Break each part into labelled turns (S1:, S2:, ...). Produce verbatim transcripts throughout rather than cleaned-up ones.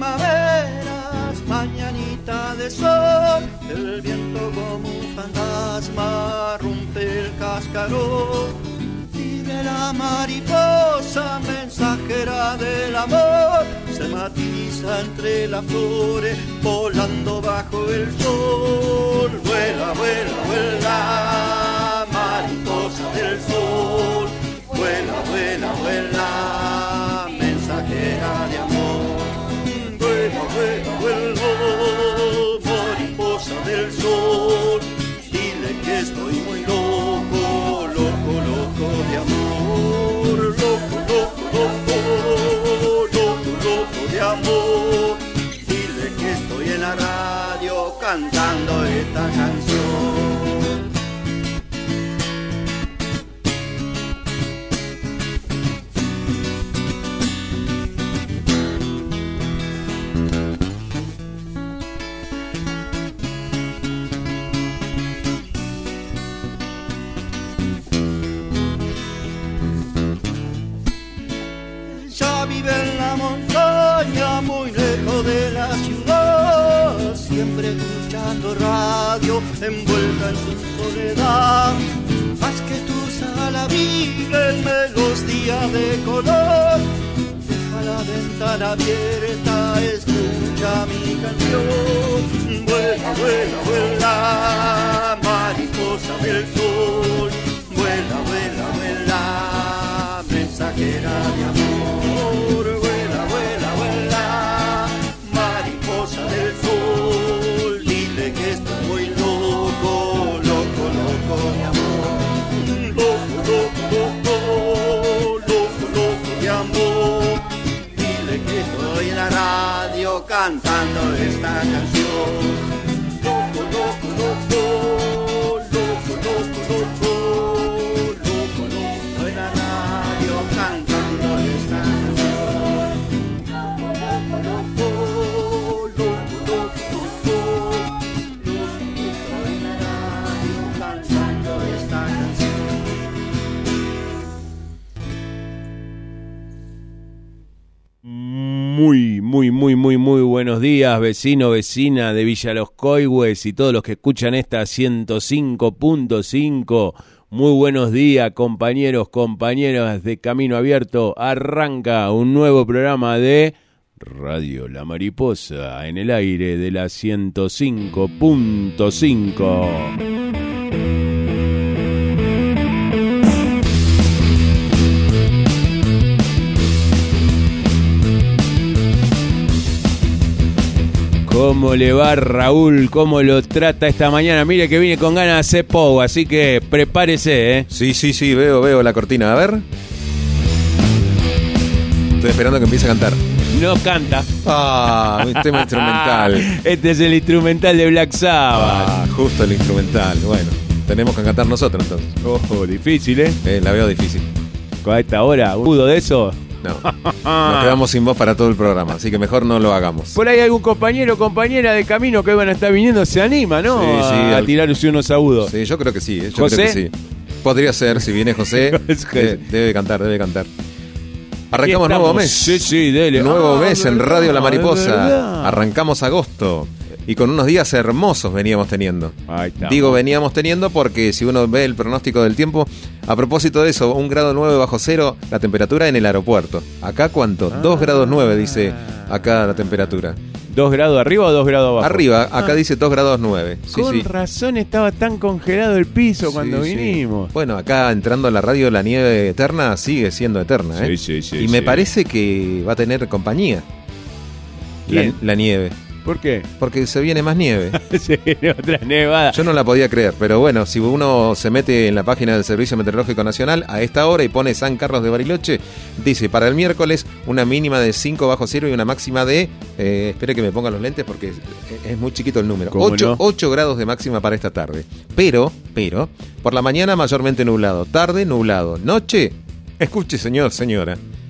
S1: primaveras, mañanita de sol, el viento como un fantasma rompe el cascarón. Vive la mariposa, mensajera del amor, se matiza entre las flores, volando bajo el sol. Vuela, vuela, vuela, mariposa del sol. Vuela, vuela, vuela, mensajera de amor. Vuela, vuela, vuela, mariposa del sol. Dile que estoy muy loco, loco, loco de amor. Loco, loco, loco, loco, loco de amor. Dile que estoy en la radio cantando esta canción. Vive en la montaña, muy lejos de la ciudad, siempre escuchando radio, envuelta en su soledad. Haz que tu sala vive en melodía de color, deja la ventana abierta, escucha mi canción. Vuela, vuela, vuela, mariposa del sol. Vuela, vuela, vuela, mensajera de amor. Vuela, vuela, vuela, mariposa del sol. Dile que estoy muy loco, loco, loco de amor. Loco, loco, loco, loco, loco de amor. Dile que estoy en la radio cantando esta canción. Loco, loco, loco, loco, loco, loco, loco, loco en la radio cantando esta canción. Loco, loco, loco, loco, loco, loco en la radio cantando esta canción.
S2: Muy, muy, muy, muy, muy buenos días, vecino, vecina de Villa Los Coihues y todos los que escuchan esta ciento cinco punto cinco. Muy buenos días, compañeros, compañeras de Camino Abierto. Arranca un nuevo programa de Radio La Mariposa en el aire de la ciento cinco punto cinco. ¿Cómo le va Raúl? ¿Cómo lo trata esta mañana? Mire que viene con ganas de hacer pogo, así que prepárese, ¿eh?
S3: Sí, sí, sí, veo, veo la cortina. A ver. Estoy esperando que empiece a cantar.
S2: No canta.
S3: Ah, un tema instrumental.
S2: Este es el instrumental de Black Sabbath.
S3: Ah, justo el instrumental. Bueno, tenemos que cantar nosotros entonces.
S2: Ojo, difícil, ¿eh?
S3: eh la veo difícil.
S2: Con esta hora, ¿un dudo de eso?
S3: No, nos quedamos sin voz para todo el programa, así que mejor no lo hagamos.
S2: Por ahí algún compañero o compañera de camino que van a estar viniendo se anima, ¿no?
S3: Sí, sí,
S2: a
S3: al...
S2: tirarse unos agudos.
S3: Sí, yo creo que sí, ¿eh? Yo
S2: ¿José?
S3: creo que sí. Podría ser, si viene José, debe, debe cantar, debe cantar. Arrancamos nuevo mes.
S2: Sí, sí, dele.
S3: Nuevo
S2: ah,
S3: mes en
S2: verdad,
S3: Radio La Mariposa. Arrancamos agosto. Y con unos días hermosos veníamos teniendo. Digo veníamos teniendo porque si uno ve el pronóstico del tiempo, a propósito de eso, un grado nueve bajo cero la temperatura en el aeropuerto. ¿Acá cuánto?
S2: Ah.
S3: Dos grados nueve dice acá la temperatura.
S2: ¿Dos grados arriba o dos grados abajo?
S3: Arriba, acá
S2: ah.
S3: dice dos grados nueve. Sí,
S2: con
S3: sí.
S2: razón estaba tan congelado el piso cuando
S3: sí,
S2: vinimos.
S3: Sí. Bueno, acá entrando a la radio la nieve eterna sigue siendo eterna, ¿eh?
S2: Sí, sí, sí.
S3: Y
S2: sí.
S3: me parece que va a tener compañía. La, la nieve.
S2: ¿Por qué?
S3: Porque se viene más nieve.
S2: Se viene otra nevada.
S3: Yo no la podía creer, pero bueno, si uno se mete en la página del Servicio Meteorológico Nacional a esta hora y pone San Carlos de Bariloche, dice para el miércoles una mínima de cinco bajo cero y una máxima de, eh, espere que me ponga los lentes porque es, es muy chiquito el número, ocho, no? ocho grados de máxima para esta tarde. Pero, pero, por la mañana mayormente nublado, tarde nublado, noche, escuche señor, señora,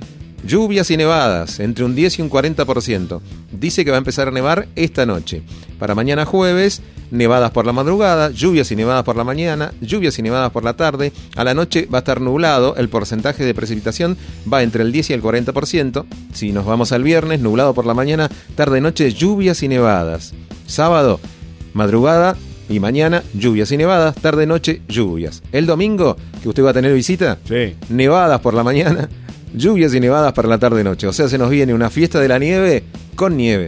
S3: Lluvias y nevadas, entre un diez y un cuarenta por ciento. Dice que va a empezar a nevar esta noche. Para mañana jueves, nevadas por la madrugada, lluvias y nevadas por la mañana, lluvias y nevadas por la tarde. A la noche va a estar nublado, el porcentaje de precipitación va entre el diez y el cuarenta por ciento. Si nos vamos al viernes, nublado por la mañana, tarde y noche, lluvias y nevadas. Sábado, madrugada y mañana, lluvias y nevadas, tarde y noche, lluvias. El domingo, que usted va a tener visita,
S2: sí.
S3: Nevadas por la mañana, lluvias y nevadas para la tarde y noche. O sea, se nos viene una fiesta de la nieve con nieve.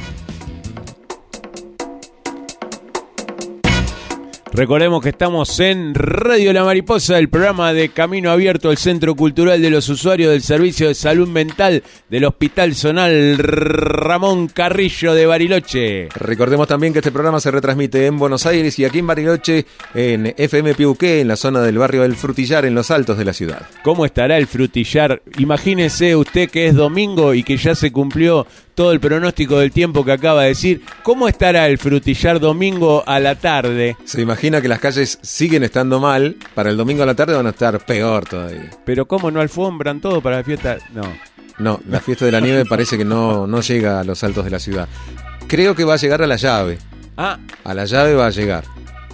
S2: Recordemos que estamos en Radio La Mariposa, el programa de Camino Abierto, el Centro Cultural de los Usuarios del Servicio de Salud Mental del Hospital Zonal Ramón Carrillo de Bariloche.
S3: Recordemos también que este programa se retransmite en Buenos Aires y aquí en Bariloche, en F M Piuqué, en la zona del barrio del Frutillar, en los altos de la ciudad.
S2: ¿Cómo estará el Frutillar? Imagínese usted que es domingo y que ya se cumplió todo el pronóstico del tiempo que acaba de decir. ¿Cómo estará el Frutillar domingo a la tarde?
S3: Se imagina que las calles siguen estando mal, para el domingo a la tarde van a estar peor todavía.
S2: Pero ¿cómo no alfombran todo para la fiesta? No.
S3: No, la fiesta de la nieve parece que no, no llega a los altos de la ciudad. Creo que va a llegar a la llave.
S2: Ah.
S3: A la llave va a llegar.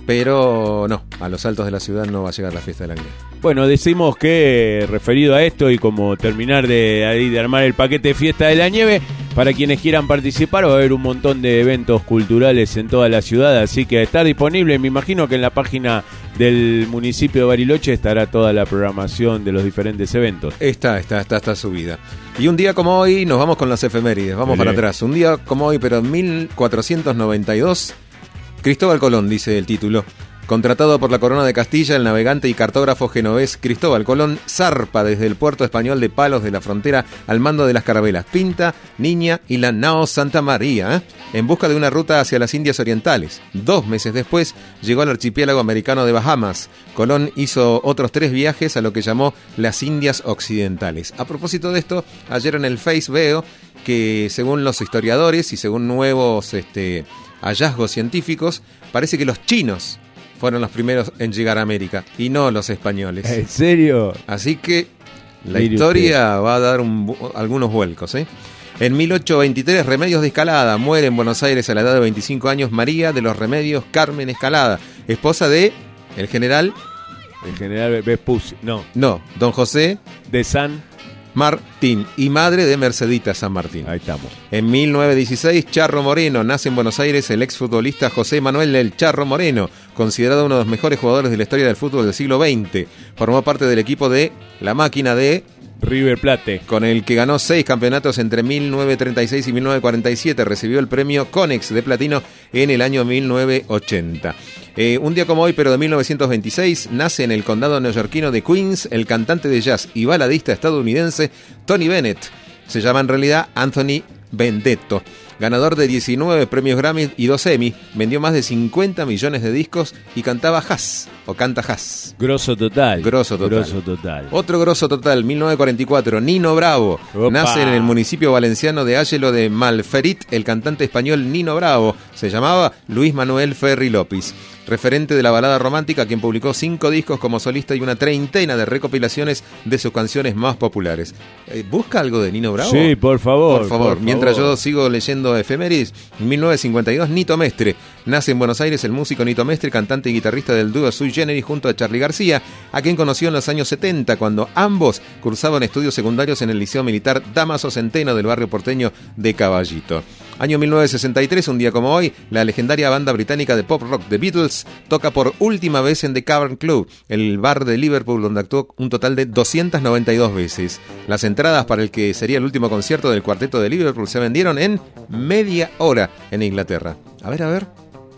S3: Pero no, a los altos de la ciudad no va a llegar la fiesta de la nieve.
S2: Bueno, decimos que referido a esto y como terminar de, ahí de armar el paquete de fiesta de la nieve, para quienes quieran participar va a haber un montón de eventos culturales en toda la ciudad, así que está disponible, me imagino que en la página del municipio de Bariloche estará toda la programación de los diferentes eventos.
S3: Está, está, está, está subida. Y un día como hoy nos vamos con las efemérides, vamos
S2: sí.
S3: para atrás. Un día como hoy, pero en mil cuatrocientos noventa y dos, Cristóbal Colón, dice el título. Contratado por la Corona de Castilla, el navegante y cartógrafo genovés Cristóbal Colón zarpa desde el puerto español de Palos de la Frontera al mando de las carabelas Pinta, Niña y la Nao Santa María, ¿eh? en busca de una ruta hacia las Indias Orientales. Dos meses después llegó al archipiélago americano de Bahamas. Colón hizo otros tres viajes a lo que llamó las Indias Occidentales. A propósito de esto, ayer en el Face veo que según los historiadores y según nuevos este, hallazgos científicos, parece que los chinos fueron los primeros en llegar a América y no los españoles.
S2: ¿En serio?
S3: Así que la
S2: Mire
S3: historia
S2: usted.
S3: va a dar un, algunos vuelcos, ¿eh? En mil ochocientos veintitrés, Remedios de Escalada. Muere en Buenos Aires a la edad de veinticinco años María de los Remedios Carmen Escalada, esposa de el general...
S2: El general Vespucci, no.
S3: No, don José...
S2: De San...
S3: Martín y madre de Mercedita San Martín.
S2: Ahí estamos.
S3: En mil novecientos dieciséis, Charro Moreno. Nace en Buenos Aires el exfutbolista José Manuel El Charro Moreno, considerado uno de los mejores jugadores de la historia del fútbol del siglo veinte. Formó parte del equipo de La Máquina de
S2: River Plate,
S3: con el que ganó seis campeonatos entre mil novecientos treinta y seis y mil novecientos cuarenta y siete. Recibió el premio Conex de platino en el año mil novecientos ochenta. Eh, un día como hoy, pero de mil novecientos veintiséis, nace en el condado neoyorquino de Queens el cantante de jazz y baladista estadounidense Tony Bennett. Se llama en realidad Anthony Benedetto. Ganador de diecinueve premios Grammy y dos Emmy, vendió más de cincuenta millones de discos y cantaba jazz, o canta jazz.
S2: Grosso total.
S3: Grosso total.
S2: Grosso total.
S3: Otro grosso total, mil novecientos cuarenta y cuatro, Nino Bravo.
S2: Opa.
S3: Nace en el municipio valenciano de Águelo de Malferit el cantante español Nino Bravo. Se llamaba Luis Manuel Ferri López. Referente de la balada romántica, quien publicó cinco discos como solista y una treintena de recopilaciones de sus canciones más populares. Eh, ¿Busca algo de Nino Bravo?
S2: Sí, por favor.
S3: Por favor,
S2: por
S3: mientras
S2: favor.
S3: yo sigo leyendo efemérides, en mil novecientos cincuenta y dos, Nito Mestre. Nace en Buenos Aires el músico Nito Mestre, cantante y guitarrista del dúo Sui Generis junto a Charly García, a quien conoció en los años setenta, cuando ambos cursaban estudios secundarios en el Liceo Militar Dámaso Centeno del barrio porteño de Caballito. Año mil novecientos sesenta y tres, un día como hoy, la legendaria banda británica de pop rock The Beatles toca por última vez en The Cavern Club, el bar de Liverpool donde actuó un total de doscientas noventa y dos veces. Las entradas para el que sería el último concierto del cuarteto de Liverpool se vendieron en media hora en Inglaterra. A ver, a ver.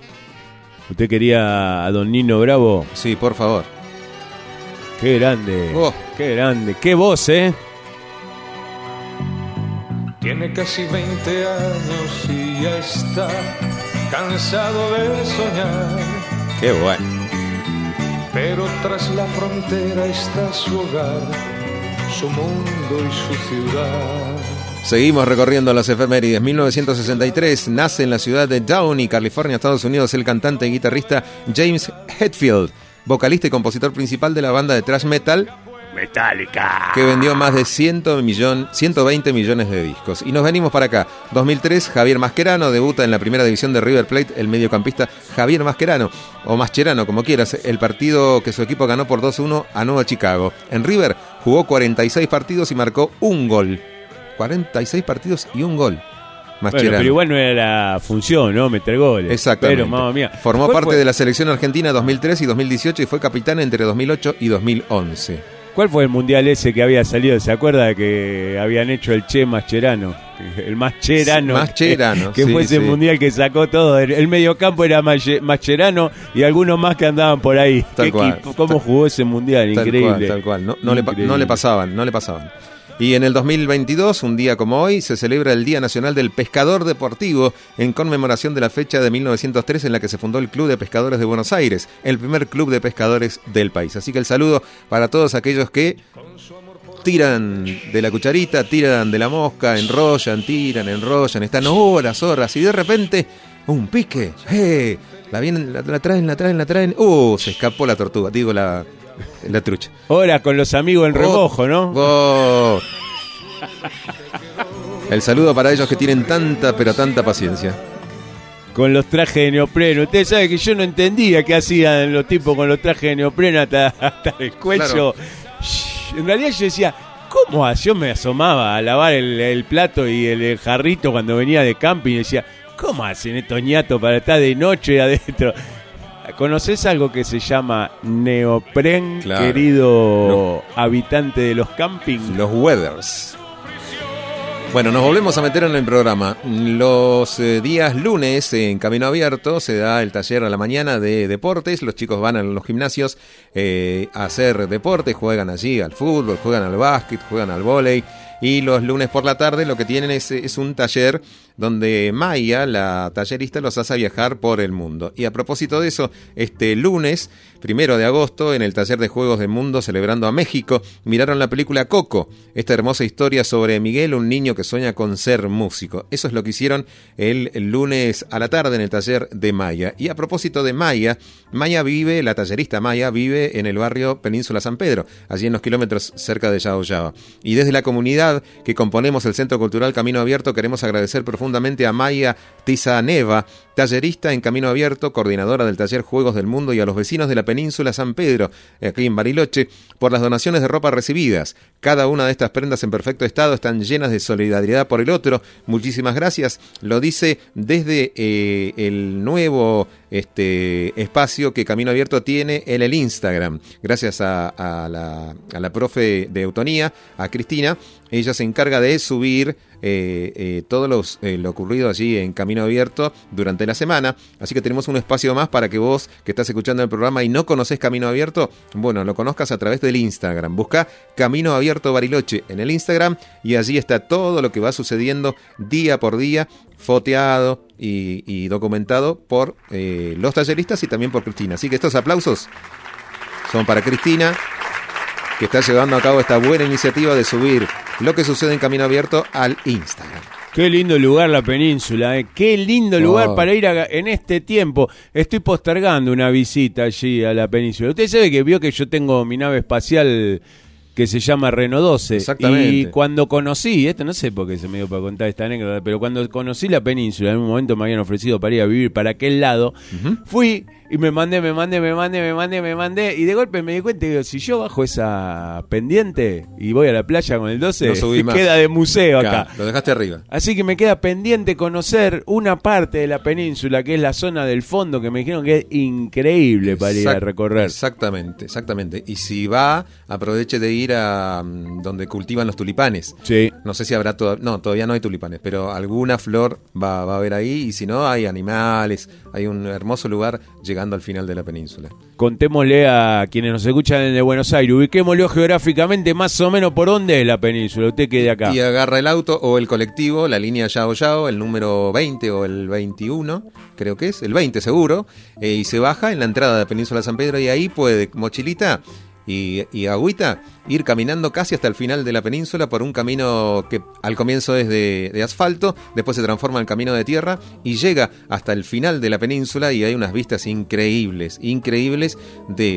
S2: ¿Usted quería a don Nino Bravo?
S3: Sí, por favor.
S2: Qué grande,
S3: Oh.
S2: qué grande, qué voz, ¿eh?
S4: Tiene casi veinte años y ya está cansado de soñar,
S3: Qué bueno.
S4: pero tras la frontera está su hogar, su mundo y su ciudad.
S3: Seguimos recorriendo las efemérides. mil novecientos sesenta y tres, nace en la ciudad de Downey, California, Estados Unidos, el cantante y guitarrista James Hetfield, vocalista y compositor principal de la banda de thrash metal
S2: Metallica.
S3: Que vendió más de cien millón, ciento veinte millones de discos. Y nos venimos para acá. dos mil tres, Javier Mascherano debuta en la primera división de River Plate, el mediocampista Javier Mascherano, o Mascherano, como quieras, el partido que su equipo ganó por dos uno a Nueva Chicago. En River jugó cuarenta y seis partidos y marcó un gol. cuarenta y seis partidos y un gol.
S2: Bueno, pero igual no era la función, ¿no? Meter goles.
S3: Exactamente.
S2: Pero, mamma mía.
S3: Formó parte
S2: fue?
S3: de la selección argentina dos mil tres y dos mil dieciocho y fue capitán entre dos mil ocho y dos mil once.
S2: ¿Cuál fue el mundial ese que había salido? ¿Se acuerda que habían hecho el Che Mascherano? El Mascherano.
S3: Sí, Mascherano.
S2: Que, que
S3: sí,
S2: fue ese
S3: sí.
S2: mundial que sacó todo. El, el mediocampo era Mascherano y algunos más que andaban por ahí.
S3: Tal
S2: ¿Qué
S3: cual.
S2: equipo? ¿Cómo
S3: Tal,
S2: jugó ese mundial?
S3: Tal
S2: Increíble.
S3: cual, tal cual. No, no, le,
S2: Increíble.
S3: no le pasaban, no le pasaban. Y en el dos mil veintidós, un día como hoy, se celebra el Día Nacional del Pescador Deportivo en conmemoración de la fecha de mil novecientos tres en la que se fundó el Club de Pescadores de Buenos Aires, el primer club de pescadores del país. Así que el saludo para todos aquellos que tiran de la cucharita, tiran de la mosca, enrollan, tiran, enrollan, están horas, horas y de repente un pique. ¡Eh! La vienen, la, la traen, la traen, la traen. ¡Uh! Se escapó la tortuga, digo la... La trucha.
S2: Ahora con los amigos en remojo, ¿no?
S3: Oh. El saludo para ellos que tienen tanta, pero tanta paciencia.
S2: Con los trajes de neopreno. Usted sabe que yo no entendía qué hacían los tipos con los trajes de neopreno hasta, hasta el cuello. Claro. En realidad yo decía, ¿cómo hace? Yo me asomaba a lavar el, el plato y el, el jarrito cuando venía de camping y decía, ¿cómo hacen estos ñatos para estar de noche adentro? ¿Conoces algo que se llama neopren, claro, querido no. habitante de los campings?
S3: Los weathers. Bueno, nos volvemos a meter en el programa. Los eh, días lunes en Camino Abierto se da el taller a la mañana de deportes. Los chicos van a los gimnasios eh, a hacer deporte, juegan allí al fútbol, juegan al básquet, juegan al vóley. Y los lunes por la tarde lo que tienen es, es un taller donde Maya, la tallerista, los hace viajar por el mundo. Y a propósito de eso, este lunes, primero de agosto, en el taller de Juegos del Mundo celebrando a México, miraron la película Coco, esta hermosa historia sobre Miguel, un niño que sueña con ser músico. Eso es lo que hicieron el, el lunes a la tarde en el taller de Maya. Y a propósito de Maya, Maya vive, la tallerista Maya vive en el barrio Península San Pedro, allí en los kilómetros cerca de Yaoyaba. Y desde la comunidad que componemos el Centro Cultural Camino Abierto queremos agradecer profundamente a Maya Tizaneva, tallerista en Camino Abierto, coordinadora del taller Juegos del Mundo, y a los vecinos de la Península San Pedro, aquí en Bariloche, por las donaciones de ropa recibidas. Cada una de estas prendas en perfecto estado están llenas de solidaridad por el otro. Muchísimas gracias. Lo dice desde eh, el nuevo este espacio que Camino Abierto tiene en el Instagram. Gracias a, a, la, a la profe de Eutonía, a Cristina. Ella se encarga de subir eh, eh, todo los, eh, lo ocurrido allí en Camino Abierto durante la semana. Así que tenemos un espacio más para que vos, que estás escuchando el programa y no conocés Camino Abierto, bueno, lo conozcas a través del Instagram. Busca Camino Abierto Bariloche en el Instagram y allí está todo lo que va sucediendo día por día, foteado y, y documentado por eh, los talleristas y también por Cristina. Así que estos aplausos son para Cristina, que está llevando a cabo esta buena iniciativa de subir lo que sucede en Camino Abierto al Instagram.
S2: Qué lindo lugar la península, ¿eh? Qué lindo
S3: Oh.
S2: lugar para ir a, en este tiempo. Estoy postergando una visita allí a la península. Usted sabe que vio que yo tengo mi nave espacial que se llama Renault doce.
S3: Exactamente.
S2: Y cuando conocí, esto no sé por qué se me dio para contar esta anécdota, pero cuando conocí la península, en un momento me habían ofrecido para ir a vivir para aquel lado,
S3: Uh-huh.
S2: fui y me mandé, me mandé, me mandé, me mandé, me mandé, y de golpe me di cuenta que si yo bajo esa pendiente y voy a la playa con el doce,
S3: No subí más.
S2: queda de museo acá.
S3: Claro, lo dejaste arriba.
S2: Así que me queda pendiente conocer una parte de la península, que es la zona del fondo, que me dijeron que es increíble para ir a
S3: Exact-
S2: recorrer.
S3: Exactamente, exactamente. Y si va, aproveche de ir a um, donde cultivan los tulipanes.
S2: Sí.
S3: No sé si habrá todo, no, todavía no hay tulipanes, pero alguna flor va, va a haber ahí, y si no, hay animales, hay un hermoso lugar llegando al final de la península.
S2: Contémosle a quienes nos escuchan desde Buenos Aires, ubiquémoslo geográficamente más o menos por dónde es la península. Usted quede acá.
S3: Y agarra el auto o el colectivo, la línea Yao Yao, el número veinte o el veintiuno, creo que es, el veinte seguro, eh, y se baja en la entrada de Península San Pedro, y ahí puede, mochilita y, y agüita, ir caminando casi hasta el final de la península por un camino que al comienzo es de, de asfalto, después se transforma en camino de tierra y llega hasta el final de la península, y hay unas vistas increíbles, increíbles de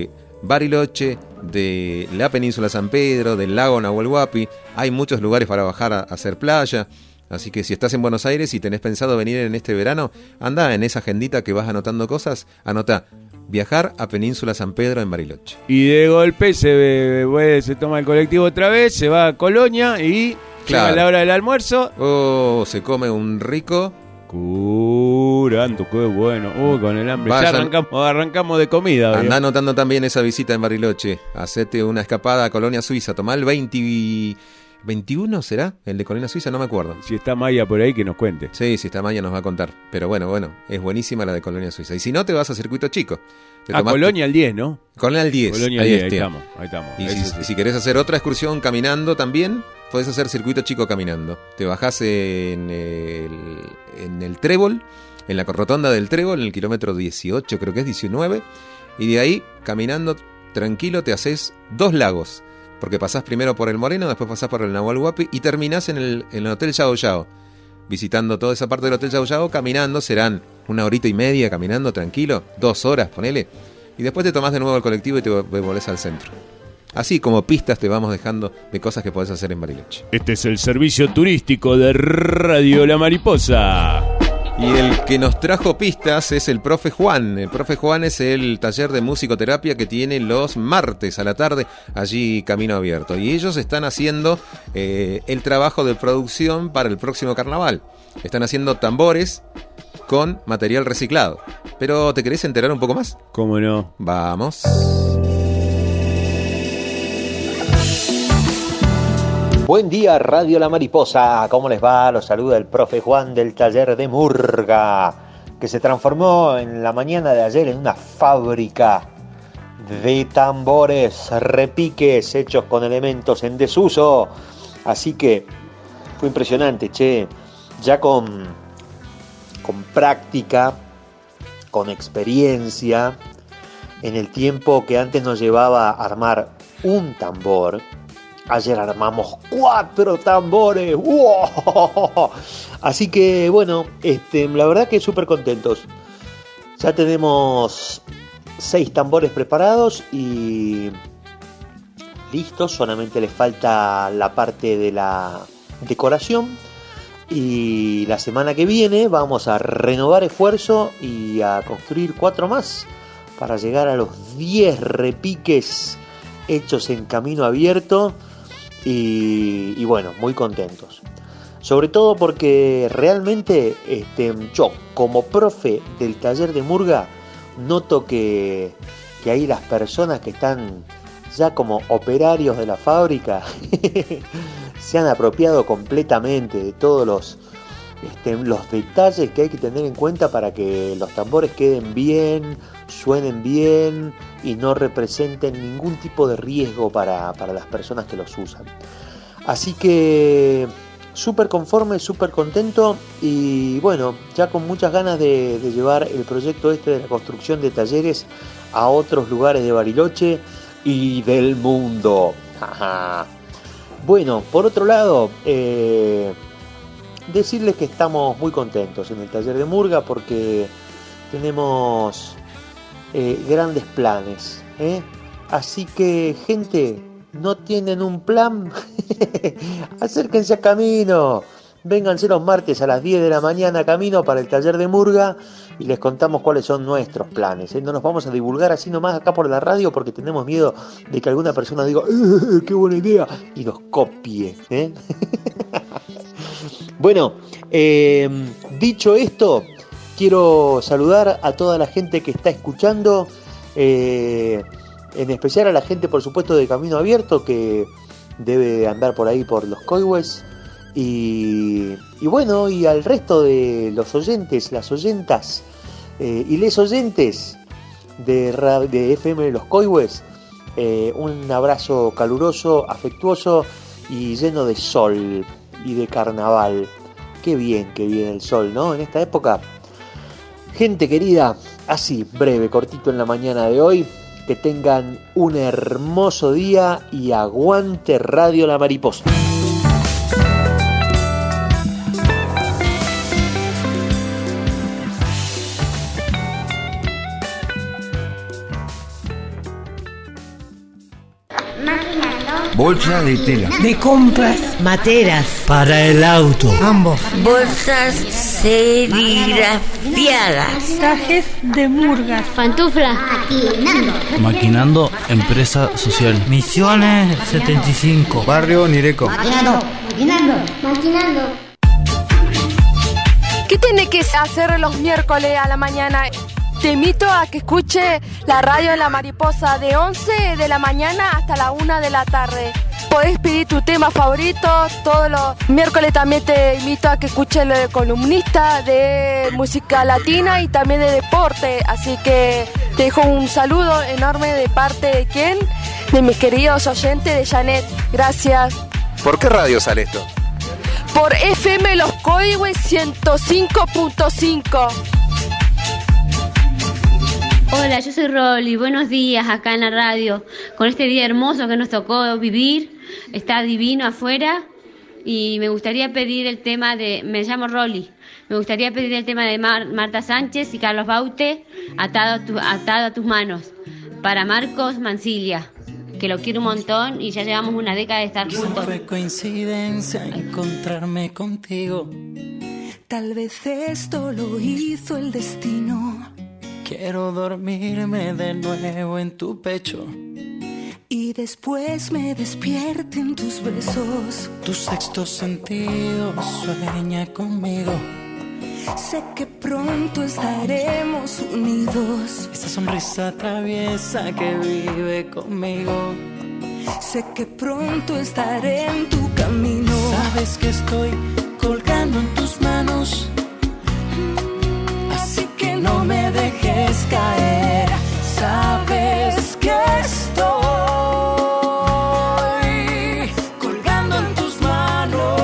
S3: Bariloche, de la península San Pedro, del lago Nahuel Huapi. Hay muchos lugares para bajar a, a hacer playa. Así que si estás en Buenos Aires y tenés pensado venir en este verano, anda en esa agendita que vas anotando cosas, anota viajar a Península San Pedro en Bariloche.
S2: Y de golpe se, ve, se toma el colectivo otra vez, se va a Colonia y
S3: Claro.
S2: llega la hora del almuerzo.
S3: Oh, se come un rico...
S2: Curando, qué bueno. Uy, con el hambre.
S3: Vayan.
S2: Ya arrancamos, arrancamos de comida.
S3: Andá
S2: ¿verdad?
S3: anotando también esa visita en Bariloche. Hacete una escapada a Colonia Suiza. Tomá el veinte, veintiuno, ¿será? El de Colonia Suiza, no me acuerdo.
S2: Si está Maya por ahí, que nos cuente.
S3: Sí, si está Maya nos va a contar. Pero bueno, bueno, es buenísima la de Colonia Suiza. Y si no, te vas a Circuito Chico. Te
S2: A
S3: tomás-
S2: Colonia al diez, ¿no?
S3: Colonia al diez.
S2: Colonia al
S3: ahí
S2: diez, ahí
S3: esté.
S2: estamos. Ahí estamos.
S3: Y
S2: Eso
S3: si,
S2: sí.
S3: si querés hacer otra excursión caminando también, podés hacer Circuito Chico caminando. Te bajás en el, en el Trébol, en la rotonda del Trébol, en el kilómetro dieciocho, creo que es diecinueve, y de ahí, caminando tranquilo, te haces dos lagos, porque pasás primero por el Moreno, después pasás por el Nahuel Huapi y terminás en el, en el Hotel Yao Yao, visitando toda esa parte del Hotel Yao Yao, caminando, serán una horita y media caminando tranquilo, dos horas, ponele, y después te tomás de nuevo el colectivo y te volvés al centro. Así como pistas te vamos dejando de cosas que podés hacer en Bariloche.
S2: Este es el servicio turístico de Radio La Mariposa.
S3: Y el que nos trajo pistas es el profe Juan. El profe Juan es el taller de musicoterapia que tiene los martes a la tarde, allí Camino Abierto. Y ellos están haciendo eh, el trabajo de producción para el próximo carnaval. Están haciendo tambores con material reciclado. Pero ¿te querés enterar un poco más?
S2: ¿Cómo no?
S3: Vamos.
S5: Buen día, Radio La Mariposa. ¿Cómo les va? Los saluda el profe Juan del taller de Murga, que se transformó en la mañana de ayer en una fábrica de tambores, repiques hechos con elementos en desuso. Así que fue impresionante, che. Ya con, con práctica, con experiencia, en el tiempo que antes nos llevaba a armar un tambor, ayer armamos cuatro tambores. ¡Wow! Así que bueno, este, la verdad que súper contentos. Ya tenemos seis tambores preparados y listos. Solamente les falta la parte de la decoración. Y la semana que viene vamos a renovar esfuerzo y a construir cuatro más para llegar a los diez repiques hechos en Camino Abierto. Y, y bueno, muy contentos. Sobre todo porque realmente este, yo, como profe del taller de Murga, noto que, que ahí las personas que están ya como operarios de la fábrica se han apropiado completamente de todos los, este, los detalles que hay que tener en cuenta para que los tambores queden bien, suenen bien y no representen ningún tipo de riesgo para, para las personas que los usan. Así que súper conforme, súper contento y bueno, ya con muchas ganas de, de llevar el proyecto este de la construcción de talleres a otros lugares de Bariloche y del mundo. Ajá. Bueno, por otro lado, eh, decirles que estamos muy contentos en el taller de Murga porque tenemos eh, grandes planes, ¿eh? Así que, gente, ¿no tienen un plan? Acérquense a Camino. Vénganse los martes a las diez de la mañana a Camino para el taller de Murga y les contamos cuáles son nuestros planes, ¿eh? No nos vamos a divulgar así nomás acá por la radio porque tenemos miedo de que alguna persona diga ¡eh, qué buena idea! Y nos copie, ¿eh? Bueno, eh, dicho esto, quiero saludar a toda la gente que está escuchando, eh, en especial a la gente, por supuesto, de Camino Abierto, que debe andar por ahí por los Coihues, y, y bueno, y al resto de los oyentes, las oyentas eh, y les oyentes de, de F M de los Coihues, eh, un abrazo caluroso, afectuoso y lleno de sol y de carnaval. Qué bien que viene el sol, ¿no? En esta época. Gente querida, así, breve, cortito en la mañana de hoy. Que tengan un hermoso día y aguante Radio La Mariposa.
S6: Bolsa de tela.
S7: De compras.
S8: Materas.
S7: Para el auto.
S8: Ambos.
S9: Bolsas serigrafiadas.
S7: Trajes de murgas.
S10: Pantuflas.
S11: Maquinando.
S12: Maquinando, empresa social.
S7: Misiones setenta y cinco.
S6: Barrio Nireco.
S11: Maquinando. Maquinando. Maquinando.
S13: ¿Qué tiene que hacer los miércoles a la mañana? Te invito a que escuche la radio de La Mariposa de once de la mañana hasta la una de la tarde. Podés pedir tu tema favorito. Todos los miércoles también te invito a que escuche el columnista de música latina y también de deporte. Así que te dejo un saludo enorme de parte de quién, de mis queridos oyentes de Janet. Gracias.
S3: ¿Por qué radio sale esto?
S13: Por F M Los Coihues ciento cinco punto cinco.
S10: Hola, yo soy Rolly, buenos días acá en la radio, con este día hermoso que nos tocó vivir, está divino afuera y me gustaría pedir el tema de, me llamo Rolly, me gustaría pedir el tema de Mar, Marta Sánchez y Carlos Baute, atado a, tu, atado a tus manos, para Marcos Mancilla, que lo quiero un montón y ya llevamos una década de estar juntos.
S14: No fue coincidencia encontrarme contigo, tal vez esto lo hizo el destino. Quiero dormirme de nuevo en tu pecho y después me despierte en tus besos. Tu sexto sentido sueña conmigo. Sé que pronto estaremos unidos. Esa sonrisa traviesa que vive conmigo. Sé que pronto estaré en tu camino. Sabes que estoy colgando en tus manos. Así que no me dejes caer. Sabes que estoy colgando en tus manos.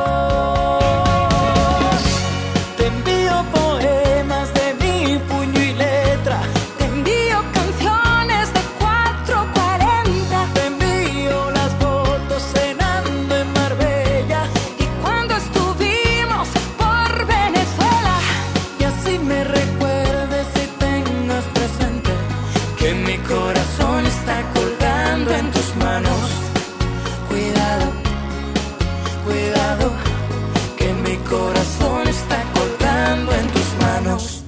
S14: Te envío poemas de mi puño y letra. Te envío canciones de cuatro cuarenta. Te envío las fotos cenando en Marbella y cuando estuvimos por Venezuela. Y así me recuerdes y tengas presente que mi corazón está colgando en tus manos. Cuidado, cuidado, que mi corazón está colgando en tus manos.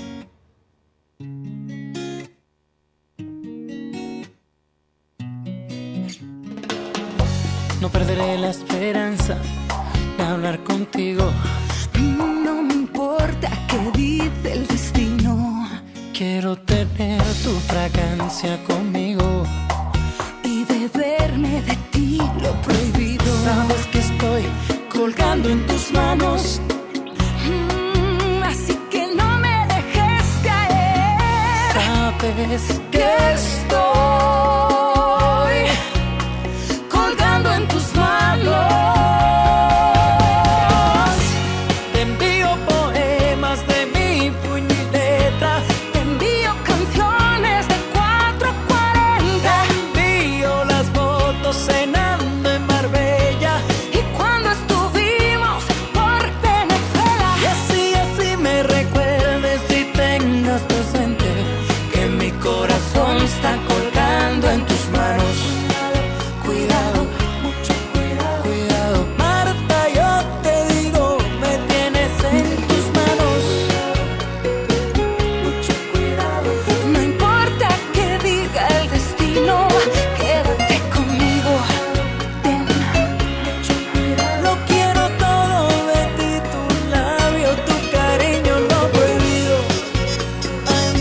S14: No perderé la esperanza de hablar contigo. No me importa qué dice el destino. Quiero tener tu fragancia conmigo y beberme de ti lo prohibido. Sabes que estoy colgando en tus manos. Mm, así que no me dejes caer. Sabes que estoy colgando en tus manos. Te envío poemas de mi puño y letra. Te envío canciones de cuatro cuarenta. Te envío las fotos cenando en Marbella y cuando estuvimos por Venezuela. Y así, así me recuerdes y tengas presente que mi corazón está colgando en tus manos. Cuidado, mucho cuidado, cuidado. Marta, yo te digo, me tienes en tus manos. Mucho cuidado. No importa qué diga el destino, quédate conmigo. Ten mucho cuidado. Lo quiero todo de ti, tu labio, tu cariño, lo prohibido. Ay.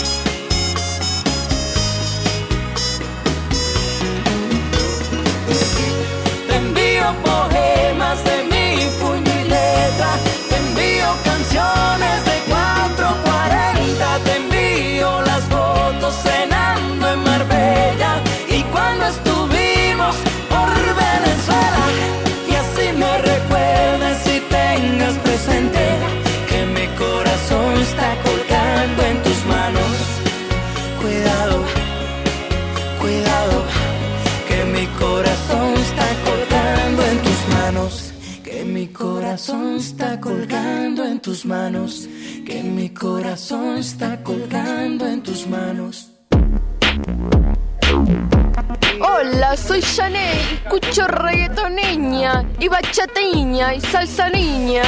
S14: Te envío poemas de mi puño y letra. Te envío canciones de cuatro cuarenta. Te envío las fotos cenando en Marbella y cuando estuvimos por Venezuela. Y así me recuerdes y tengas presente que mi corazón está colgando en tus manos. Cuidado, cuidado, que mi corazón está colgando en tus manos. Que mi corazón está colgando en tus manos. Que mi corazón está colgando en tus manos.
S13: Hola, soy Janet, escucho reggaeton niña, y bachata niña, y salsa niña.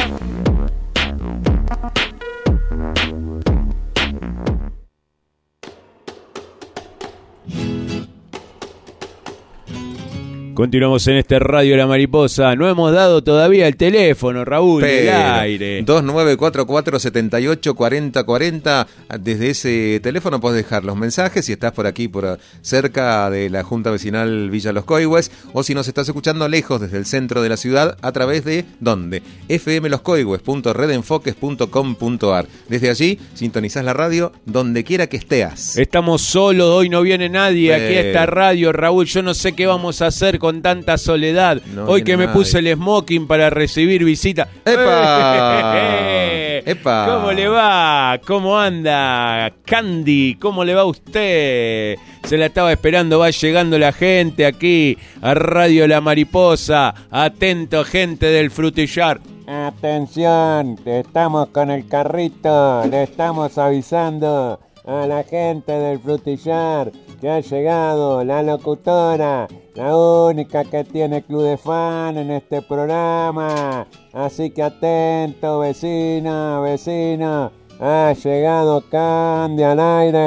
S2: Continuamos en este Radio La Mariposa. No hemos dado todavía el teléfono, Raúl, del aire.
S3: dos nueve cuatro cuatro, siete ocho, cuatro cero cuatro cero. Desde ese teléfono podés dejar los mensajes si estás por aquí, por cerca de la Junta Vecinal Villa Los Coihues, o si nos estás escuchando lejos desde el centro de la ciudad a través de, ¿dónde? f m los coihues punto red enfoques punto com punto a r. Desde allí sintonizás la radio donde quiera que estés.
S2: Estamos solos, hoy no viene nadie
S3: Eh.
S2: aquí a esta radio, Raúl. Yo no sé qué vamos a hacer con tanta soledad.
S3: No
S2: Hoy que me
S3: nadie.
S2: puse el smoking para recibir visita.
S3: ¡Epa!
S2: ¡Eh!
S3: ¡Epa!
S2: ¿Cómo le va? ¿Cómo anda? Candy, ¿cómo le va a usted? Se la estaba esperando, va llegando la gente aquí a Radio La Mariposa. Atento, gente del frutillar. Atención, estamos con el carrito, le estamos avisando a la gente del frutillar que ha llegado la locutora, la única que tiene club de fan en este programa. Así que atento, vecino, vecino. Ha llegado Candy al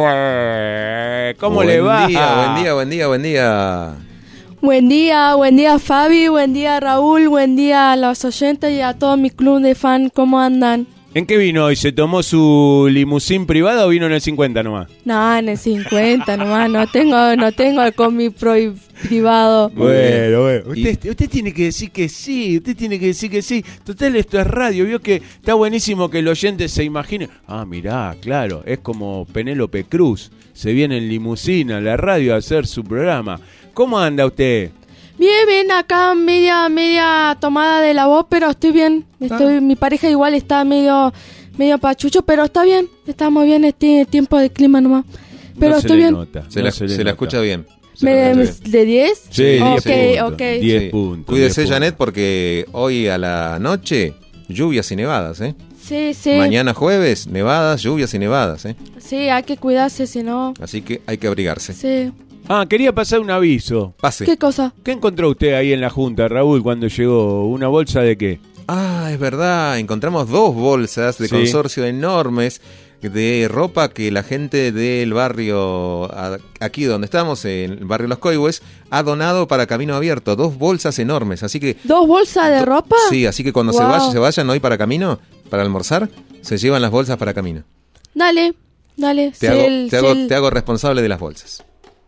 S2: aire. ¿Cómo
S3: buen
S2: le va?
S3: Día, buen día, buen día, buen día.
S13: Buen día, buen día Fabi, buen día Raúl, buen día a los oyentes y a todo mi club de fan, ¿cómo andan?
S2: ¿En qué vino hoy? ¿Se tomó su limusín privada o vino en el cincuenta nomás?
S13: No, en el cincuenta nomás, no tengo, no tengo con mi pro- privado.
S2: Bueno, bueno. Usted, usted tiene que decir que sí, usted tiene que decir que sí. Total, esto es radio. Vio que está buenísimo que el oyente se imagine. Ah, mirá, claro, es como Penélope Cruz. Se viene en limusina a la radio a hacer su programa. ¿Cómo anda usted?
S13: Bien, bien, acá media, media tomada de la voz, pero estoy bien. Estoy, mi pareja igual está medio, medio pachucho, pero está bien. Estamos bien, este tiempo de clima nomás. Pero
S2: No se
S13: estoy
S2: le
S13: bien.
S2: nota,
S3: Se,
S2: no
S3: la,
S2: se le
S3: se la
S2: nota.
S3: escucha bien. Se
S13: Me-
S3: la escucha bien.
S13: ¿De diez?
S2: Sí,
S13: Ok,
S2: diez
S13: ok.
S2: puntos. diez
S3: Sí.
S2: puntos.
S3: Cuídese,
S2: diez
S3: Janet, porque hoy a la noche, lluvias y nevadas, ¿eh?
S13: Sí, sí.
S3: Mañana jueves, nevadas, lluvias y nevadas, ¿eh?
S13: Sí, hay que cuidarse, si no...
S3: Así que hay que abrigarse.
S13: Sí.
S2: Ah, quería pasar un aviso.
S3: Pase.
S13: ¿Qué cosa?
S2: ¿Qué encontró usted ahí en la junta, Raúl, cuando llegó? ¿Una bolsa de qué?
S3: Ah, es verdad, encontramos dos bolsas de
S2: Sí.
S3: consorcio enormes de ropa que la gente del barrio, a- aquí donde estamos, en el barrio Los Coihues, ha donado para Camino Abierto. Dos bolsas enormes, así que...
S13: ¿Dos bolsas de ropa?
S3: Sí, así que cuando se
S13: Wow.
S3: vayan, se vayan hoy para Camino, para almorzar, se llevan las bolsas para Camino.
S13: Dale, dale.
S3: Te,
S13: Si
S3: hago,
S13: el,
S3: te,
S13: si
S3: hago,
S13: el-
S3: te hago responsable de las bolsas.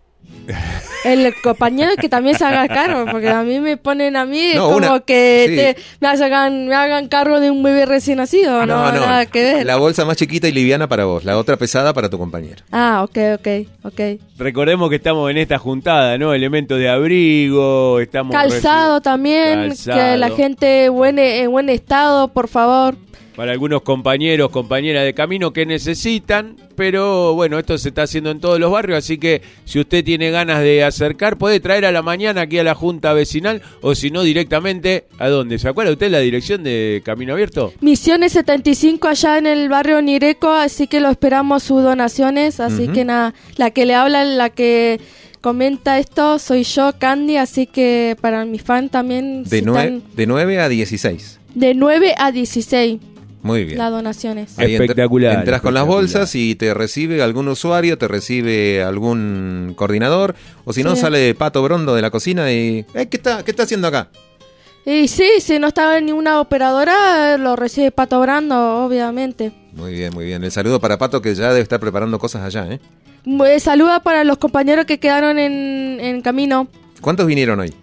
S13: el compañero que también se haga cargo, porque a mí me ponen a mí
S3: No,
S13: como
S3: una-
S13: que
S3: sí.
S13: te- me, hagan, me hagan cargo de un bebé recién nacido, no, nada que ver.
S3: La bolsa más chiquita y liviana para vos, la otra pesada para tu compañero.
S13: Ah, ok, ok, ok.
S2: Recordemos que estamos en esta juntada, ¿no? Elementos de abrigo, estamos...
S13: Calzado
S2: reci-
S13: también,
S2: Calzado.
S13: que la gente buen, en buen estado, por favor.
S2: Para algunos compañeros, compañeras de camino que necesitan, pero bueno, esto se está haciendo en todos los barrios, así que si usted tiene ganas de acercar, puede traer a la mañana aquí a la Junta Vecinal, o si no, directamente, ¿a dónde? ¿Se acuerda usted la dirección de Camino Abierto?
S13: Misiones setenta y cinco allá en el barrio Nireco, así que lo esperamos sus donaciones, así
S3: Ujú.
S13: que nada, la que le habla, la que comenta esto, soy yo, Candy, así que para mi fan también
S3: De,
S13: si
S3: nue-
S13: están
S3: de nueve a dieciséis.
S13: de nueve a dieciséis
S3: Muy bien.
S13: las donaciones.
S3: Ahí entra-
S2: Espectacular,
S3: Entras con las
S2: espectacular.
S3: bolsas y te recibe algún usuario, te recibe algún coordinador, o si no,
S13: Sí.
S3: sale Pato Brondo de la cocina y... "Eh, ¿qué, está, ¿Qué está haciendo acá?
S13: Y sí, si no estaba ni una operadora, lo recibe Pato Brando, obviamente.
S3: Muy bien, muy bien. El saludo para Pato, que ya debe estar preparando cosas allá, ¿eh?
S13: Eh, Saluda para los compañeros que quedaron en, en camino.
S3: ¿Cuántos vinieron hoy?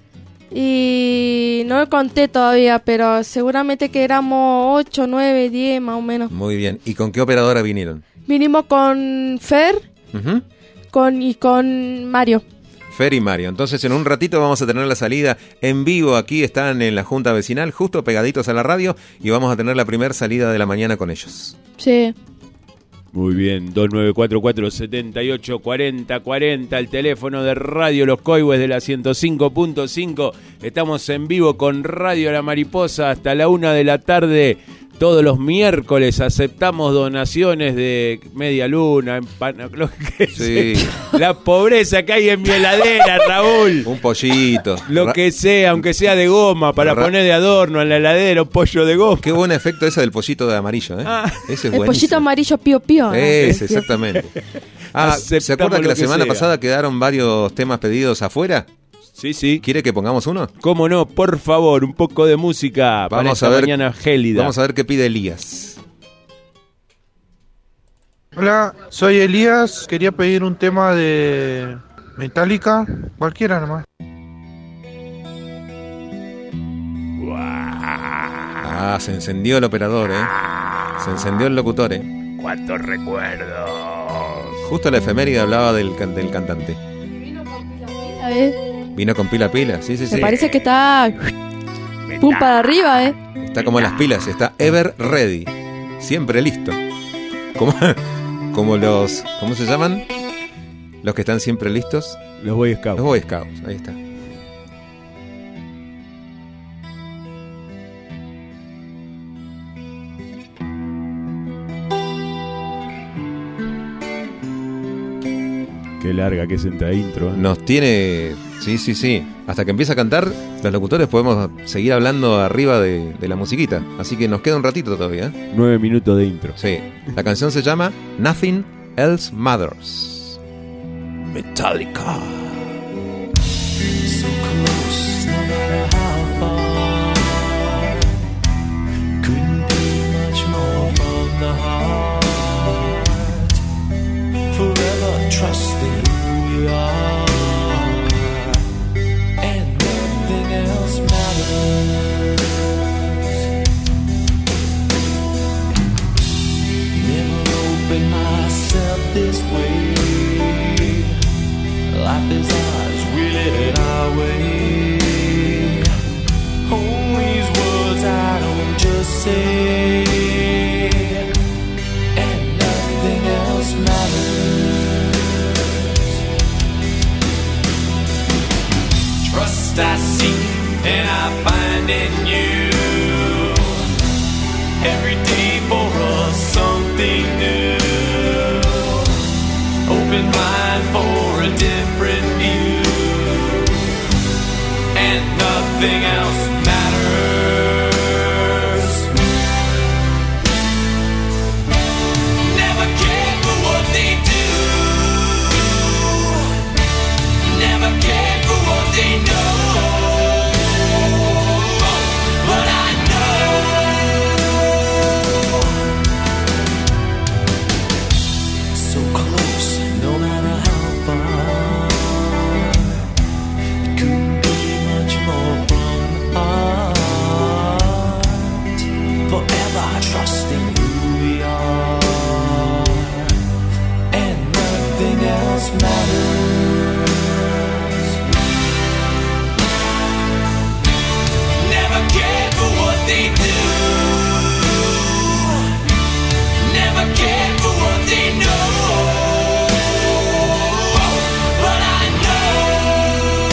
S13: Y no lo conté todavía, pero seguramente que éramos ocho, nueve, diez más o menos.
S3: Muy bien. ¿Y con qué operadora vinieron?
S13: Vinimos con Fer
S3: Ujú.
S13: con y con Mario.
S3: Fer y Mario. Entonces, en un ratito vamos a tener la salida en vivo. Aquí están en la Junta Vecinal, justo pegaditos a la radio, y vamos a tener la primera salida de la mañana con ellos.
S13: Sí.
S2: Muy bien, dos nueve cuatro cuatro, siete ocho, cuatro cero cuatro cero, el teléfono de Radio Los Coihues de la ciento cinco punto cinco. Estamos en vivo con Radio La Mariposa hasta la una de la tarde. Todos los miércoles aceptamos donaciones de media luna, empana, lo que
S3: Sí.
S2: sea. La pobreza que hay en mi heladera, Raúl.
S3: Un pollito.
S2: Lo
S3: Ra-
S2: que sea, aunque sea de goma, para
S3: Ra-
S2: poner de adorno en la heladera, un pollo de goma.
S3: Qué buen efecto ese del pollito de amarillo, ¿eh?
S2: Ah.
S3: Ese es
S13: El
S3: buenísimo.
S13: pollito amarillo pío pío. ¿no?
S3: Ese, exactamente. Ah, ¿se
S2: Aceptamos
S3: acuerda que
S2: lo
S3: la
S2: que
S3: semana
S2: sea.
S3: pasada quedaron varios temas pedidos afuera?
S2: Sí, sí.
S3: ¿Quiere que pongamos uno?
S2: ¿Cómo no? Por favor, un poco de música para
S3: Vamos
S2: esta
S3: a ver.
S2: mañana gélida.
S3: Vamos a ver qué pide Elías.
S6: Hola, soy Elías. Quería pedir un tema de Metallica, cualquiera nomás.
S3: Ah, se encendió el operador, ¿eh? Se encendió el locutor, ¿eh?
S2: ¡Cuántos recuerdos!
S3: Justo la efeméride hablaba del, can- del cantante.
S13: ¿Eh?
S3: Vino con pila pila, sí, sí, sí.
S13: Me parece que está pum para arriba, ¿eh?
S3: Está como las pilas, está ever ready. Siempre listo. Como, como los... ¿Cómo se llaman? Los que están siempre listos.
S2: Los Boy Scouts.
S3: Los Boy Scouts, ahí está.
S2: Qué larga que es esta intro. ¿eh?
S3: Nos tiene... Sí, sí, sí. Hasta que empieza a cantar, los locutores podemos seguir hablando arriba de, de la musiquita. Así que nos queda un ratito todavía. ¿eh?
S2: Nueve minutos de intro.
S3: Sí. La canción se llama Nothing Else Matters.
S2: Metallica.
S14: So close, no matter how far. Couldn't be much more from the heart. Forever trusting who we are, and nothing else matters. Never opened myself this way. Life is ours, we live it our way. All these words I don't just say, and nothing else matters. Trust I seek and I find in you. Every day for us something new. Open mind for a different view, and nothing else matters. Never cared for what they do, never cared for what they know, but I know. So close, no matter how far. It couldn't be much more from the heart. Forever trusting who we are, and nothing else matters. Never cared for what they do, never cared for what they know, but I know.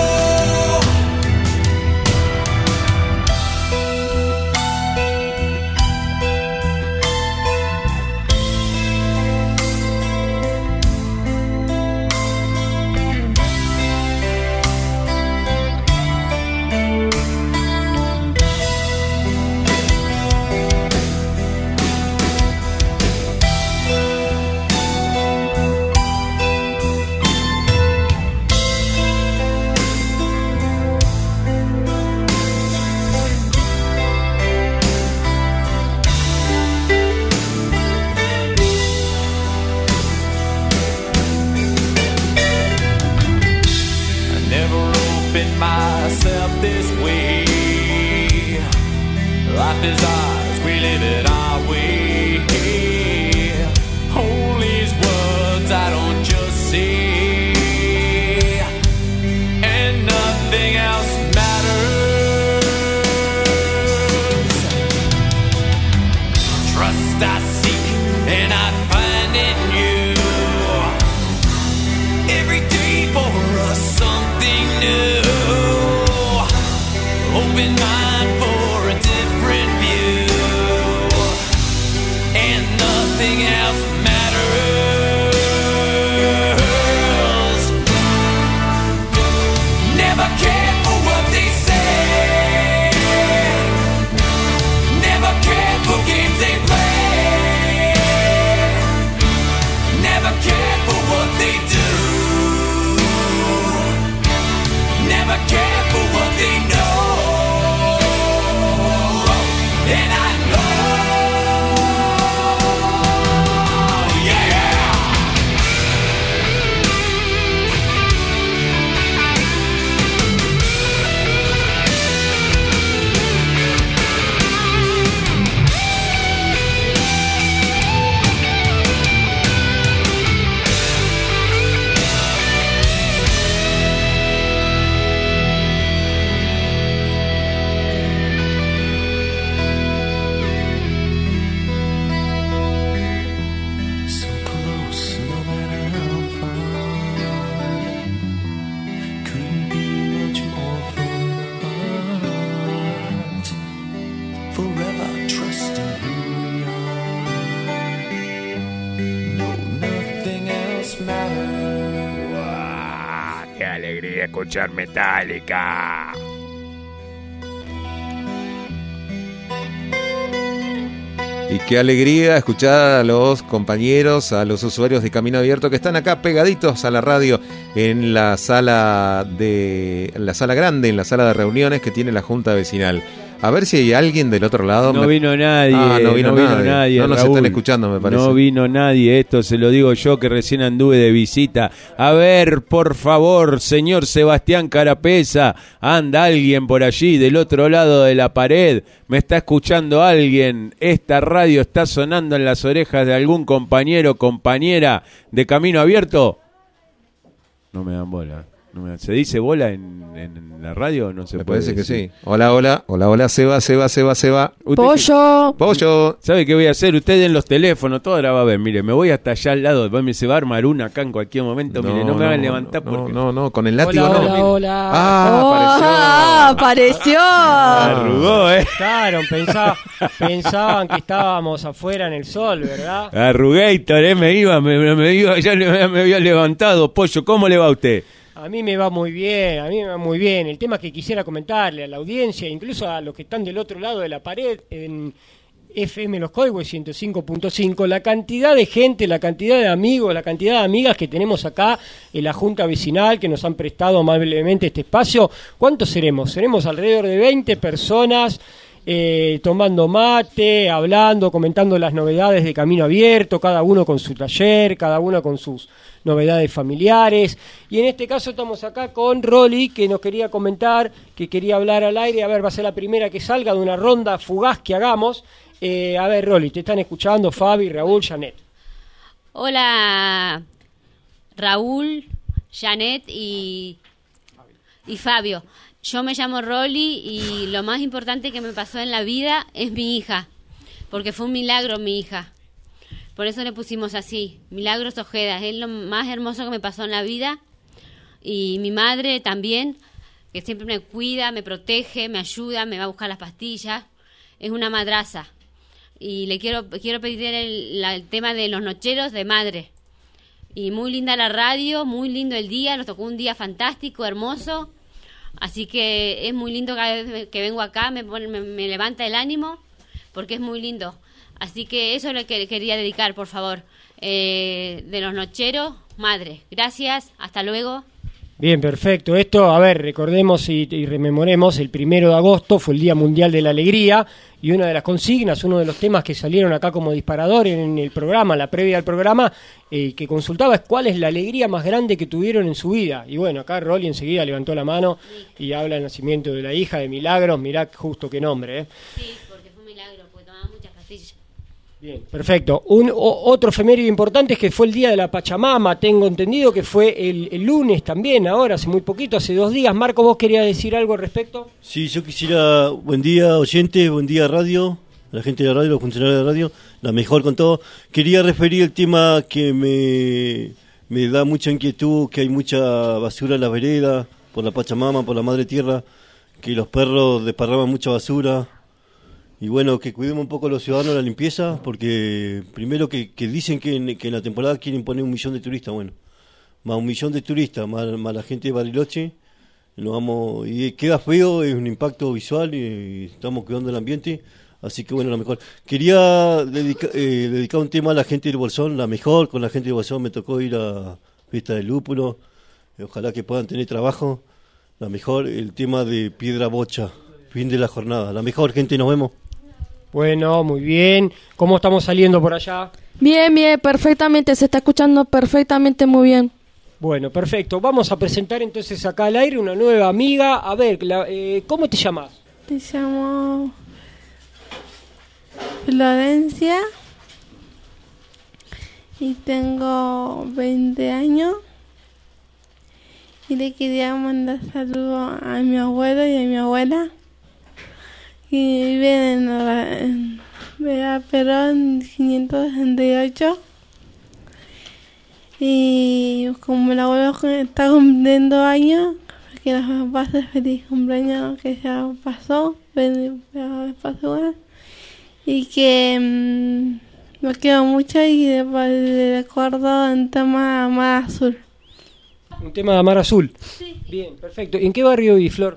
S14: I never opened myself this way. Life is ours, we live it our way. All these words I don't just say, and nothing else matters. Trust I seek and I find in you. Every day for us something new. Open mind for a different view, this matter.
S2: ¡Wow! ¡Qué alegría escuchar Metallica!
S3: Y qué alegría escuchar a los compañeros, a los usuarios de Camino Abierto que están acá pegaditos a la radio en la sala de en la sala grande, en la sala de reuniones que tiene la Junta Vecinal. A ver si hay alguien del otro lado.
S2: No vino nadie.
S3: Ah, no vino,
S2: no vino
S3: nadie.
S2: nadie.
S3: No nos
S2: Raúl.
S3: están escuchando, me parece.
S2: No vino nadie. Esto se lo digo yo que recién anduve de visita. A ver, por favor, señor Sebastián Carapeza, anda alguien por allí del otro lado de la pared. ¿Me está escuchando alguien? Esta radio está sonando en las orejas de algún compañero o compañera de Camino Abierto. No me dan bola. No me dan. ¿Se dice bola en, en la radio? No se
S3: Me
S2: puede
S3: parece que
S2: decir.
S3: sí. Hola, hola. Hola, hola, Seba, Seba, Seba, Seba.
S13: Pollo.
S3: Pollo.
S2: ¿Sabe qué voy a hacer? Usted en los teléfonos, todo ahora va a ver. Mire, me voy hasta allá al lado. Se va a armar una acá en cualquier momento. Mire, no me hagan levantar
S3: no,
S2: porque...
S3: No, no, con el látigo
S8: Hola,
S3: no.
S8: hola, hola.
S3: Ah,
S13: Oh, apareció.
S2: Arrugó, ¿eh?
S8: Claro, pensaba, pensaban que estábamos afuera en el sol, ¿verdad?
S2: Arrugator, ¿eh? Me iba, me, me, me iba, ya me, me había levantado. Pollo, ¿cómo le va a usted?
S8: A mí me va muy bien, a mí me va muy bien. El tema que quisiera comentarle a la audiencia, incluso a los que están del otro lado de la pared, en F M Los Coihues ciento cinco punto cinco, la cantidad de gente, la cantidad de amigos, la cantidad de amigas que tenemos acá en la Junta Vecinal, que nos han prestado amablemente este espacio. ¿Cuántos seremos? Seremos alrededor de veinte personas, eh, tomando mate, hablando, comentando las novedades de Camino Abierto, cada uno con su taller, cada uno con sus novedades familiares. Y en este caso estamos acá con Rolly, que nos quería comentar, que quería hablar al aire. A ver, va a ser la primera que salga de una ronda fugaz que hagamos. Eh, a ver, Rolly, te están escuchando Fabi, Raúl, Janet.
S10: Hola, Raúl, Janet y, y Fabio. Yo me llamo Rolly y lo más importante que me pasó en la vida es mi hija, porque fue un milagro mi hija. Por eso le pusimos así, Milagros Ojeda. Es lo más hermoso que me pasó en la vida. Y mi madre también, que siempre me cuida, me protege, me ayuda, me va a buscar las pastillas. Es una madraza. Y le quiero quiero pedir el, la, el tema de los nocheros de madre. Y muy linda la radio, muy lindo el día. Nos tocó un día fantástico, hermoso. Así que es muy lindo cada vez que vengo acá, me, pone, me, me levanta el ánimo, porque es muy lindo. Así que eso es lo que quería dedicar, por favor. Eh, de los nocheros, madre. Gracias, hasta luego.
S8: Bien, perfecto. Esto, a ver, recordemos y, y rememoremos, el primero de agosto fue el Día Mundial de la Alegría, y una de las consignas, uno de los temas que salieron acá como disparador en el programa, la previa al programa, eh, que consultaba es cuál es la alegría más grande que tuvieron en su vida. Y bueno, acá Rolly enseguida levantó la mano y habla del nacimiento de la hija de Milagros. Mirá justo qué nombre, ¿eh?
S10: Sí, porque fue un milagro, porque tomaba muchas pastillas.
S8: Bien, perfecto. Un, o, otro efeméride importante es que fue el Día de la Pachamama, tengo entendido que fue el, el lunes también, ahora, hace muy poquito, hace dos días. Marco, ¿vos querías decir algo al respecto?
S9: Sí, yo quisiera, buen día oyentes, buen día radio, la gente de la radio, los funcionarios de la radio, la mejor con todo. Quería referir el tema que me, me da mucha inquietud, que hay mucha basura en las veredas, por la Pachamama, por la Madre Tierra, que los perros desparraman mucha basura. Y bueno, que cuidemos un poco a los ciudadanos la limpieza, porque primero que, que dicen que en, que en la temporada quieren poner un millón de turistas, bueno, más un millón de turistas, más, más la gente de Bariloche, nos vamos, y queda feo, es un impacto visual, y, y estamos cuidando el ambiente, así que bueno, lo mejor. Quería dedica, eh, dedicar un tema a la gente del Bolsón, la mejor, con la gente del Bolsón me tocó ir a Fiesta del Lúpulo, ojalá que puedan tener trabajo, la mejor, el tema de Piedra Bocha, fin de la jornada, la mejor, gente, nos vemos.
S8: Bueno, muy bien. ¿Cómo estamos saliendo por allá?
S13: Bien, bien, perfectamente. Se está escuchando perfectamente, muy bien.
S8: Bueno, perfecto. Vamos a presentar entonces acá al aire una nueva amiga. A ver, la, eh, ¿cómo te llamas?
S15: Te llamo Florencia y tengo veinte años. Y le quería mandar saludos a mi abuelo y a mi abuela, que viven en, en Vera Perón quinientos sesenta y ocho. Y como el abuelo está cumpliendo años, que nos pase feliz cumpleaños, que ya pasó, pasó y que mmm, Lo quiero mucho y le, le recuerdo un tema Mar Azul.
S8: Un tema de Mar Azul.
S15: Sí.
S8: Bien, perfecto. ¿En qué barrio vive, Flor?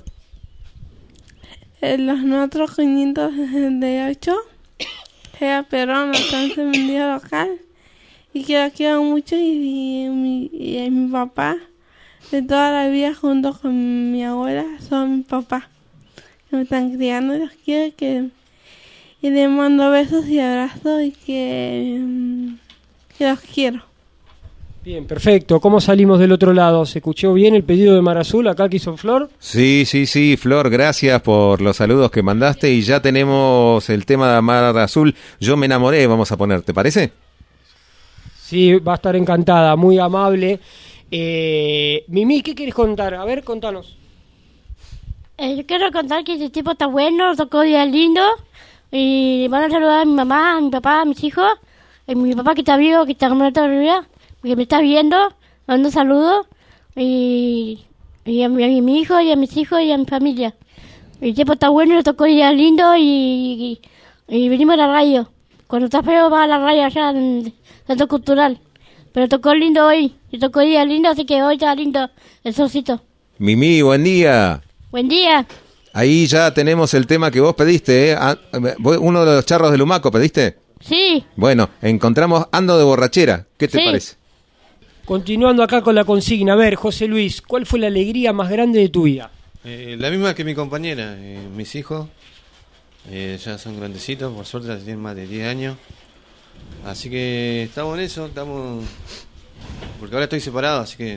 S15: En los nuestros quinientos sesenta y ocho, era Perón, el cementerio local. Y que lo quiero mucho y, y, mi, y, y mi papá, de toda la vida junto con mi abuela, son mi papá. Que me están criando, los quiero que... Y les mando besos y abrazos y que, que los quiero.
S8: Bien, perfecto. ¿Cómo salimos del otro lado? ¿Se escuchó bien el pedido de Mar Azul acá que hizo Flor?
S3: Sí, sí, sí, Flor, gracias por los saludos que mandaste y ya tenemos el tema de Mar Azul. Yo me enamoré, vamos a poner, ¿te parece?
S8: Sí, va a estar encantada, muy amable. Eh, Mimi, ¿qué quieres contar? A ver, contanos.
S16: Eh, yo quiero contar que este tipo está bueno, tocó días lindos. Y van a saludar a mi mamá, a mi papá, a mis hijos. A mi papá que está vivo, que está muerto arriba, que me está viendo, mando saludos. Y, y a, mi, a mi hijo, y a mis hijos, y a mi familia. El tiempo está bueno, le tocó días lindos y, y, y venimos a la radio. Cuando está feo va a la radio allá en el Centro Cultural. Pero tocó lindo hoy, y tocó días lindos, así que hoy está lindo el solcito.
S3: Mimi, buen día.
S16: Buen día.
S3: Ahí ya tenemos el tema que vos pediste, ¿eh? Ah, uno de los charros de Lumaco, ¿pediste?
S16: Sí.
S3: Bueno, encontramos Ando de Borrachera. ¿Qué te
S16: sí.
S3: parece?
S8: Continuando acá con la consigna, a ver, José Luis, ¿cuál fue la alegría más grande de tu vida?
S17: Eh, la misma que mi compañera, eh, mis hijos, eh, ya son grandecitos, por suerte ya tienen más de diez años. Así que estamos en eso, estamos... Porque ahora estoy separado, así que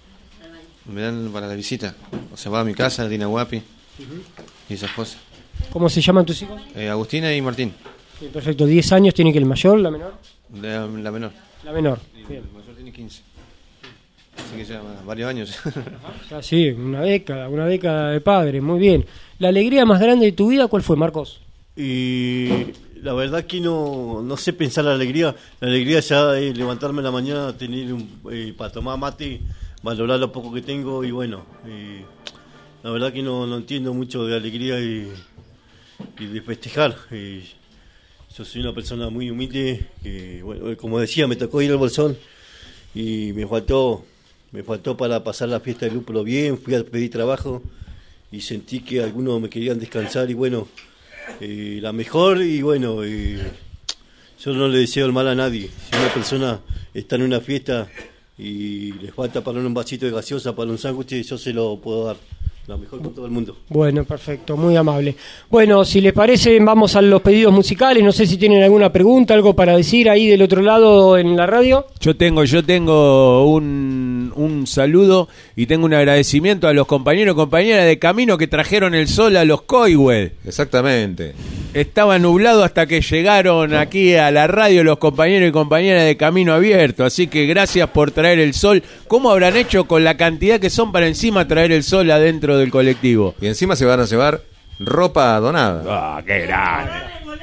S17: me dan para la visita. O sea, va a mi casa, Dina Guapi. Uh-huh. Y esas cosas.
S8: ¿Cómo se llaman tus hijos?
S17: Eh, Agustina y Martín.
S8: Sí, perfecto, ¿diez años tiene que el mayor, la menor?
S17: La, la menor.
S8: La menor.
S17: Sí, el mayor tiene quince. Así que ya varios años.
S8: Ya sí, una década, una década de padre, muy bien. ¿La alegría más grande de tu vida cuál fue, Marcos?
S9: Y la verdad que no, no sé pensar la alegría. La alegría ya es levantarme en la mañana, tener un, eh, para tomar mate, valorar lo poco que tengo y bueno... Eh, La verdad que no, no entiendo mucho de alegría y, y de festejar. Y yo soy una persona muy humilde, que, bueno, como decía, me tocó ir al Bolsón y me faltó, me faltó para pasar la fiesta de lúpulo bien, fui a pedir trabajo y sentí que algunos me querían descansar y bueno, eh, la mejor y bueno, eh, yo no le deseo el mal a nadie. Si una persona está en una fiesta y le falta para un vasito de gaseosa, para un sándwich, yo se lo puedo dar. Lo mejor con todo el mundo.
S8: Bueno, perfecto, muy amable. Bueno, si les parece, vamos a los pedidos musicales. No sé si tienen alguna pregunta, algo para decir ahí del otro lado en la radio.
S2: Yo tengo, yo tengo un, un saludo y tengo un agradecimiento a los compañeros y compañeras de camino que trajeron el sol a los Coihue.
S3: Exactamente.
S2: Estaba nublado hasta que llegaron aquí a la radio los compañeros y compañeras de Camino Abierto. Así que gracias por traer el sol. ¿Cómo habrán hecho con la cantidad que son para encima traer el sol adentro del colectivo?
S3: Y encima se van a llevar ropa donada.
S2: ¡Ah, qué grande!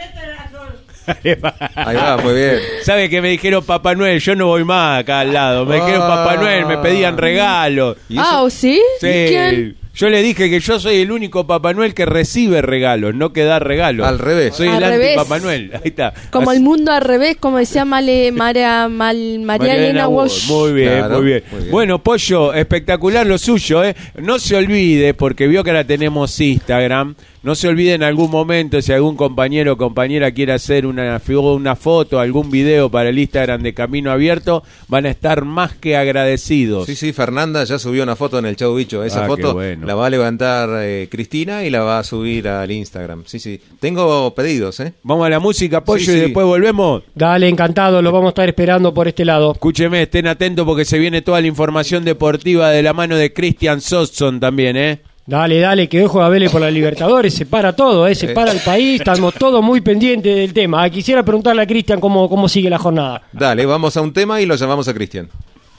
S3: Ahí va, muy bien.
S2: ¿Sabe que me dijeron Papá Noel? Yo no voy más acá al lado. Me dijeron Papá Noel, me pedían regalos.
S13: Ah, ¿sí?
S2: Sí.
S13: ¿Quién?
S2: Yo le dije que yo soy el único Papá Noel que recibe regalos, no que da regalos.
S3: Al revés.
S2: Soy
S13: al
S2: el
S13: revés.
S2: anti-Papá Noel. Ahí está.
S13: Como
S2: Así...
S13: el mundo al revés, como decía Male, María, Mal, María, María Elena Walsh.
S2: Muy bien,
S3: claro,
S2: muy bien,
S3: muy bien.
S2: Bueno, Pollo, espectacular lo suyo, ¿eh? No se olvide, porque vio que ahora tenemos Instagram. No se olvide en algún momento, si algún compañero o compañera quiere hacer una, una foto, algún video para el Instagram de Camino Abierto, van a estar más que agradecidos.
S3: Sí, sí, Fernanda ya subió una foto en el Chau Bicho. Esa
S2: Ah,
S3: foto
S2: bueno.
S3: la va a levantar eh, Cristina y la va a subir al Instagram. Sí, sí. Tengo pedidos, ¿eh?
S2: Vamos a la música, Pollo,
S3: Sí,
S2: y
S3: sí.
S2: después volvemos.
S8: Dale, encantado, lo vamos a estar esperando por este lado.
S2: Escúcheme, estén atentos porque se viene toda la información deportiva de la mano de Christian Sosson también, ¿eh?
S8: Dale, dale, que ojo a Vélez por la Libertadores, se para todo, ¿eh? se para el país, estamos todos muy pendientes del tema. Ah, quisiera preguntarle a Cristian cómo, cómo sigue la jornada.
S3: Dale, vamos a un tema y lo llamamos a Cristian.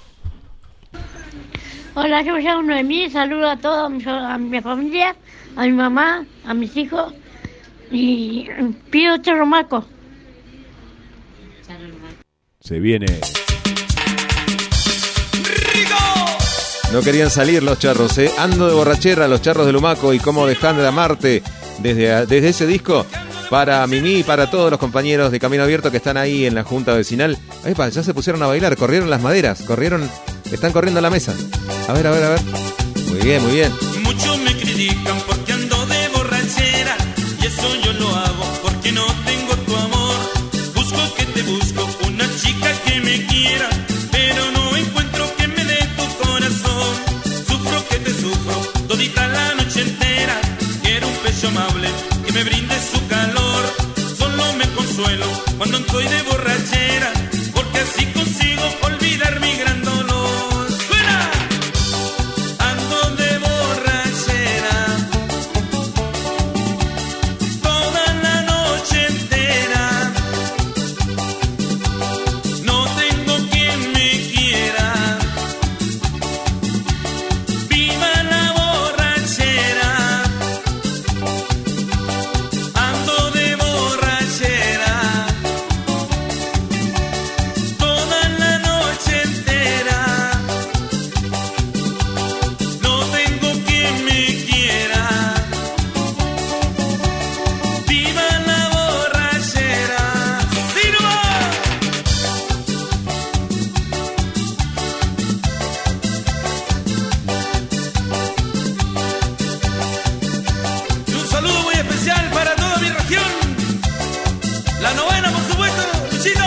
S16: Hola, yo me llamo Noemí, saludo a toda mi, a mi familia, a mi mamá, a mis hijos y pido charro maco.
S2: Se viene.
S3: No querían salir los charros, ¿eh? Ando de borrachera, los charros de Lumaco y cómo dejar de amarte. Desde, desde ese disco para Mimi y para todos los compañeros de Camino Abierto que están ahí en la Junta Vecinal. Epa, ya se pusieron a bailar, corrieron las maderas, corrieron, están corriendo a la mesa. A ver, a ver, a ver. Muy bien, muy bien.
S14: Muchos me critican porque ando de borrachera, y eso yo lo hago porque no tengo tu amor. Busco que te busco, una chica que me quiera, pero no encuentro que me dé tu corazón. Sufro que te sufro todita la noche entera. Quiero un pecho amable que me brinde su calor. Solo me consuelo cuando estoy de borrachera, porque así consigo olvidar mi gran dolor. ¡Suena! Ando de borrachera toda la noche entera. No tengo quien me quiera. Viva la borrachera. Ando de borrachera toda la noche entera. No tengo quien me quiera. Viva la borrachera. ¡Sí, no va! Y un saludo muy especial para toda mi región. La novena, por supuesto, Luchito.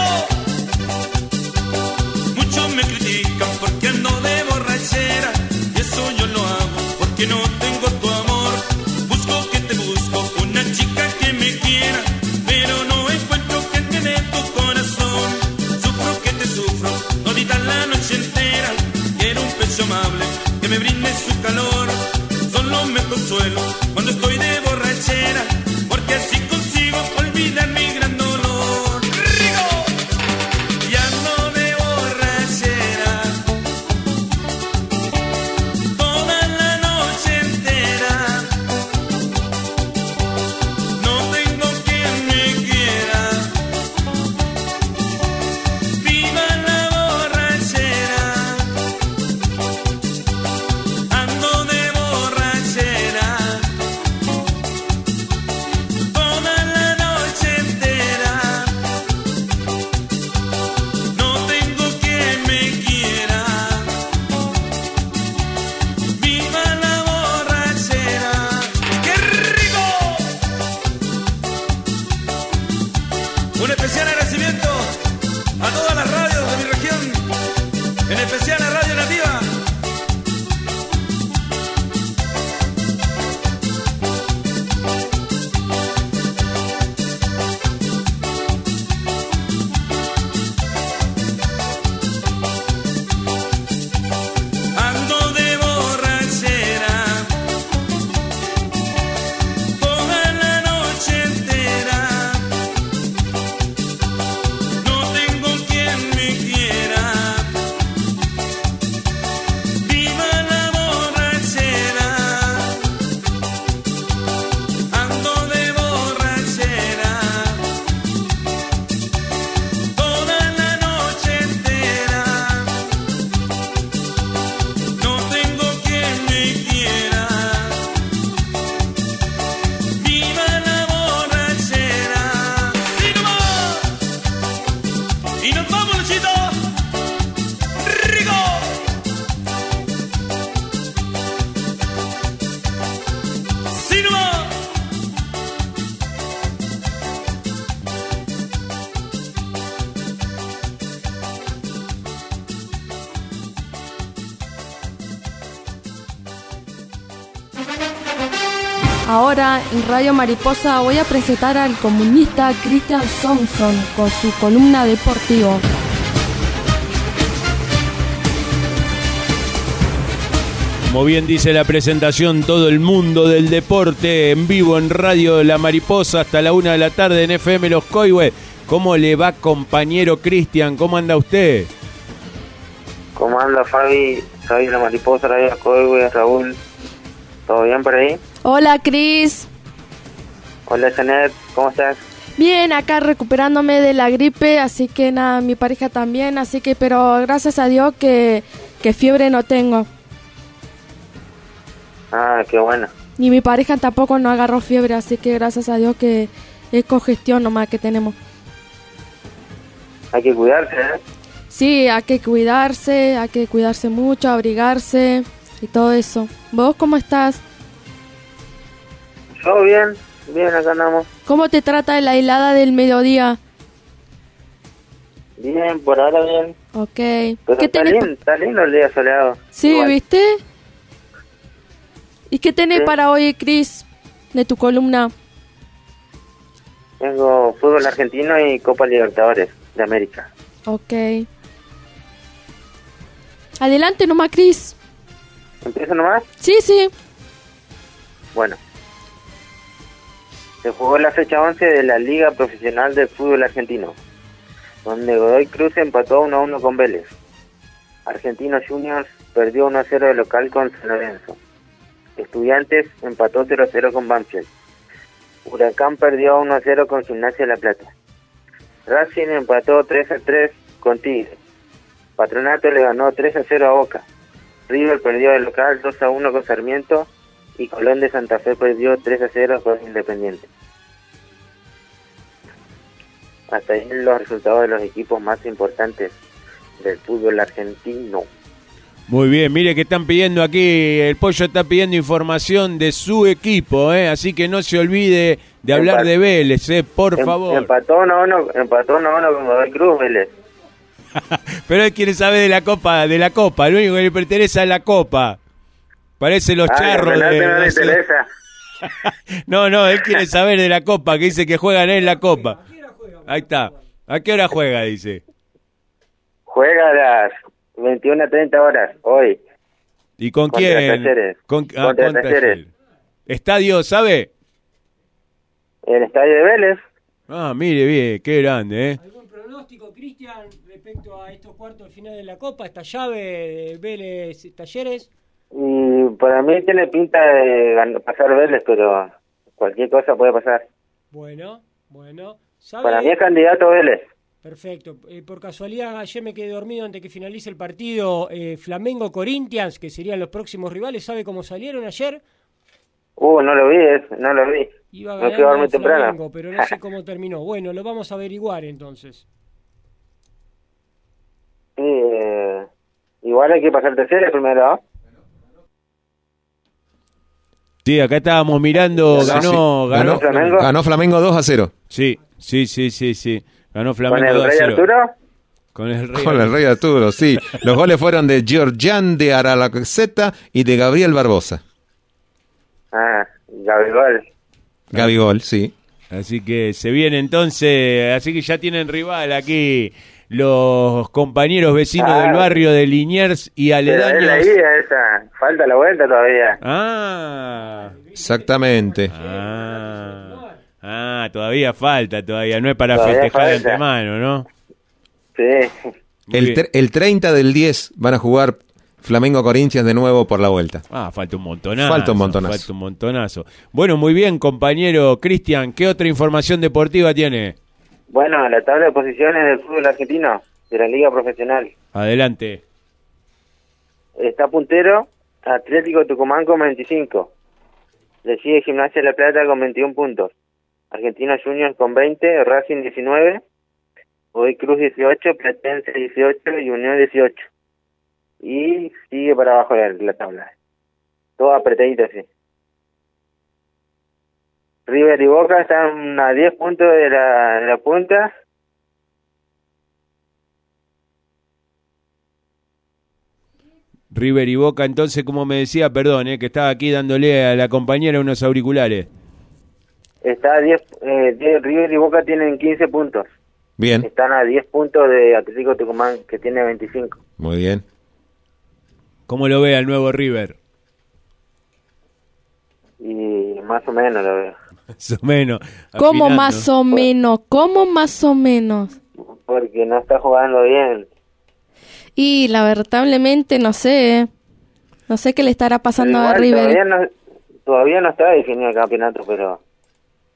S14: Muchos me critican porque ando de borrachera, y eso yo lo hago porque no tengo tu amor. Busco que te busco, una chica que me quiera, pero no encuentro que te dé tu corazón. Sufro que te sufro todita la noche entera. Quiero un pecho amable que me brinde su calor. Solo me consuelo cuando estoy de borrachera, porque así consigo olvidar mi gran dolor. ¡Rico! Y ando de borrachera toda la noche entera. No tengo quien me quiera. Viva la borrachera. Ando de borrachera toda la noche entera. No tengo quien me quiera. Viva la borrachera. ¡Qué rico! Un especial agradecimiento a todas las radios de mi región, en especial a Radio Nativa. Ando de borrachera toda la noche entera. No tengo quien me quiera. Viva la borrachera. Ando de borrachera toda la noche entera. No tengo quien me quiera. Viva la borrachera. ¡Sí, no va! Y nos vamos, Luchito. ¡Rico! ¡Sí, no va!
S13: Ahora en Radio Mariposa voy a presentar al comunista Christian Thompson con su columna deportivo.
S2: Como bien dice la presentación, todo el mundo del deporte en vivo en Radio La Mariposa hasta la una de la tarde en F M Los Coihues. ¿Cómo le va, compañero Cristian? ¿Cómo anda usted?
S18: ¿Cómo anda, Fabi? Soy La Mariposa, Radio Los Coihues, Raúl. ¿Todo bien por ahí?
S13: Hola, Cris.
S18: Hola, Janet. ¿Cómo estás?
S13: Bien, acá recuperándome de la gripe, así que nada, mi pareja también, así que, pero gracias a Dios que, que fiebre no tengo.
S18: Ah, qué bueno.
S13: Ni mi pareja tampoco no agarró fiebre, así que gracias a Dios que,
S19: Es congestión nomás que tenemos.
S18: Hay que cuidarse, ¿eh?
S19: Sí, hay que cuidarse, hay que cuidarse mucho, abrigarse y todo eso. ¿Vos cómo estás?
S18: Yo bien, bien, acá andamos.
S19: ¿Cómo te trata la helada del mediodía?
S18: Bien, por ahora bien.
S19: Ok.
S18: Pero
S19: ¿Qué
S18: está,
S19: tenés?
S18: lindo, está lindo el día soleado.
S19: Sí,
S18: Igual.
S19: ¿viste? ¿Y qué tenés
S18: Sí.
S19: para hoy, Cris, de tu columna?
S18: Tengo fútbol argentino y Copa Libertadores de América.
S19: Ok. Adelante nomás, Cris.
S18: ¿Empiezo nomás?
S19: Sí, sí.
S18: Bueno. Se jugó la fecha once de la Liga Profesional de Fútbol Argentino, donde Godoy Cruz empató uno a uno con Vélez. Argentinos Juniors perdió uno a cero de local con San Lorenzo. Estudiantes empató cero a cero con Banfield. Huracán perdió uno a cero con Gimnasia de La Plata. Racing empató tres a tres con Tigre. Patronato le ganó tres a cero a Boca. River perdió de local dos a uno con Sarmiento. Y Colón de Santa Fe perdió tres a cero con Independiente. Hasta ahí los resultados de los equipos más importantes del fútbol argentino.
S2: Muy bien, mire que están pidiendo aquí, el Pollo está pidiendo información de su equipo, ¿eh? Así que no se olvide de hablar
S18: Empat-
S2: de Vélez, ¿eh? Por
S18: Em-
S2: favor.
S18: Empató uno a uno, empató uno a uno con Godoy Cruz, Vélez.
S2: Pero él quiere saber de la Copa, de la Copa, lo único que le pertenece es la Copa. Parece los
S18: Ah,
S2: charros
S18: el
S2: de...
S18: campeonato no le
S2: no sé.
S18: interesa.
S2: No, no, él quiere saber de la Copa, que dice que juegan en la Copa. Ahí está. ¿A qué hora juega, dice?
S18: Juega a las veintiuna treinta horas, hoy.
S2: ¿Y con
S18: Contra
S2: quién?
S18: Talleres.
S2: Con, ah,
S18: Contra
S2: contra
S18: Talleres.
S2: Talleres. Estadio, ¿sabe?
S18: El estadio de Vélez.
S2: Ah, mire, bien, qué grande, ¿eh?
S8: ¿Algún pronóstico, Cristian, respecto a estos cuartos de final de la Copa, esta llave de Vélez Talleres?
S18: Y para mí tiene pinta de gan- pasar Vélez, pero cualquier cosa puede pasar.
S8: Bueno, bueno. ¿Sabe?
S18: Para mí es candidato Vélez.
S8: Perfecto. Eh, por casualidad, ayer me quedé dormido antes que finalice el partido eh, Flamengo-Corinthians, que serían los próximos rivales. ¿Sabe cómo salieron ayer?
S18: Uh, no lo vi, es- no lo vi.
S8: Iba
S18: Me fui a
S8: ganando
S18: dormir
S8: el
S18: temprano.
S8: Flamengo, pero no sé cómo terminó. Bueno, lo vamos a averiguar entonces.
S18: Sí, eh, igual hay que pasar tercera primero.
S2: Sí, acá estábamos mirando,
S3: Sí,
S2: ganó,
S3: sí.
S2: ganó,
S18: Flamengo.
S3: Ganó Flamengo dos a cero.
S2: Sí, sí, sí, sí, sí. Ganó Flamengo
S18: ¿Con el
S2: dos a
S18: Rey
S2: cero.
S18: Arturo?
S2: Con el Rey
S3: Con el Rey Arturo, sí. Los goles fueron de Georgian de Aralaceta y de Gabriel Barbosa.
S18: Ah, Gabigol.
S3: Gabigol, sí.
S2: Así que se viene entonces, así que ya tienen rival aquí los compañeros vecinos
S18: Ah.
S2: del barrio de Liniers y
S18: Pero es la
S2: aledaños.
S18: ida esa. Falta la vuelta todavía.
S2: Ah,
S3: Exactamente.
S2: ah, ah, todavía falta, todavía, no es para
S18: Todavía
S2: festejar de
S18: falta.
S2: antemano, ¿no?
S18: Sí.
S2: Muy
S3: El,
S2: bien.
S3: tre- el treinta del diez van a jugar Flamengo Corinthians de nuevo por la vuelta.
S2: Ah, falta un montonazo.
S3: Falta un montonazo.
S2: Falta un montonazo. Bueno, muy bien, compañero Cristian, ¿qué otra información deportiva tiene?
S18: Bueno, la tabla de posiciones del fútbol argentino, de la liga profesional.
S2: Adelante.
S18: Está puntero Atlético Tucumán con veinticinco. Le sigue Gimnasia de La Plata con veintiún puntos. Argentinos Juniors con veinte, Racing diecinueve, Godoy Cruz dieciocho, Platense dieciocho y Unión dieciocho. Y sigue para abajo la, la tabla. Todo apretadito así. River y Boca están a diez puntos de la, de la punta.
S2: River y Boca, entonces, como me decía, perdón, eh, que estaba aquí dándole a la compañera unos auriculares.
S18: Está a diez, eh, diez, River y Boca tienen quince puntos.
S3: Bien,
S18: Están a diez puntos de Atlético Tucumán, que tiene veinticinco.
S3: muy bien.
S2: ¿Cómo lo ve al nuevo River?
S18: Y más o menos lo veo.
S2: Más o menos.
S19: ¿Cómo
S2: afinando.
S19: más o menos? ¿Cómo más o menos?
S18: Porque no está jugando bien.
S19: Y lamentablemente no sé, ¿eh? No sé qué le estará pasando
S18: Igual,
S19: a River.
S18: Todavía no, todavía no está definido el campeonato, pero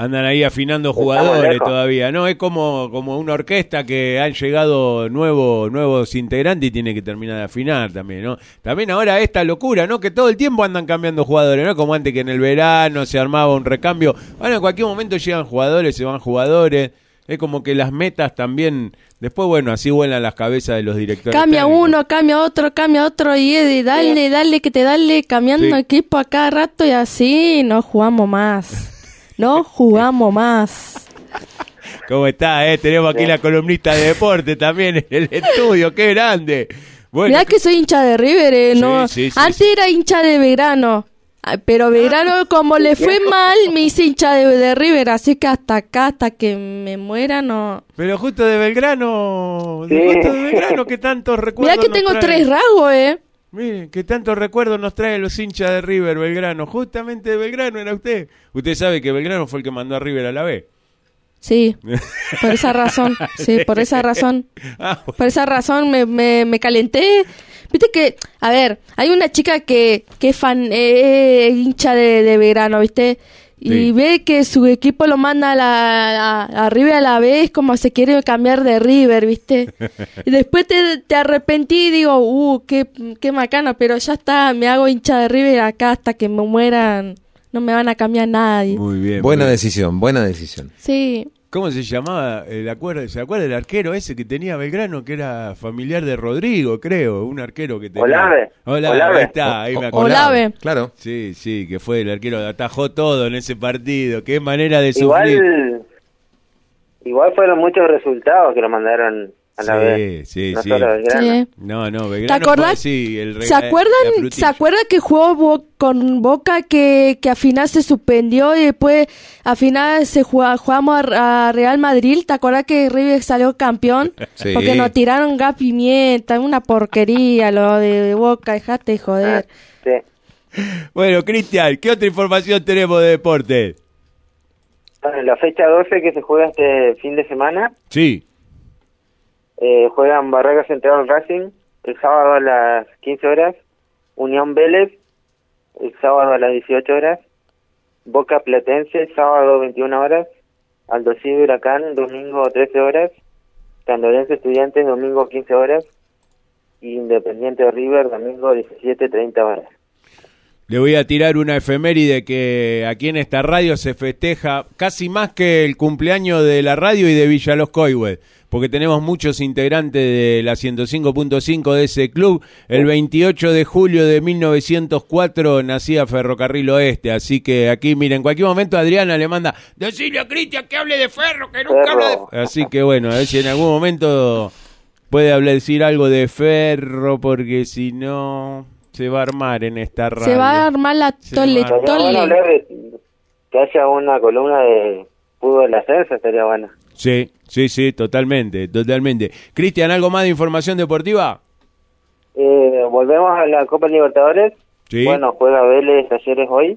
S2: Andan ahí afinando jugadores todavía, ¿no? Es como, como una orquesta que han llegado nuevos, nuevos integrantes y tiene que terminar de afinar también, ¿no? También ahora esta locura, ¿no? Que todo el tiempo andan cambiando jugadores, ¿no? Como antes que en el verano se armaba un recambio. Bueno, en cualquier momento llegan jugadores, se van jugadores. Es como que las metas también... Después, bueno, así vuelan las cabezas de los directores.
S19: Cambia
S2: técnicos.
S19: uno, cambia otro, cambia otro y es de dale, dale, que te dale, cambiando
S2: Sí.
S19: equipo a cada rato y así no jugamos más. No jugamos más.
S2: ¿Cómo está, eh? Tenemos aquí la columnista de deporte también en el estudio. ¡Qué grande! Bueno,
S19: Mirá que soy hincha de River, eh, ¿no?
S2: sí, sí,
S19: Antes
S2: sí.
S19: era hincha de Belgrano. Ah, Pero Belgrano, como le fue mal, me hice hincha de, de River. Así que hasta acá, hasta que me muera, no.
S2: Pero justo de Belgrano, de
S19: Sí.
S2: justo de Belgrano, que tantos recuerdos
S19: Mirá que
S2: nos
S19: tengo
S2: trae.
S19: tres rasgos, eh.
S2: Mire, que tantos recuerdos nos trae los hinchas de River, Belgrano. Justamente de Belgrano era usted. Usted sabe que Belgrano fue el que mandó a River a la B.
S19: Sí, por esa razón, sí, por esa razón.
S2: Ah,
S19: Por esa razón me, me, me calenté. Viste que, a ver, hay una chica que, que es fan, eh, hincha de, de Belgrano, ¿viste? Y
S2: Sí.
S19: ve que su equipo lo manda a, la, a, a River a la vez, como se quiere cambiar de River, ¿viste? Y después te, te arrepentí y digo, uh, qué, qué macana, pero ya está, me hago hincha de River acá hasta que me mueran, no me van a cambiar nadie.
S2: Muy bien.
S3: Buena
S2: muy bien.
S3: decisión, buena decisión.
S19: Sí.
S2: ¿Cómo se llamaba? El acuerdo, ¿se acuerda el arquero ese que tenía Belgrano, que era familiar de Rodrigo, creo? Un arquero que tenía...
S18: Olave.
S2: Olave,
S18: Olave.
S2: ahí está, ahí me acuerdo.
S19: Olave.
S3: Claro.
S2: Sí, sí, que fue el arquero, atajó todo en ese partido. Qué manera de sufrir.
S18: Igual, igual fueron muchos resultados que lo mandaron a la
S2: Sí,
S18: vez.
S2: sí,
S18: no
S2: sí.
S18: solo Belgrano.
S19: Sí.
S2: No, no,
S19: ¿Te
S2: Belgrano
S19: acordás?
S2: fue, sí, el rega-
S19: ¿Se
S2: la
S19: acuerdan,
S2: frutilla.
S19: ¿Se acuerdan que jugó Bo- con Boca que, que al final se suspendió y después al final se jugó, jugamos a, a Real Madrid? ¿Te acuerdas que River salió campeón?
S3: Sí.
S19: Porque nos tiraron gas pimienta, una porquería lo de Boca, dejate de joder.
S18: Sí.
S2: Bueno, Cristian, ¿qué otra información tenemos de deporte?
S18: Bueno, la fecha doce que se juega este fin de semana,
S2: Sí.
S18: eh, juegan Barraca Central Racing el sábado a las quince horas, Unión Vélez el sábado a las dieciocho horas, Boca Platense el sábado veintiuna horas, Aldo Civi Huracán domingo trece horas, San Lorenzo Estudiantes domingo quince horas, y Independiente de River domingo diecisiete treinta horas.
S2: Le voy a tirar una efeméride que aquí en esta radio se festeja casi más que el cumpleaños de la radio y de Villa Los Coihues, porque tenemos muchos integrantes de la ciento cinco punto cinco de ese club. El veintiocho de julio de mil novecientos cuatro nacía Ferrocarril Oeste, así que aquí, miren, en cualquier momento Adriana le manda, decirle a Cristian que hable de Ferro, que nunca
S18: Ferro.
S2: habla de... Así que bueno, a ver si en algún momento puede hablar, decir algo de Ferro, porque si no... se va a armar en esta radio.
S19: Se va a armar la
S2: Se
S19: tole,
S2: va a armar.
S18: Estaría bueno
S19: tole.
S18: hablar de que haya una columna de fútbol ascenso, estaría bueno.
S2: Sí, sí, sí, totalmente, totalmente. Cristian, ¿algo más de información deportiva?
S18: Eh, volvemos a la Copa Libertadores.
S2: Sí.
S18: Bueno, juega Vélez Talleres hoy.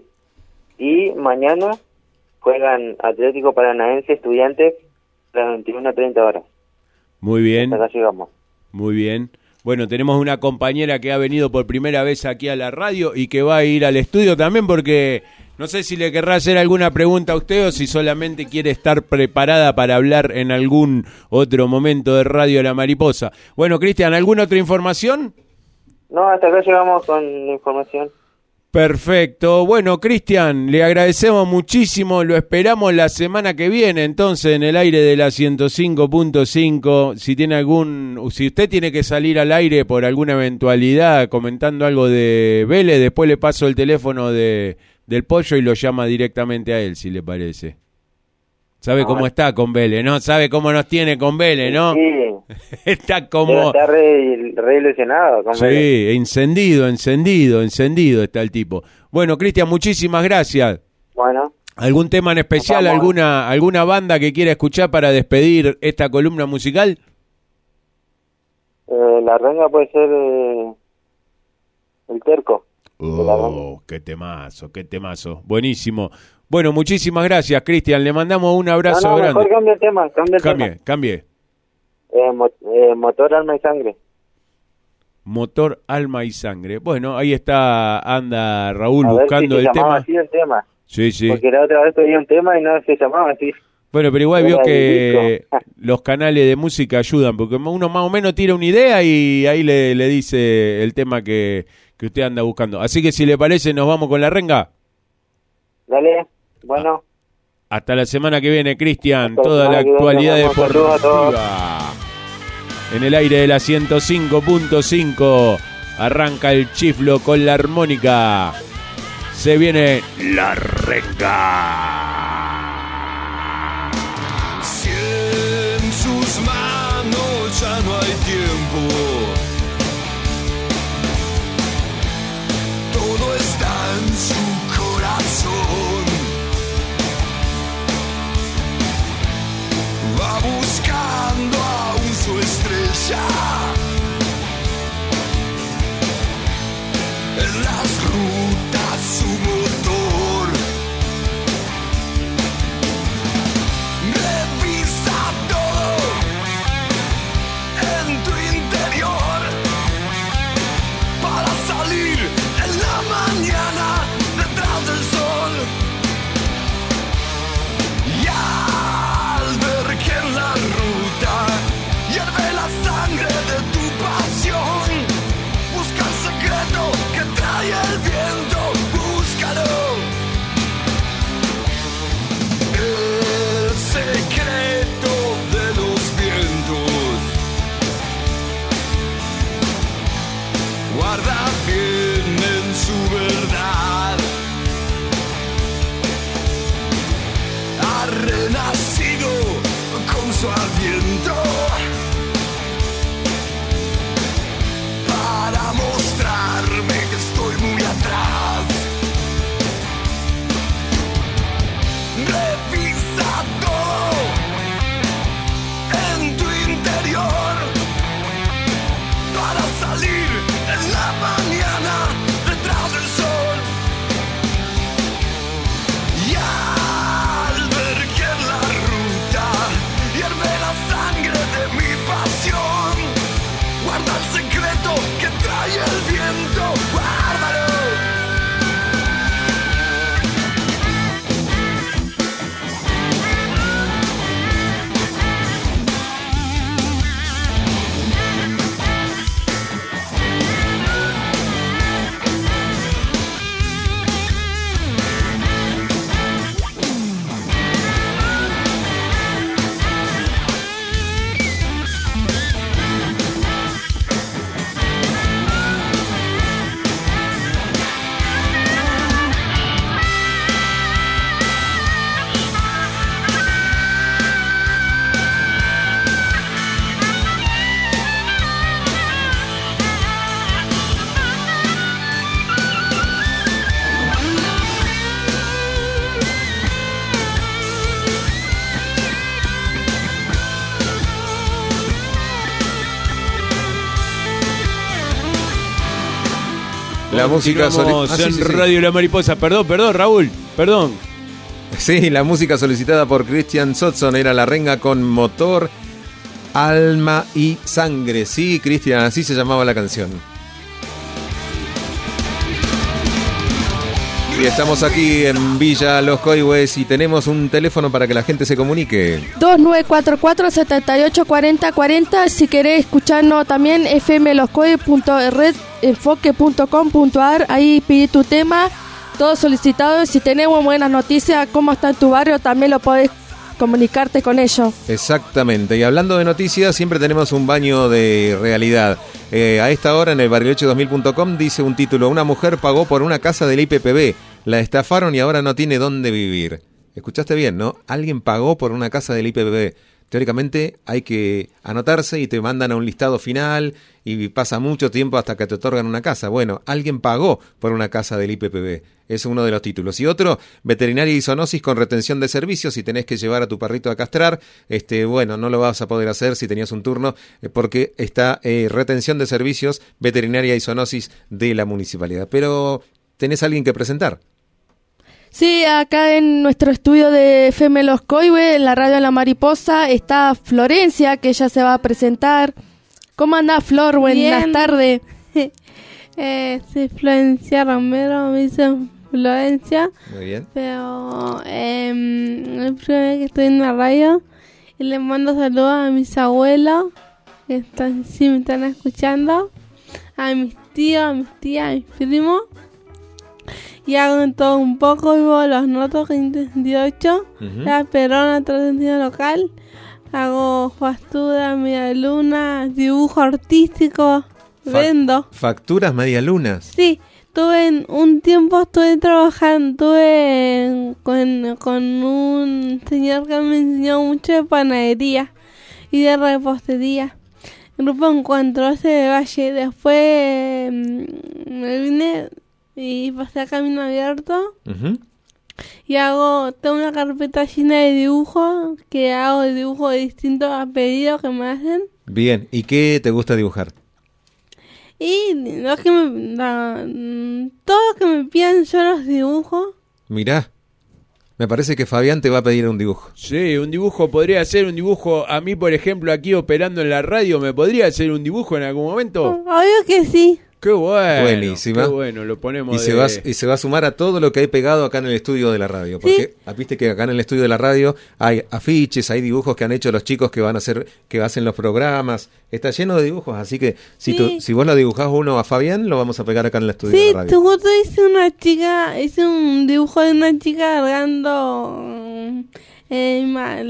S18: Y mañana juegan Atlético Paranaense Estudiantes a las veintiuna treinta horas.
S2: Muy bien,
S18: Hasta acá llegamos.
S2: muy bien. Bueno, tenemos una compañera que ha venido por primera vez aquí a la radio y que va a ir al estudio también porque no sé si le querrá hacer alguna pregunta a usted o si solamente quiere estar preparada para hablar en algún otro momento de Radio La Mariposa. Bueno, Cristian, ¿alguna otra información?
S18: No, hasta acá llegamos con la información.
S2: Perfecto. Bueno, Cristian, le agradecemos muchísimo. Lo esperamos la semana que viene, entonces, en el aire de la ciento cinco punto cinco. Si tiene algún, si usted tiene que salir al aire por alguna eventualidad comentando algo de Vélez, después le paso el teléfono de del Pollo y lo llama directamente a él, si le parece. ¿Sabe
S18: Ah,
S2: cómo
S18: bueno.
S2: está con Vélez, no? ¿Sabe cómo nos tiene con Vélez, no?
S18: Sí,
S2: Está como...
S18: está re, re ilusionado. Con Vélez.
S2: Sí, encendido, encendido, encendido está el tipo. Bueno, Cristian, muchísimas gracias.
S18: Bueno,
S2: ¿Algún tema en especial,
S18: Vamos.
S2: alguna alguna banda que quiera escuchar para despedir esta columna musical?
S18: eh, la renga puede ser eh, el terco.
S2: Oh, qué temazo, qué temazo. Buenísimo. Bueno, muchísimas gracias, Cristian. Le mandamos un abrazo
S18: no, no,
S2: grande.
S18: mejor cambia el tema. Cambia el
S2: Cambie,
S18: tema.
S2: cambie.
S18: Eh, mo- eh, motor, alma y sangre.
S2: Motor, alma y sangre. Bueno, ahí está, anda Raúl
S18: A ver
S2: buscando
S18: si se
S2: el
S18: llamaba
S2: tema.
S18: así el tema.
S2: Sí, sí.
S18: Porque la otra vez pedí un tema y no se llamaba así.
S2: Bueno, pero igual vio
S18: Era
S2: que los canales de música ayudan, porque uno más o menos tira una idea y ahí le, le dice el tema que, que usted anda buscando. Así que si le parece, nos vamos con la renga.
S18: Dale, bueno.
S2: Hasta la semana que viene, Cristian.
S18: Hasta
S2: Toda la
S18: la semana que viene,
S2: actualidad
S18: nos vemos. Saludos a todos.
S2: deportiva. En el aire de la ciento cinco punto cinco arranca el chiflo con la armónica. Se viene la renga.
S14: Si en sus manos ya no hay tiempo, todo está en su corazón. Va buscando aún su estrella en las rutas, su motor. Revisa todo en tu interior para salir en la mañana detrás del sol. Y al ver que en la ruta hierve la sangre de tu pasión, busca el secreto que trae el viento, búscalo. El secreto de los vientos, guarda bien en su verdad. Ha renacido con su aliento para mostrarme que estoy muy atrás. Revisa todo en tu interior para salir en la mañana detrás del sol. Y al ver que en la ruta hierve la sangre de mi pasión, guarda el secreto que trae el viento, guárdalo.
S3: La música
S2: Continuamos
S3: soli- ah,
S2: en
S3: sí, sí, sí.
S2: Radio La Mariposa. Perdón, perdón, Raúl, perdón.
S3: Sí, la música solicitada por Christian Sotson era la renga con motor, alma y sangre. Sí, Cristian, así se llamaba la canción. Y estamos aquí en Villa Los Coihues y tenemos un teléfono para que la gente se comunique.
S19: dos nueve cuatro cuatro, siete ocho cuatro cero cuatro cero. Si querés escucharnos también, fm los coihues punto red enfoque punto com punto a r. Ahí pide tu tema, todo solicitado. Si tenemos buenas noticias, cómo está en tu barrio, también lo podés comunicarte con ellos.
S3: Exactamente, y hablando de noticias, siempre tenemos un baño de realidad. Eh, a esta hora en el bariloche dos mil punto com dice un título: una mujer pagó por una casa del I P P B, la estafaron y ahora no tiene dónde vivir. Escuchaste bien, ¿no? Alguien pagó por una casa del I P P B. Teóricamente hay que anotarse y te mandan a un listado final y pasa mucho tiempo hasta que te otorgan una casa. Bueno, alguien pagó por una casa del I P P B. Es uno de los títulos. Y otro, veterinaria y zoonosis con retención de servicios. Si tenés que llevar a tu perrito a castrar, este, bueno, no lo vas a poder hacer si tenías un turno, eh, porque está eh, retención de servicios, veterinaria y zoonosis de la municipalidad. Pero tenés a alguien que presentar.
S19: Sí, acá en nuestro estudio de F M Los Coihues, en la radio La Mariposa, está Florencia, que ella se va a presentar. ¿Cómo anda, Flor? Buenas
S15: Bien.
S19: tardes.
S15: Eh, soy Florencia Romero, me dicen Florencia.
S3: Muy bien.
S15: Pero eh, es la primera vez que estoy en la radio. Y le mando saludos a mis abuelos, que están, sí me están escuchando. A mis tíos, a mis tías, a mis primos. Y hago todo un poco. Vivo los notos quinientos sesenta y ocho. Uh-huh. La Perona, transmisión local. Hago factura, media luna, dibujo artístico. Fa- vendo.
S3: ¿Facturas medialunas?
S15: Sí. Tuve en un tiempo, estuve trabajando, tuve en, con, con un señor que me enseñó mucho de panadería y de repostería. Grupo Encuentro, ese de Valle. Después mmm, me vine y pasé a Camino Abierto. Uh-huh. Y hago, tengo una carpeta llena de dibujos, que hago dibujos distintos a pedidos que me hacen.
S3: Bien, ¿y qué te gusta dibujar?
S15: Y lo que me, la, todo lo que me pidan yo los dibujo.
S3: Mirá, me parece que Fabián te va a pedir un dibujo.
S2: Sí, un dibujo podría ser un dibujo. A mí, por ejemplo, aquí operando en la radio, ¿me podría hacer un dibujo en algún momento?
S15: Obvio que sí.
S2: Qué bueno.
S3: Buenísima.
S2: Qué bueno, lo ponemos
S3: y,
S2: de...
S3: se va, y se va a sumar a todo lo que hay pegado acá en el estudio de la radio. Porque ¿sí? Viste que acá en el estudio de la radio hay afiches, hay dibujos que han hecho los chicos que van a hacer, que hacen los programas. Está lleno de dibujos, así que si, sí. tú, si vos lo dibujás uno a Fabián, lo vamos a pegar acá en el estudio
S15: sí,
S3: de la radio.
S15: Sí, justo hice una chica, hice un dibujo de una chica largando... Eh,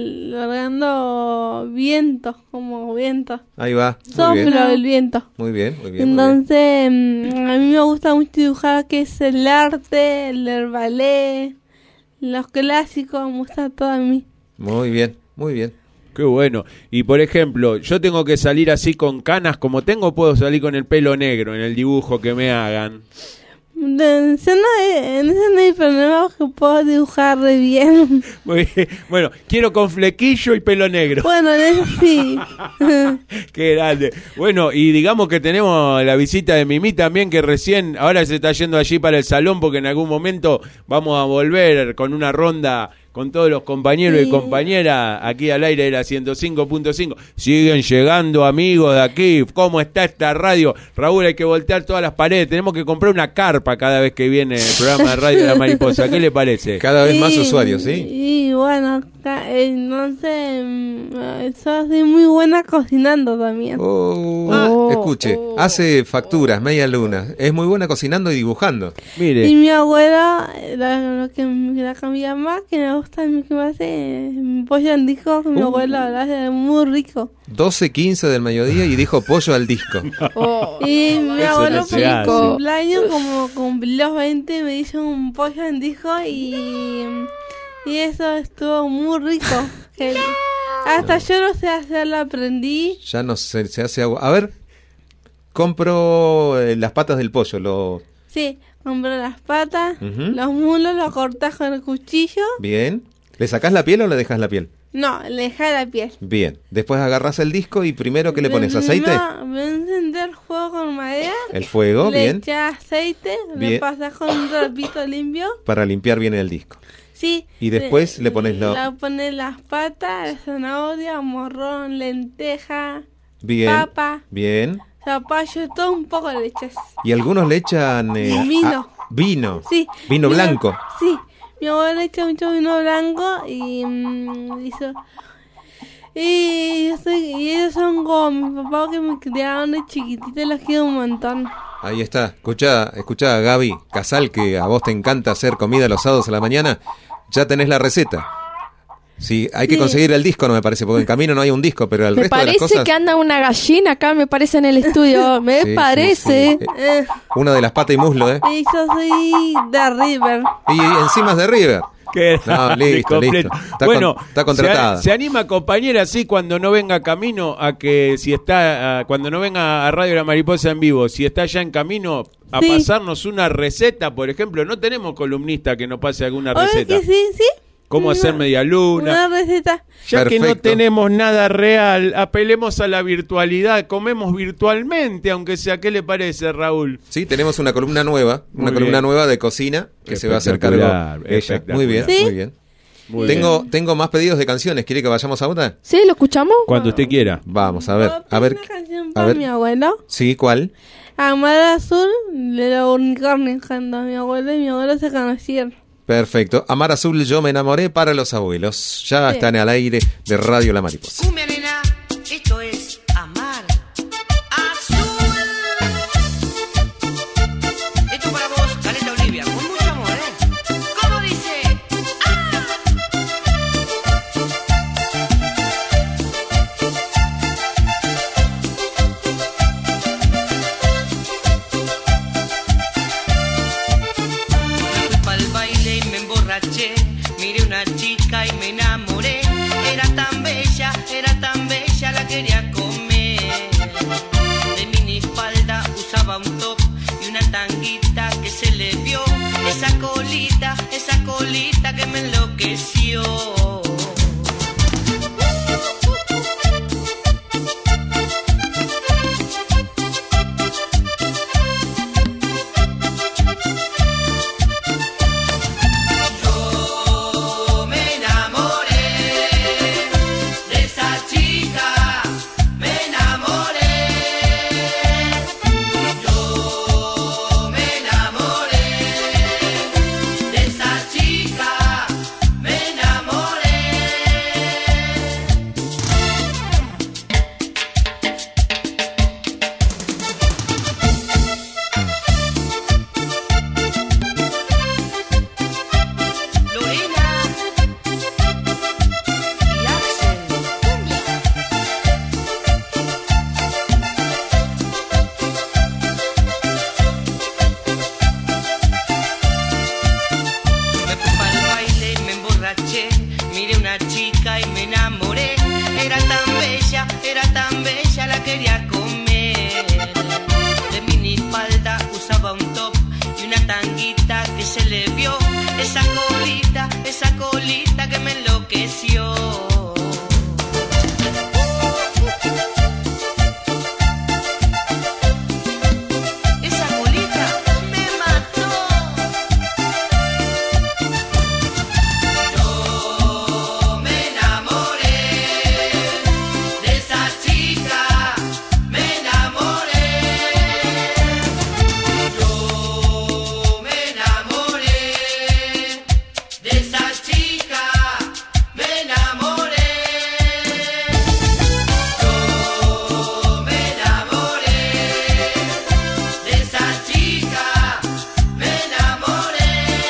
S15: largando vientos, como vientos.
S3: Ahí va.
S15: Soplo el viento.
S3: Muy bien, muy bien.
S15: Entonces, muy bien. A mí me gusta mucho dibujar, que es el arte, el ballet, los clásicos, me gusta todo a mí.
S3: Muy bien, muy bien.
S2: Qué bueno. Y por ejemplo, yo tengo que salir así con canas como tengo, puedo salir con el pelo negro en el dibujo que me hagan.
S15: En eso no hay, en eso no hay problema, porque puedo dibujar re bien.
S2: Muy bien. Bueno, quiero con flequillo y pelo negro.
S15: Bueno, en eso sí.
S2: Qué grande. Bueno, y digamos que tenemos la visita de Mimi también, que recién, ahora se está yendo allí para el salón, porque en algún momento vamos a volver con una ronda con todos los compañeros sí. y compañeras aquí al aire de la ciento cinco punto cinco. Siguen llegando amigos de aquí. ¿Cómo está esta radio? Raúl, hay que voltear todas las paredes. Tenemos que comprar una carpa cada vez que viene el programa de Radio de la Mariposa. ¿Qué le parece?
S3: Cada vez
S15: sí,
S3: más usuarios, ¿sí?
S15: Y bueno, no sé, soy muy buena cocinando también.
S3: Oh, oh, escuche, oh, hace facturas, media luna. Es muy buena cocinando y dibujando.
S2: Mire.
S15: Y mi abuela, lo, lo que la cambiaba más, que me gusta a mí que me hace mi pollo al disco, que mi uh. abuela lo hace muy rico.
S3: doce quince del mediodía y dijo pollo al disco.
S15: Oh. Y mi Eso abuelo no por mi cumpleaños, como cumplí los veinte, me hizo un pollo al disco y, y eso estuvo muy rico. Que, hasta yo no sé hacerlo, aprendí.
S3: Ya no sé, se hace agua. A ver, compro eh, las patas del pollo. Lo...
S15: Sí, compro las patas, uh-huh. los mulos, los cortas con el cuchillo.
S3: Bien. ¿Le sacás la piel o le dejas la piel?
S15: No, le dejas la piel.
S3: Bien. Después agarras el disco y primero, ¿qué le pones? ¿Aceite?
S15: No, voy a encender el fuego con madera.
S3: El fuego,
S15: le
S3: bien.
S15: Le echas aceite, bien. Le pasas con un trapito limpio.
S3: Para limpiar bien el disco.
S15: Sí.
S3: Y después le, le pones lo...
S15: Le pones las patas, la zanahoria, morrón, lenteja,
S3: bien,
S15: papa.
S3: Bien.
S15: Zapallo, todo un poco le echas.
S3: Y algunos le echan... Eh,
S15: vino.
S3: A, vino.
S15: Sí.
S3: Vino
S15: mi,
S3: blanco.
S15: Sí. Mi abuela le echa mucho vino blanco y... Mmm, hizo, y, yo soy, y ellos son como mi papá, que me criaron de chiquitita, los quiero un montón.
S3: Ahí está. Escuchá, escuchá, Gaby Casal, que a vos te encanta hacer comida los sábados a la mañana. Ya tenés la receta. Sí, hay que sí. conseguir el disco, no me parece, porque en camino no hay un disco, pero el
S19: me
S3: resto de las cosas...
S19: Me parece que anda una gallina acá, me parece, en el estudio. Me sí,
S3: Sí,
S19: parece.
S3: sí. Eh, una de las patas y muslo, ¿eh?
S15: Y yo soy de River.
S3: Y, y encima es de River.
S2: Que
S3: no, listo, listo. Está
S2: bueno,
S3: con, está contratada.
S2: Se, se anima, compañera, así cuando no venga camino a que si está, a, cuando no venga a Radio La Mariposa en vivo, si está ya en camino a sí. pasarnos una receta, por ejemplo, no tenemos columnista que nos pase alguna receta.
S15: Que sí, sí.
S2: ¿Cómo
S15: una,
S2: hacer media luna?
S15: Una receta.
S2: Ya
S3: Perfecto.
S2: Que no tenemos nada real, apelemos a la virtualidad, comemos virtualmente, aunque sea. ¿Qué le parece, Raúl?
S3: Sí, tenemos una columna nueva, muy una bien. columna nueva de cocina que se va a hacer cargo ella. Muy bien,
S15: ¿Sí?
S3: muy bien.
S15: Muy
S3: tengo,
S15: bien.
S3: tengo más pedidos de canciones. ¿Quiere que vayamos a una?
S19: Sí, ¿lo escuchamos?
S2: Cuando usted quiera.
S3: Vamos, a ver. A ver.
S15: Una canción
S3: a
S15: para
S3: ver.
S15: mi abuelo.
S3: Sí, ¿cuál?
S15: Amar Azul de los unicornios, cuando mi abuelo y mi abuelo se conocieron.
S3: Perfecto. Amar Azul, yo me enamoré para los abuelos. Ya
S15: Sí.
S3: están al aire de Radio La Mariposa.
S14: Cumbia nena, esto es Amar Azul. Esto para vos, Caleta Olivia, con mucho amor, ¿eh? ¿Cómo dice? Fui pa'l baile y me emborraché. Miré una chica y me enamoré. Era tan bella, era tan bella, la quería comer. De minifalda usaba un top y una tanguita que se le vio. Esa colita, esa colita que me enloqueció. Yo me enamoré de esa chica, me enamoré. Yo me enamoré de esa chica, me enamoré. Lorena y Axel, cumbia. Me fui pa'l baile y me emborraché. Miré una chica y me enamoré. Era tan bella, era tan bella, la quería comer. De minifalda usaba un top y una tanguita que se le vio. Esa colita, esa colita que me enloqueció. Esa colita me mató. Yo me enamoré de esa chica, me enamoré. Yo me enamoré de esa chica, me enamoré. Yo me enamoré de esa chica, me enamoré.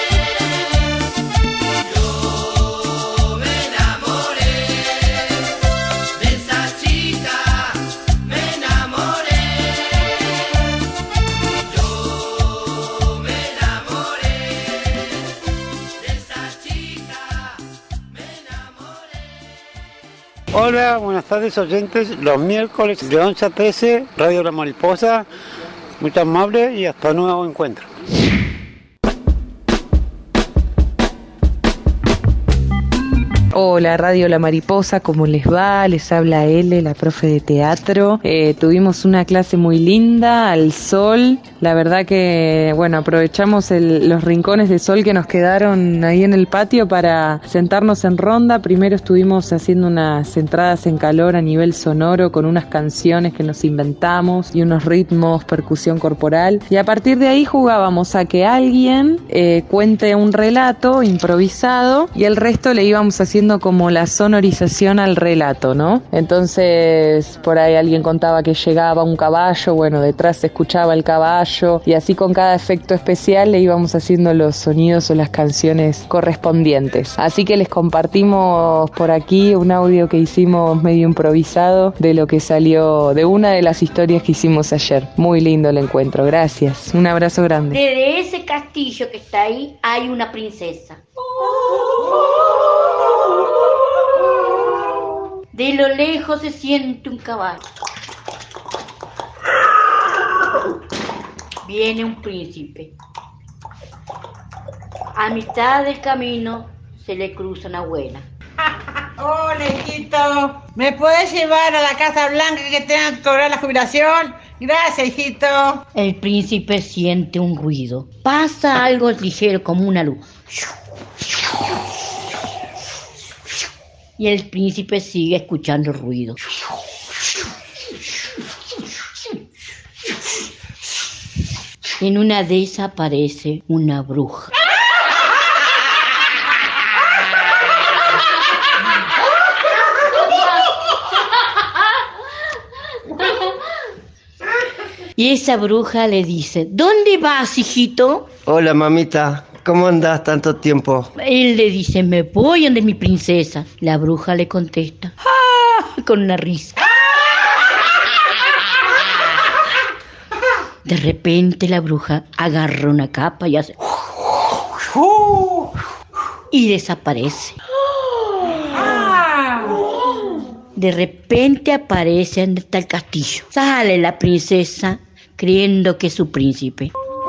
S14: Yo me enamoré de esa chica, me enamoré. Yo me enamoré de esa chica, me enamoré.
S20: Hola, buenas tardes oyentes. Los miércoles de once a trece, Radio La Mariposa. Muy amable y hasta nuevo encuentro.
S21: Hola, Radio La Mariposa, ¿cómo les va? Les habla L, la profe de teatro. Eh, tuvimos una clase muy linda, al sol. La verdad que, bueno, aprovechamos el- los rincones de sol que nos quedaron ahí en el patio para sentarnos en ronda. Primero estuvimos haciendo unas entradas en calor a nivel sonoro con unas canciones que nos inventamos y unos ritmos, percusión corporal. Y a partir de ahí jugábamos a que alguien eh, cuente un relato improvisado y el resto le íbamos haciendo como la sonorización al relato, ¿no? Entonces, por ahí alguien contaba que llegaba un caballo, bueno, detrás se escuchaba el caballo y así con cada efecto especial le íbamos haciendo los sonidos o las canciones correspondientes. Así que les compartimos por aquí un audio que hicimos medio improvisado de lo que salió de una de las historias que hicimos ayer. Muy lindo el encuentro, gracias. Un abrazo grande.
S22: Desde ese castillo que está ahí hay una princesa. De lo lejos se siente un caballo. Viene un príncipe. A mitad del camino se le cruza una abuela.
S23: Hola, hijito. ¿Me puedes llevar a la Casa Blanca que tengan que cobrar la jubilación? Gracias, hijito.
S22: El príncipe siente un ruido. Pasa algo ligero como una luz. Y el príncipe sigue escuchando el ruido. En una de esas aparece una bruja. Y esa bruja le dice, ¿dónde vas, hijito?
S1: Hola, mamita. ¿Cómo andás tanto tiempo?
S22: Él le dice, me voy donde mi princesa. La bruja le contesta, ¡ah! Con una risa. De repente la bruja agarra una capa y hace... y desaparece. De repente aparece donde está el castillo. Sale la princesa creyendo que es su príncipe.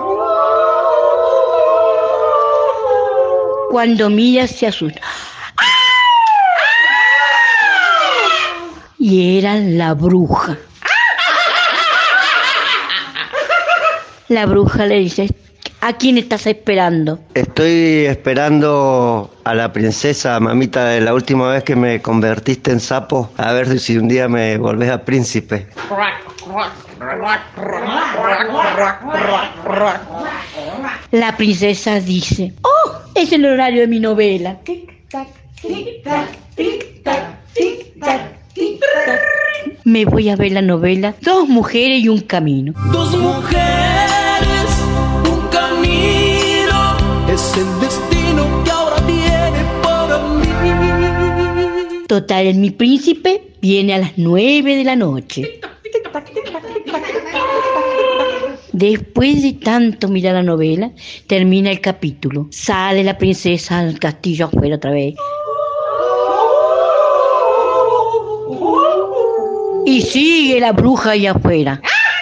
S22: Cuando mira se asusta. Y era la bruja. La bruja le dice, ¿a quién estás esperando?
S1: Estoy esperando a la princesa, mamita, de la última vez que me convertiste en sapo. A ver si un día me volvés a príncipe.
S22: La princesa dice, ¡oh! Es el horario de mi novela. Tic-tac, tic-tac, tic-tac, tic-tac, tic-tac. Me voy a ver la novela Dos mujeres y un camino.
S14: Dos mujeres, un camino, es el destino que ahora viene para mí.
S22: Total, mi príncipe viene a las nueve de la noche. Después de tanto mirar la novela, termina el capítulo. Sale la princesa al castillo afuera otra vez. Y sigue la bruja allá afuera.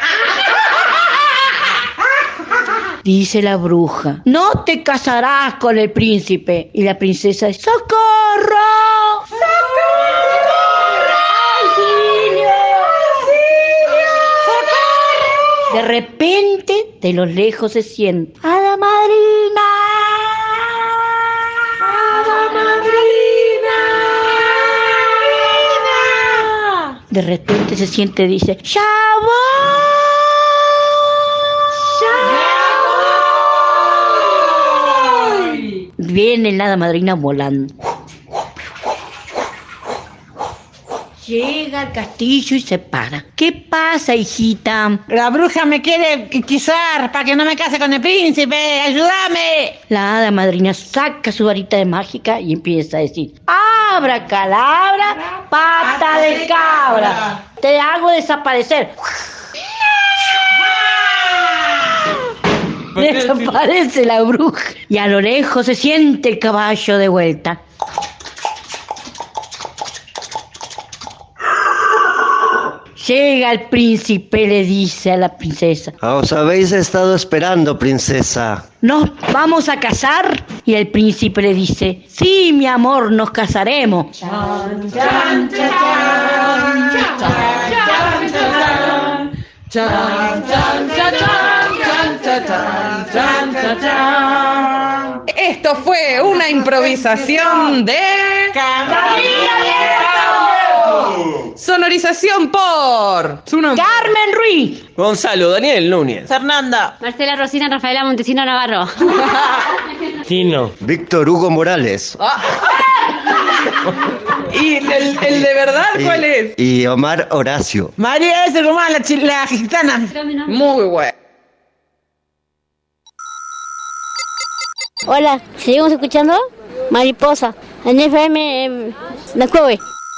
S22: Dice la bruja, no te casarás con el príncipe. Y la princesa dice, ¡socorro! ¡Socorro! ¡Auxilio! ¡Auxilio! ¡Socorro! De repente, de lo lejos se siente, ¡hada madrina! ¡Hada madrina! De repente se siente, dice, ¡ya voy! Viene la hada madrina volando. Llega al castillo y se para. ¿Qué pasa, hijita?
S23: La bruja me quiere hechizar para que no me case con el príncipe. ¡Ayúdame!
S22: La hada madrina saca su varita de mágica y empieza a decir, abracadabra, pata de cabra, te hago desaparecer. Desaparece la bruja y a lo lejos se siente el caballo de vuelta. Llega el príncipe, le dice a la princesa,
S1: Os habéis estado esperando, princesa.
S22: ¿nos vamos a casar? Y el príncipe le dice, sí, mi amor, nos casaremos. Chan, chan, chan, chan, chan, chan, chan, chan, chan, chan, chan.
S4: Esto fue una improvisación de... Sonorización por...
S22: Carmen Ruiz,
S5: Gonzalo, Daniel Núñez,
S23: Fernanda,
S10: Marcela Rosina, Rafaela Montesino Navarro.
S5: Tino,
S1: Víctor Hugo Morales.
S4: ¿Y el, el de verdad cuál es?
S1: Y Omar Horacio.
S23: María S. Román, la, chi- la gitana.
S4: Muy bueno.
S16: Hola, ¿seguimos escuchando? Mariposa, en F M eh, La Cueve.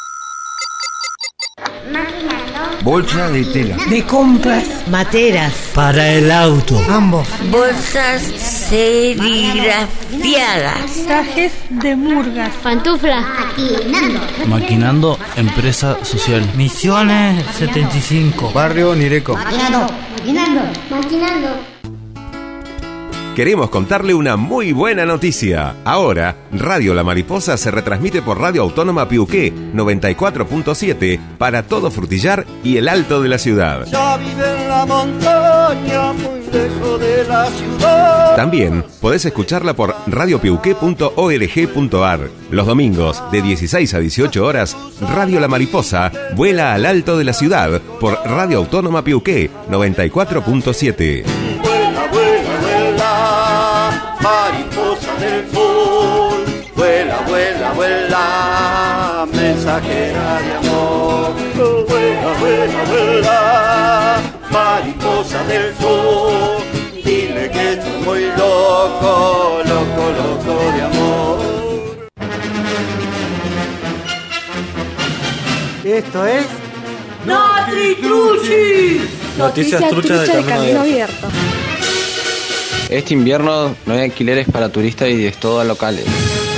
S24: Bolsa de tela.
S7: De compras.
S22: materas,
S7: Para el auto. Ambos.
S22: bolsas serigrafiadas,
S7: Trajes de murgas.
S16: Pantufla.
S11: Maquinando.
S12: Maquinando empresa social.
S7: Misiones setenta y cinco.
S24: Barrio Nireco.
S11: Maquinando. Maquinando. Maquinando.
S25: Queremos contarle una muy buena noticia. Ahora, Radio La Mariposa se retransmite por Radio Autónoma Piuqué noventa y cuatro punto siete para todo Frutillar y el Alto de la ciudad.
S14: Ya vive en la montaña, muy lejos de la ciudad.
S25: También podés escucharla por radio piuqué punto org punto ar. Los domingos, de dieciséis a dieciocho horas, Radio La Mariposa vuela al Alto de la ciudad por Radio Autónoma Piuqué noventa y cuatro punto siete.
S14: Vuela, vuela.
S6: del sol. Vuela, vuela, vuela, mensajera de amor. Vuela, vuela, vuela, mariposa del sol. Dile que estoy muy loco, loco, loco de amor.
S8: Esto es
S14: Notri Truchi.
S9: Noticias truchas de Camino
S19: Abierto.
S13: Este invierno no hay alquileres para turistas y de todos locales.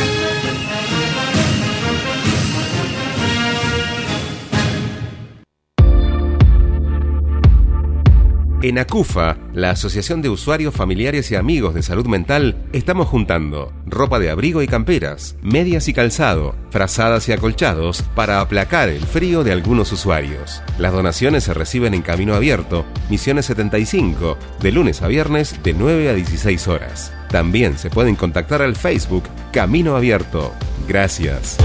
S25: En ACUFA, la Asociación de Usuarios Familiares y Amigos de Salud Mental, estamos juntando ropa de abrigo y camperas, medias y calzado, frazadas y acolchados para aplacar el frío de algunos usuarios. Las donaciones se reciben en Camino Abierto, Misiones setenta y cinco, de lunes a viernes de nueve a dieciséis horas. También se pueden contactar al Facebook Camino Abierto. Gracias.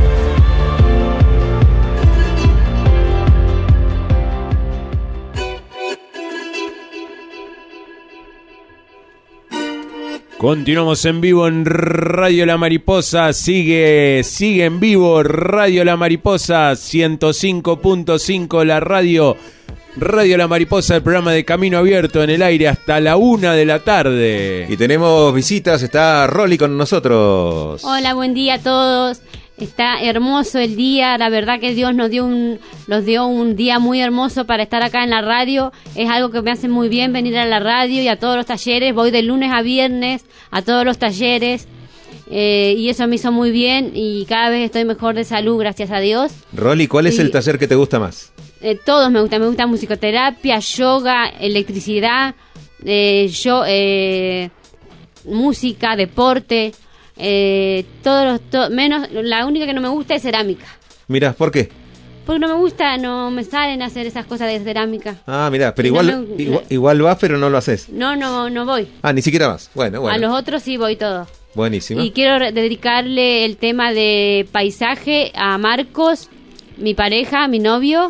S2: Continuamos en vivo en Radio La Mariposa, sigue, sigue en vivo Radio La Mariposa, ciento cinco punto cinco la radio, Radio La Mariposa, el programa de Camino Abierto en el aire hasta la una de la tarde.
S3: Y tenemos visitas, está Rolly con nosotros.
S10: Hola, buen día a todos. Está hermoso el día, la verdad que Dios nos dio un, nos dio un día muy hermoso para estar acá en la radio. Es algo que me hace muy bien venir a la radio y a todos los talleres. Voy de lunes a viernes a todos los talleres eh, y eso me hizo muy bien y cada vez estoy mejor de salud, gracias a Dios.
S3: Rolly, ¿cuál es
S10: y,
S3: el taller que te gusta más?
S10: Eh, todos me gustan, me gusta musicoterapia, yoga, electricidad, eh, yo, eh, música, deporte. Eh, todos los, to, menos la única que no me gusta es cerámica.
S3: Mirá, ¿por qué?
S10: Porque no me gusta, no me salen a hacer esas cosas de cerámica.
S3: Ah, mirá, pero igual,
S10: no me,
S3: igual igual vas, pero no lo haces.
S10: No, no, no voy.
S3: Ah, ni siquiera vas. Bueno, bueno.
S10: A los otros sí voy todo.
S3: Buenísimo.
S10: Y quiero re- dedicarle el tema de paisaje a Marcos, mi pareja, mi novio.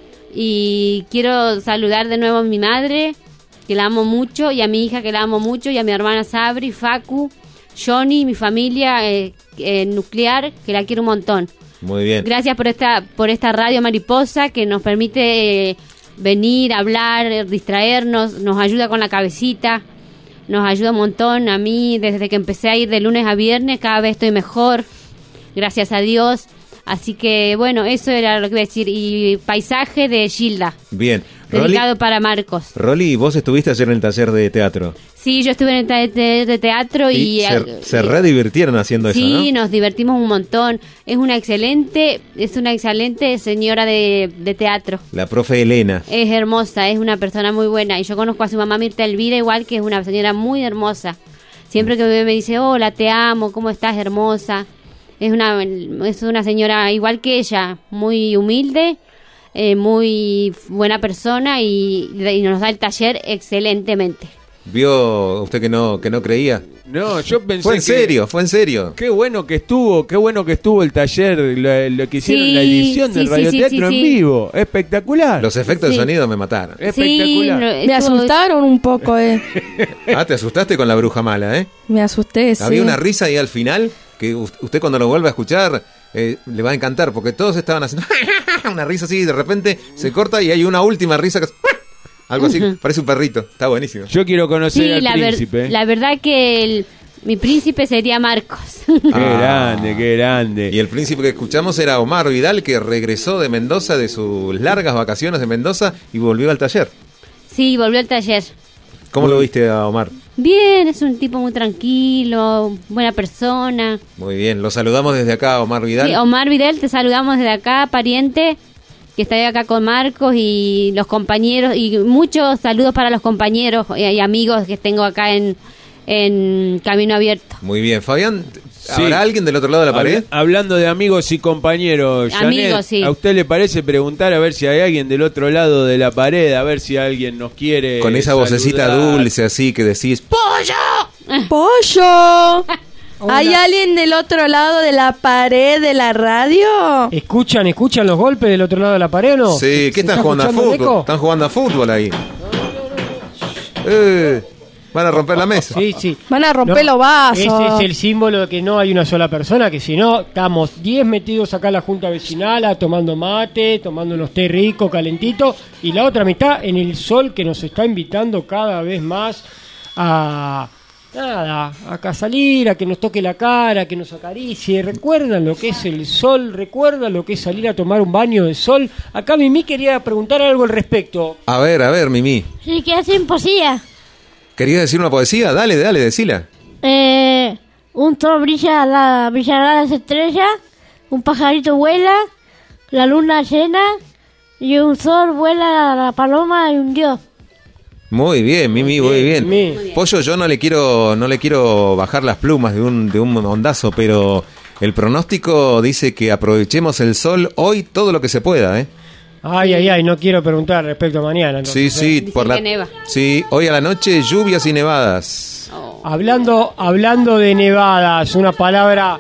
S10: Y quiero saludar de nuevo a mi madre, que la amo mucho, y a mi hija, que la amo mucho, y a mi hermana Sabri, Facu, Johnny, mi familia eh, eh, nuclear, que la quiero un montón.
S3: Muy bien.
S10: Gracias por esta por esta radio Mariposa que nos permite eh, venir, hablar, eh, distraernos, nos ayuda con la cabecita, nos ayuda un montón. A mí, desde que empecé a ir de lunes a viernes, cada vez estoy mejor, gracias a Dios. Así que, bueno, eso era lo que iba a decir. Y paisaje de Gilda.
S3: Bien.
S10: Dedicado
S3: Rolly,
S10: para Marcos.
S3: Rolly, vos estuviste ayer en el taller de teatro.
S10: Sí, yo estuve en el taller de teatro y...
S3: y se,
S10: eh,
S3: se redivirtieron haciendo
S10: sí,
S3: eso, ¿no?
S10: Sí, nos divertimos un montón. Es una excelente, es una excelente señora de, de teatro.
S3: La profe Elena.
S10: Es hermosa, es una persona muy buena. Y yo conozco a su mamá Mirta Elvira igual, que es una señora muy hermosa. Siempre que me dice, hola, te amo, ¿cómo estás, hermosa? Es una, es una señora igual que ella, muy humilde, eh, muy buena persona y, y nos da el taller excelentemente.
S3: ¿Vio usted que no que no creía?
S2: No, yo pensé
S3: Fue en
S2: que,
S3: serio, fue en serio.
S2: Qué bueno que estuvo, qué bueno que estuvo el taller, lo, lo que hicieron,
S10: sí,
S2: la edición
S10: sí,
S2: del
S10: sí,
S2: radioteatro
S10: sí, sí,
S2: en
S10: sí.
S2: vivo. Espectacular.
S3: Los efectos
S10: Sí.
S3: de sonido me mataron.
S2: Espectacular.
S10: Sí,
S19: Me asustaron un poco, eh.
S3: Ah, te asustaste con la bruja mala, ¿eh?
S19: Me asusté, sí.
S3: Había una risa ahí al final que u- usted cuando lo vuelva a escuchar eh, le va a encantar porque todos estaban haciendo una risa así y de repente se corta y hay una última risa que es algo así, parece un perrito. Está buenísimo.
S2: Yo quiero conocer
S10: Sí,
S2: al
S10: la, ver-
S2: príncipe.
S10: la verdad que el, mi príncipe sería Marcos.
S2: Qué grande, qué grande.
S3: Y el príncipe que escuchamos era Omar Vidal, que regresó de Mendoza, de sus largas vacaciones de Mendoza, y volvió al taller.
S10: Sí, volvió al taller.
S3: ¿Cómo lo viste a Omar?
S10: Bien, es un tipo muy tranquilo, buena persona.
S3: Muy bien, lo saludamos desde acá, Omar Vidal.
S10: Sí, Omar Vidal, te saludamos desde acá, pariente, que está acá con Marcos y los compañeros, y muchos saludos para los compañeros y, y amigos que tengo acá en, en Camino Abierto.
S3: Muy bien, Fabián,
S2: Sí.
S3: ¿habrá alguien del otro lado de la pared?
S2: Habla- hablando de amigos y compañeros,
S10: Amigos,
S2: Janet,
S10: sí.
S2: ¿a usted le parece preguntar a ver si hay alguien del otro lado de la pared, a ver si alguien nos quiere
S3: Con esa vocecita
S2: saludar?
S3: dulce así que decís ¡Pollo!
S19: ¡Pollo! ¿Hay alguien del otro lado de la pared de la radio?
S5: ¿Escuchan, escuchan los golpes del otro lado de la pared o no?
S3: Sí, ¿qué
S5: ¿Se
S3: están
S5: está
S3: jugando a
S5: escuchando el
S3: fútbol?
S5: eco?
S3: Están jugando a fútbol ahí. Eh, Van a romper la mesa.
S5: Sí, sí.
S19: Van a romper
S5: No,
S19: los vasos.
S5: Ese es el símbolo de que no hay una sola persona, que si no, estamos diez metidos acá en la junta vecinal, a- tomando mate, tomando unos té ricos, calentitos, y la otra mitad en el sol que nos está invitando cada vez más a... Nada, acá salir, a que nos toque la cara, a que nos acaricie. ¿Recuerdan lo que es el sol? ¿Recuerdan lo que es salir a tomar un baño de sol? Acá Mimi quería preguntar algo al respecto.
S3: A ver, a ver, Mimi.
S16: Sí, que hacen poesía.
S3: ¿Querías decir una poesía? Dale, dale, decila.
S16: Eh, un sol brilla, la, brillará las estrellas, un pajarito vuela, la luna llena, y un sol vuela la paloma y un dios.
S3: Muy bien, Mimi, muy bien.
S5: Mimi.
S3: Pollo, yo no le quiero, no le quiero bajar las plumas de un, de un ondazo, pero el pronóstico dice que aprovechemos el sol hoy todo lo que se pueda, ¿eh?
S5: Ay, ay, ay, no quiero preguntar respecto a mañana. entonces,
S3: Sí, sí,
S5: ¿eh?
S3: por la,
S10: que neva.
S3: sí, hoy a la noche lluvias y nevadas.
S5: Hablando, hablando de nevadas, una palabra,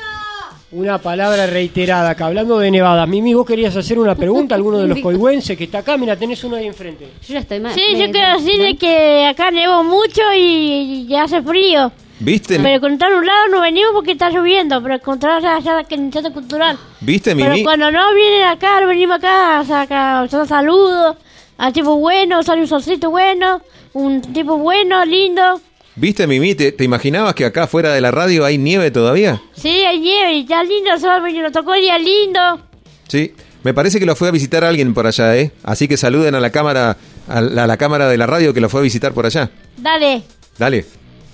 S5: una palabra reiterada acá. Hablando de nevadas, Mimi, vos querías hacer una pregunta a alguno de los coigüenses que está acá. Mira, tenés uno ahí enfrente.
S10: Yo ya estoy mal.
S16: Sí, yo quiero decirle que acá nevó mucho y, y hace frío.
S3: ¿Viste?
S16: Pero con tal un lado no venimos porque está lloviendo, pero encontrar allá que en el centro cultural.
S3: ¿Viste,
S16: Pero
S3: Mimi?
S16: cuando no vienen acá, no venimos acá, o sea, acá, son saludos, al tipo bueno, sale un solcito bueno, un tipo bueno, lindo.
S3: ¿Viste, Mimi? ¿Te, te imaginabas que acá fuera de la radio hay nieve todavía?
S16: Sí, hay nieve y ya lindo el sol, nos tocó el día lindo.
S3: Sí. Me parece que lo fue a visitar alguien por allá, ¿eh? Así que saluden a la cámara, a la, a la cámara de la radio que lo fue a visitar por allá.
S16: Dale,
S3: Dale.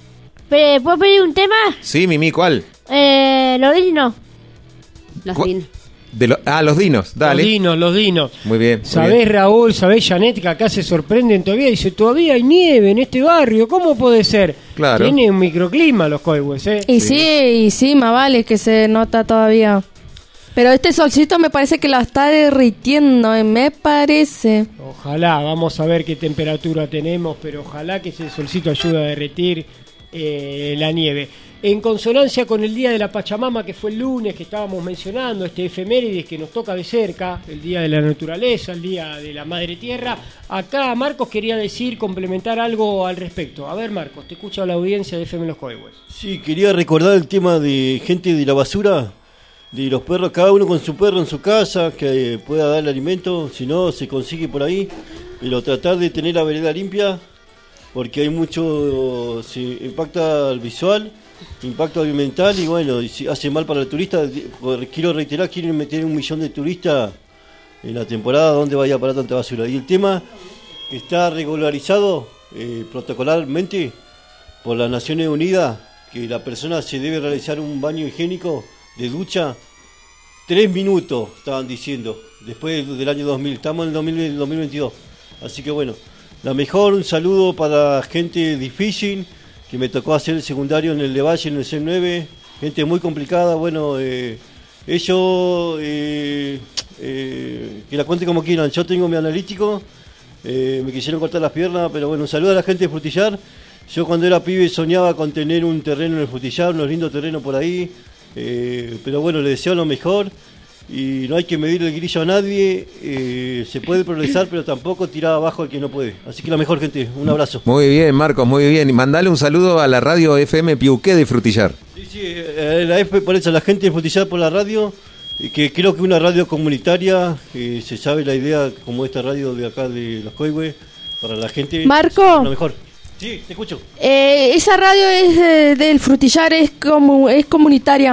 S16: Pe- ¿puedo pedir un tema?
S3: Sí, Mimi, ¿cuál?
S16: Eh, lo dinos.
S10: Los
S3: ¿Cu-
S10: dinos.
S3: De lo- ah, los dinos, dale.
S5: Los dinos, los dinos.
S3: Muy bien. muy
S5: ¿Sabés,
S3: bien.
S5: Raúl? ¿Sabés, Janet, que acá se sorprenden todavía? Dice, todavía hay nieve en este barrio. ¿Cómo puede ser?
S3: Claro.
S5: Tiene un microclima los coigües, ¿eh?
S19: Y sí. y sí, más vale que se nota todavía. Pero este solcito me parece que la está derritiendo, eh, me parece.
S5: Ojalá, vamos a ver qué temperatura tenemos, pero ojalá que ese solcito ayude a derretir eh, la nieve. En consonancia con el Día de la Pachamama, que fue el lunes, que estábamos mencionando, este efemérides que nos toca de cerca, el Día de la Naturaleza, el Día de la Madre Tierra, acá Marcos quería decir, complementar algo al respecto. A ver, Marcos, te escucha la audiencia de F M Los Coigües.
S8: Sí, quería recordar el tema de gente de la basura, de los perros, cada uno con su perro en su casa, que eh, pueda darle alimento, si no se consigue por ahí, pero tratar de tener la vereda limpia, porque hay mucho, se impacta el visual, impacto ambiental y bueno, y si hace mal para el turista. Quiero reiterar, quieren meter un millón de turistas en la temporada, ¿dónde vaya a parar tanta basura? Y el tema está regularizado eh, protocolarmente por las Naciones Unidas, que la persona se debe realizar un baño higiénico de ducha tres minutos, estaban diciendo, después del año dos mil, estamos en el dos mil, dos mil veintidós, así que bueno, la mejor, un saludo para gente difícil, que me tocó hacer el secundario en el de Valle, en el C nueve, gente muy complicada, bueno, eh, ellos, eh, eh, que la cuenten como quieran, yo tengo mi analítico, eh, me quisieron cortar las piernas, pero bueno, un saludo a la gente de Frutillar. Yo cuando era pibe soñaba con tener un terreno en el Frutillar, unos lindos terrenos por ahí, eh, pero bueno, le deseo lo mejor y no hay que medir el grillo a nadie, eh, se puede progresar, pero tampoco tirar abajo al que no puede. Así que la mejor, gente, un abrazo.
S3: Muy bien, Marcos, muy bien. Y mandale un saludo a la radio F M Piuqué de Frutillar.
S8: Sí, sí, eh, la F por eso, la gente de Frutillar por la radio, eh, que creo que una radio comunitaria, eh, se sabe la idea como esta radio de acá de Los Coigües, para la gente.
S19: Marco.
S8: La mejor. Sí, te escucho.
S19: Eh, esa radio es eh, del Frutillar, es como es comunitaria.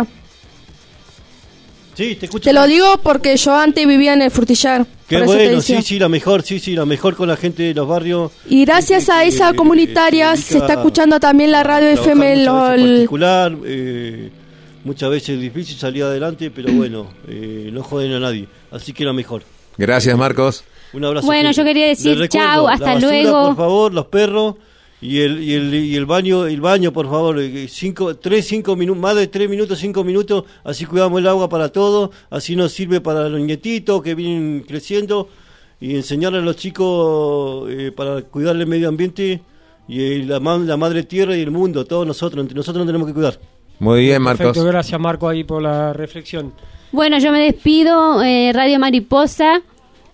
S8: Sí, te escucho.
S19: Te lo digo porque yo antes vivía en el Frutillar.
S8: Qué
S19: por eso te
S8: bueno,
S19: decía.
S8: sí, sí, la mejor, sí, sí, la mejor con la gente de los barrios.
S19: Y gracias a esa comunitaria
S8: se
S19: se,
S8: dedica
S19: está escuchando también la radio F M.
S8: Muchas
S19: lo-
S8: veces
S19: el-
S8: particular, eh, muchas veces es difícil salir adelante, pero bueno, eh, no joden a nadie. Así que la mejor.
S3: Gracias, Marcos.
S8: Un abrazo.
S10: Bueno,
S8: gente.
S10: yo quería decir
S8: Les recuerdo,
S10: chau,
S8: la
S10: hasta
S8: basura,
S10: luego.
S8: Por favor, los perros y el y el y el baño, el baño, por favor, eh, cinco, tres, cinco minutos, más de tres minutos, cinco minutos, así cuidamos el agua para todo, así nos sirve para los nietitos que vienen creciendo y enseñarle a los chicos eh, para cuidar el medio ambiente y eh, la, ma- la madre tierra y el mundo, todos nosotros, entre nosotros nos tenemos que cuidar.
S3: Muy bien, Marcos.
S5: Perfecto, gracias Marco ahí por la reflexión.
S10: Bueno, yo me despido, eh, Radio Mariposa.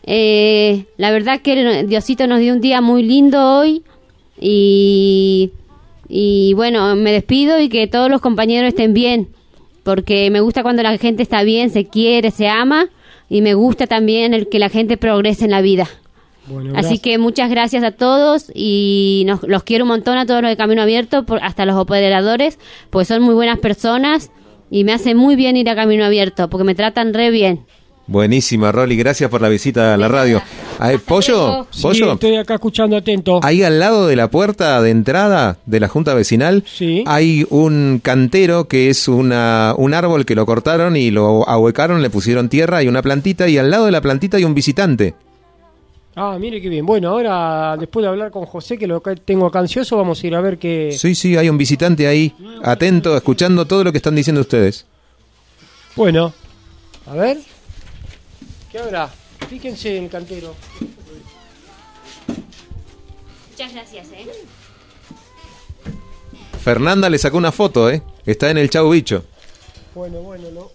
S10: Eh, la verdad que Diosito nos dio un día muy lindo hoy y Y bueno, me despido y que todos los compañeros estén bien, porque me gusta cuando la gente está bien, se quiere, se ama, y me gusta también el que la gente progrese en la vida. Bueno, así que muchas gracias a todos y nos, los quiero un montón a todos los de Camino Abierto, por, hasta los operadores, porque son muy buenas personas y me hace muy bien ir a Camino Abierto, porque me tratan re bien.
S3: Buenísima, Rolly, gracias por la visita a la radio. Ay, ¿Pollo? ¿Pollo?
S5: Sí, estoy acá escuchando atento.
S3: Ahí al lado de la puerta de entrada de la Junta Vecinal
S5: sí.
S3: hay un cantero que es una un árbol que lo cortaron y lo ahuecaron, le pusieron tierra y una plantita, y al lado de la plantita hay un visitante.
S5: Ah, mire qué bien. Bueno, ahora después de hablar con José, que lo tengo acá ansioso, vamos a ir a ver qué...
S3: Sí, sí, hay un visitante ahí, atento, escuchando todo lo que están diciendo ustedes.
S5: Bueno, a ver... ¿Qué habrá? Fíjense en el cantero.
S10: Muchas gracias, ¿eh?
S3: Fernanda le sacó una foto, ¿eh? Está en el Chau Bicho.
S5: Bueno, bueno, no.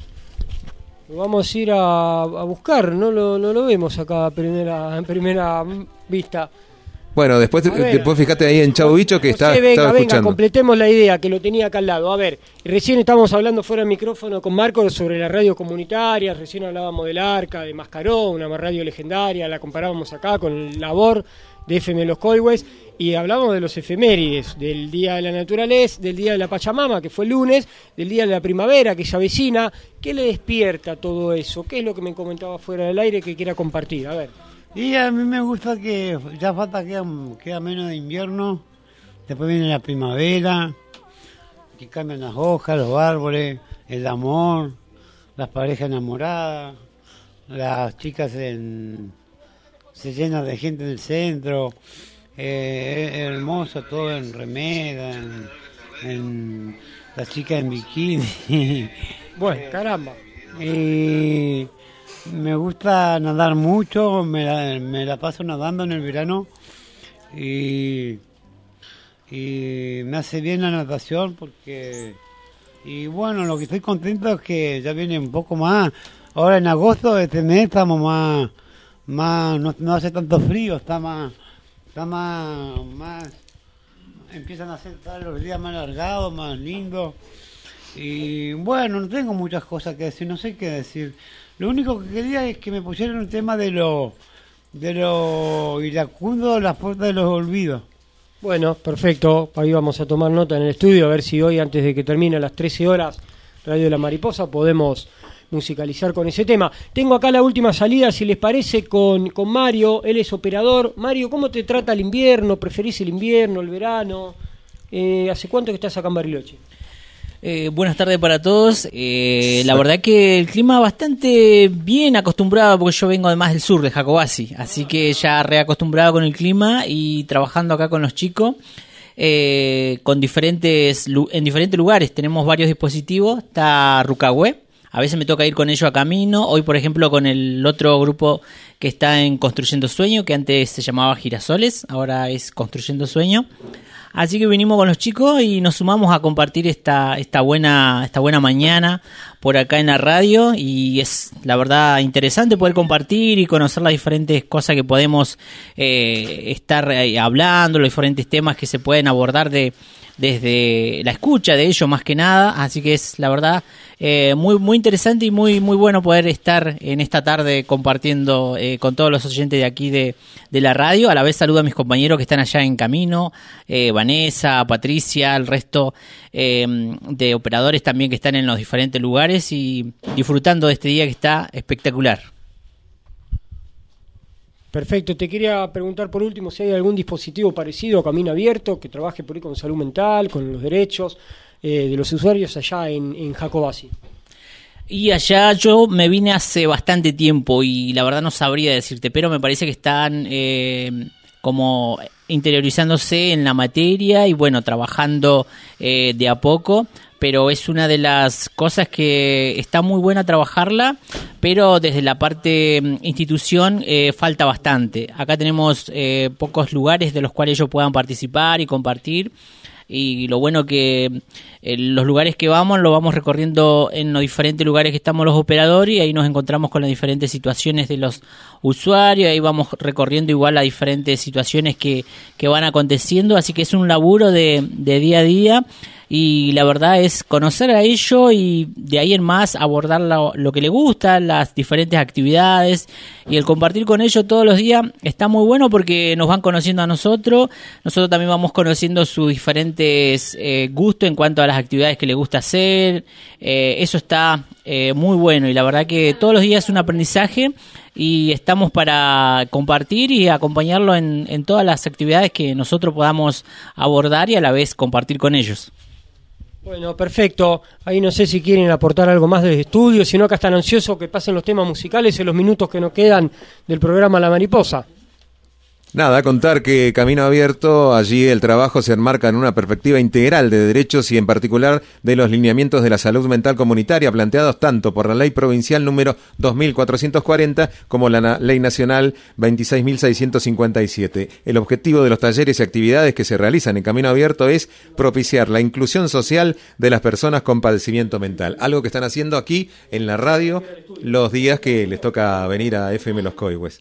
S5: Lo vamos a ir a, a buscar, no lo, no lo vemos acá a primera, en primera vista.
S3: Bueno, después, después fíjate ahí en Chau Bicho que está,
S5: José, venga,
S3: estaba escuchando.
S5: Venga, completemos la idea, que lo tenía acá al lado. A ver, recién estábamos hablando fuera del micrófono con Marco sobre las radios comunitarias, recién hablábamos del Arca, de Mascaró, una radio legendaria, la comparábamos acá con el labor de F M Los Coihues, y hablábamos de los efemérides, del Día de la Naturaleza, del Día de la Pachamama, que fue el lunes, del Día de la Primavera, que ya vecina. ¿Qué le despierta todo eso? ¿Qué es lo que me comentaba fuera del aire que quiera compartir? A ver.
S15: Y a mí me gusta que ya falta, queda, queda menos de invierno, después viene la primavera, que cambian las hojas, los árboles, el amor, las parejas enamoradas, las chicas en, se llenan de gente en el centro, eh, es hermoso todo en remera, en, en las chicas en bikini.
S5: Bueno, caramba.
S15: Y me gusta nadar mucho, me la, me la paso nadando en el verano y, y me hace bien la natación porque, y bueno, lo que estoy contento es que ya viene un poco más, ahora en agosto de este mes estamos más, más no, no hace tanto frío, está más, está más, más, empiezan a hacer los días más alargados, más lindos, y bueno, no tengo muchas cosas que decir, no sé qué decir. Lo único que quería es que me pusieran un tema de lo de lo iracundo, las puertas de los olvidos.
S5: Bueno, perfecto. Ahí vamos a tomar nota en el estudio, a ver si hoy, antes de que termine a las trece horas, Radio de la Mariposa, podemos musicalizar con ese tema. Tengo acá la última salida, si les parece, con, con Mario. Él es operador. Mario, ¿cómo te trata el invierno? ¿Preferís el invierno, el verano? Eh, ¿Hace cuánto que estás acá en Bariloche?
S17: Eh, buenas tardes para todos. Eh, la verdad que el clima bastante bien acostumbrado, porque yo vengo además del sur, de Jacobasi, así que ya reacostumbrado con el clima y trabajando acá con los chicos eh, con diferentes en diferentes lugares. Tenemos varios dispositivos. Está Rucahué, a veces me toca ir con ellos a camino. Hoy, por ejemplo, con el otro grupo que está en Construyendo Sueño, que antes se llamaba Girasoles, ahora es Construyendo Sueño. Así que vinimos con los chicos y nos sumamos a compartir esta esta buena esta buena mañana por acá en la radio, y es la verdad interesante poder compartir y conocer las diferentes cosas que podemos eh, estar eh, hablando, los diferentes temas que se pueden abordar de desde la escucha de ellos más que nada. Así que es la verdad eh, muy muy interesante y muy muy bueno poder estar en esta tarde compartiendo eh, con todos los oyentes de aquí de, de la radio. A la vez saludo a mis compañeros que están allá en camino, eh, Vanessa, Patricia, el resto eh, de operadores también que están en los diferentes lugares y disfrutando de este día que está espectacular.
S5: Perfecto, te quería preguntar por último si hay algún dispositivo parecido a Camino Abierto que trabaje por ahí con salud mental, con los derechos eh, de los usuarios allá en, en Jacobasi.
S17: Y allá yo me vine hace bastante tiempo y la verdad no sabría decirte, pero me parece que están eh, como interiorizándose en la materia y bueno, trabajando eh, de a poco. Pero es una de las cosas que está muy buena trabajarla, pero desde la parte institución eh, falta bastante. Acá tenemos eh, pocos lugares de los cuales ellos puedan participar y compartir. y lo bueno que eh, los lugares que vamos, lo vamos recorriendo en los diferentes lugares que estamos los operadores y ahí nos encontramos con las diferentes situaciones de los usuarios, ahí vamos recorriendo igual las diferentes situaciones que, que van aconteciendo, así que es un laburo de, de día a día. Y la verdad es conocer a ellos y de ahí en más abordar lo, lo que les gusta, las diferentes actividades y el compartir con ellos todos los días está muy bueno porque nos van conociendo a nosotros, nosotros también vamos conociendo sus diferentes eh, gustos en cuanto a las actividades que les gusta hacer, eh, eso está eh, muy bueno y la verdad que todos los días es un aprendizaje y estamos para compartir y acompañarlo en, en todas las actividades que nosotros podamos abordar y a la vez compartir con ellos.
S5: Bueno, perfecto. Ahí no sé si quieren aportar algo más del estudio, sino acá están ansiosos que pasen los temas musicales en los minutos que nos quedan del programa La Mariposa.
S3: Nada, contar que Camino Abierto, allí el trabajo se enmarca en una perspectiva integral de derechos y en particular de los lineamientos de la salud mental comunitaria planteados tanto por la Ley Provincial número dos mil cuatrocientos cuarenta como la na- Ley Nacional veintiséis mil seiscientos cincuenta y siete. El objetivo de los talleres y actividades que se realizan en Camino Abierto es propiciar la inclusión social de las personas con padecimiento mental, algo que están haciendo aquí en la radio los días que les toca venir a F M Los Coihues.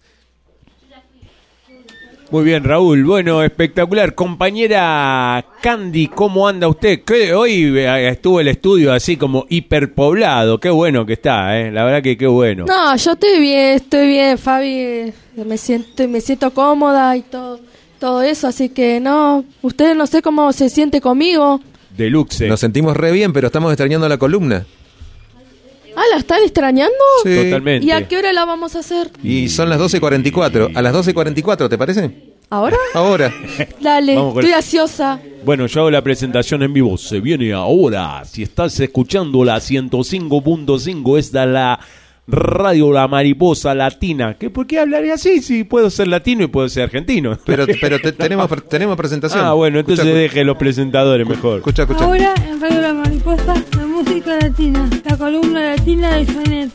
S2: Muy bien, Raúl. Bueno, espectacular. Compañera Candy, ¿cómo anda usted? Que hoy estuvo el estudio así como hiperpoblado. Qué bueno que está, ¿eh? La verdad que qué bueno.
S19: No, yo estoy bien, estoy bien, Fabi. Me siento, me siento cómoda y todo, todo eso. Así que no, ustedes no sé cómo se siente conmigo.
S2: Deluxe.
S3: Nos sentimos re bien, pero estamos extrañando la columna.
S19: Ah, ¿la están extrañando?
S3: Sí.
S2: Totalmente.
S19: ¿Y a qué hora la vamos a hacer?
S3: Y son las doce cuarenta y cuatro. A las doce cuarenta y cuatro, ¿te parece?
S19: ¿Ahora?
S3: Ahora.
S19: Dale,
S2: Vamos con-
S19: estoy ansiosa.
S2: Bueno, yo hago la presentación en vivo. Se viene ahora. Si estás escuchando la ciento cinco punto cinco, esta es la radio La Mariposa Latina. ¿Qué, ¿Por qué hablaré así? Si puedo ser latino y puedo ser argentino.
S3: Pero, pero te- tenemos, tenemos presentación.
S2: Ah, bueno, entonces
S3: Escucha,
S2: deje los presentadores mejor.
S3: Escucha, escucha.
S7: Ahora en Radio La Mariposa, la música latina, la columna latina de Janet.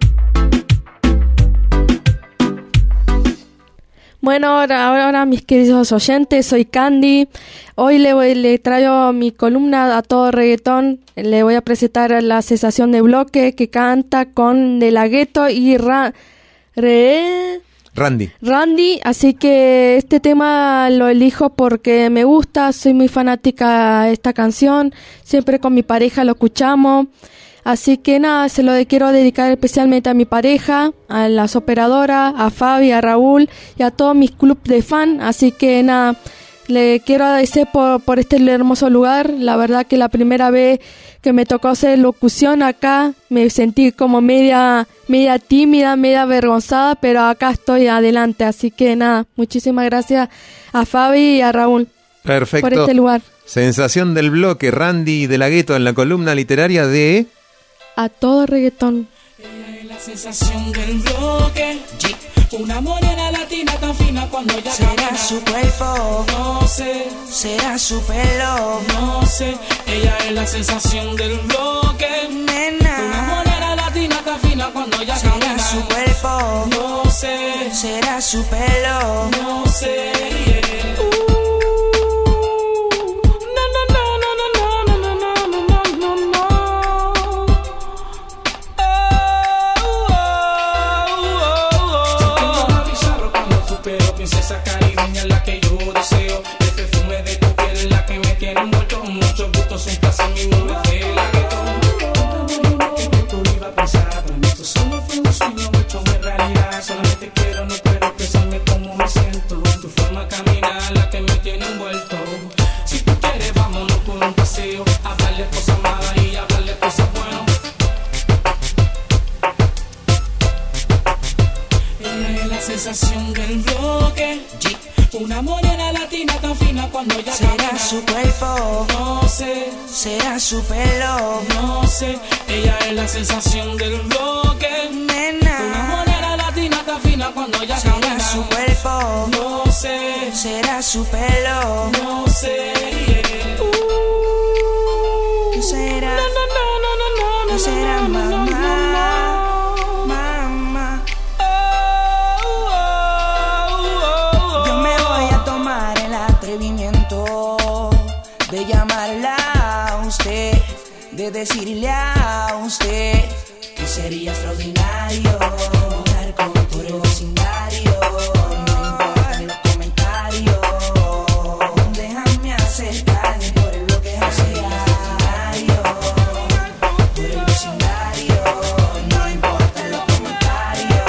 S19: Bueno, ahora, ahora mis queridos oyentes, soy Candy. Hoy le, voy, le traigo mi columna a todo reggaetón. Le voy a presentar la cesación de bloque que canta con De La Ghetto y Ra, Re,
S3: Randy.
S19: Randy. Así que este tema lo elijo porque me gusta, soy muy fanática de esta canción. Siempre con mi pareja lo escuchamos. Así que nada, se lo de- quiero dedicar especialmente a mi pareja, a las operadoras, a Fabi, a Raúl y a todos mis club de fan. Así que nada, le quiero agradecer por, por este hermoso lugar. La verdad que la primera vez que me tocó hacer locución acá, me sentí como media, media tímida, media avergonzada, pero acá estoy adelante. Así que nada, muchísimas gracias a Fabi y a Raúl
S3: Perfecto.
S19: por este lugar.
S3: Sensación del bloque, Randy de la Ghetto en la columna literaria de...
S19: A todo reggaetón.
S14: La sensación del bloque, una morena latina tan fina cuando ella
S1: Será
S14: camina.
S1: su cuerpo,
S14: No sé,
S1: será su pelo,
S14: no sé, ella es la sensación del bloque.
S1: nena.
S14: Una morena latina tan fina cuando ella
S1: Será
S14: camina.
S1: su cuerpo,
S14: No sé,
S1: será su pelo,
S14: no sé. yeah. Princesa caribeña es la que yo deseo. El perfume de tu piel es la que me tiene envuelto. Muchos gustos, un placer, mi mujer de la que tú ibas a pensar. Para mí esto solo fue un sueño hecho en realidad. Solamente quiero, no puedo expresarme como me siento. Tu forma de caminar la que me tiene envuelto. Si tú quieres, vámonos por un paseo. Hablarle cosas malas y hablarle cosas buenas. Ella es la sensación del bloque. Una morena latina tan fina cuando ella
S1: será
S14: camina.
S1: su cuerpo,
S14: No sé,
S1: será su pelo,
S14: no sé, ella es la sensación del bloque. Una
S1: nena.
S14: morena latina tan fina cuando ella
S1: Será
S14: camina.
S1: su cuerpo,
S14: No sé,
S1: será su pelo,
S14: no sé. yeah.
S1: ¿qué será?
S14: No, no, no, no, no, no,
S1: ¿Qué será,
S14: no, no, no,
S1: mamá?
S14: no.
S1: Mamá,
S14: Oh, oh, oh, oh.
S1: yo me voy a tomar el atrevimiento de llamarla a usted, de decirle a usted que sería extraordinario estar con por el vecindario. No importan los comentarios, déjame acercarme por el bloque hacia por el vecindario. No importan los comentarios.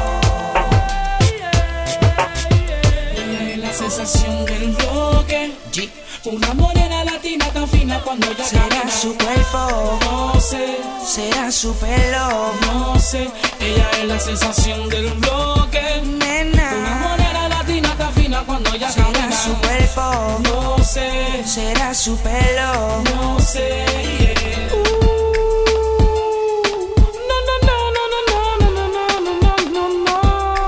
S14: Ella es la sensación del bloque. G. Una morena latina tan fina cuando ella
S1: será
S14: camina.
S1: Su cuerpo,
S14: no sé.
S1: Será su pelo,
S14: no sé. Ella es la sensación del bloque.
S1: Nena.
S14: Una morena latina tan fina cuando ella
S1: será
S14: camina.
S1: Su cuerpo,
S14: no sé.
S1: Será su pelo,
S14: no sé. Yeah. Uh. No, no, no, no, no, no, no, no, no, no, no, no.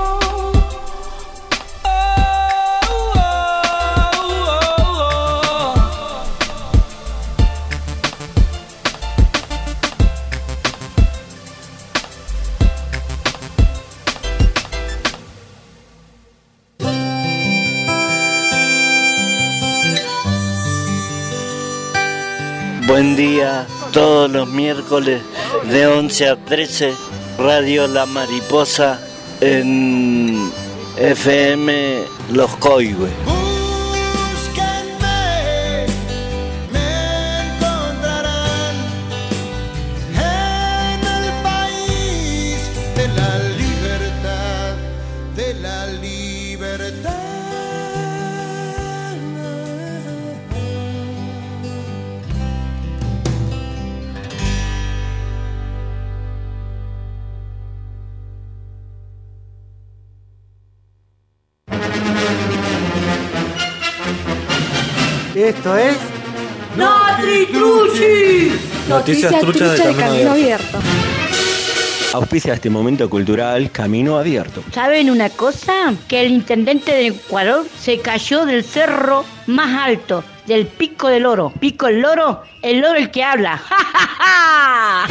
S4: Buen día, todos los miércoles de once a trece, Radio La Mariposa en F M Los Coihues.
S18: Esto es
S9: Notritruchi. Noticias truchas de Camino Abierto.
S20: Auspicia este momento cultural Camino Abierto.
S22: ¿Saben una cosa? Que el intendente de Ecuador se cayó del cerro más alto, del Pico del Oro. Pico del Loro, el loro el que habla. ¡Ja, ja, ja!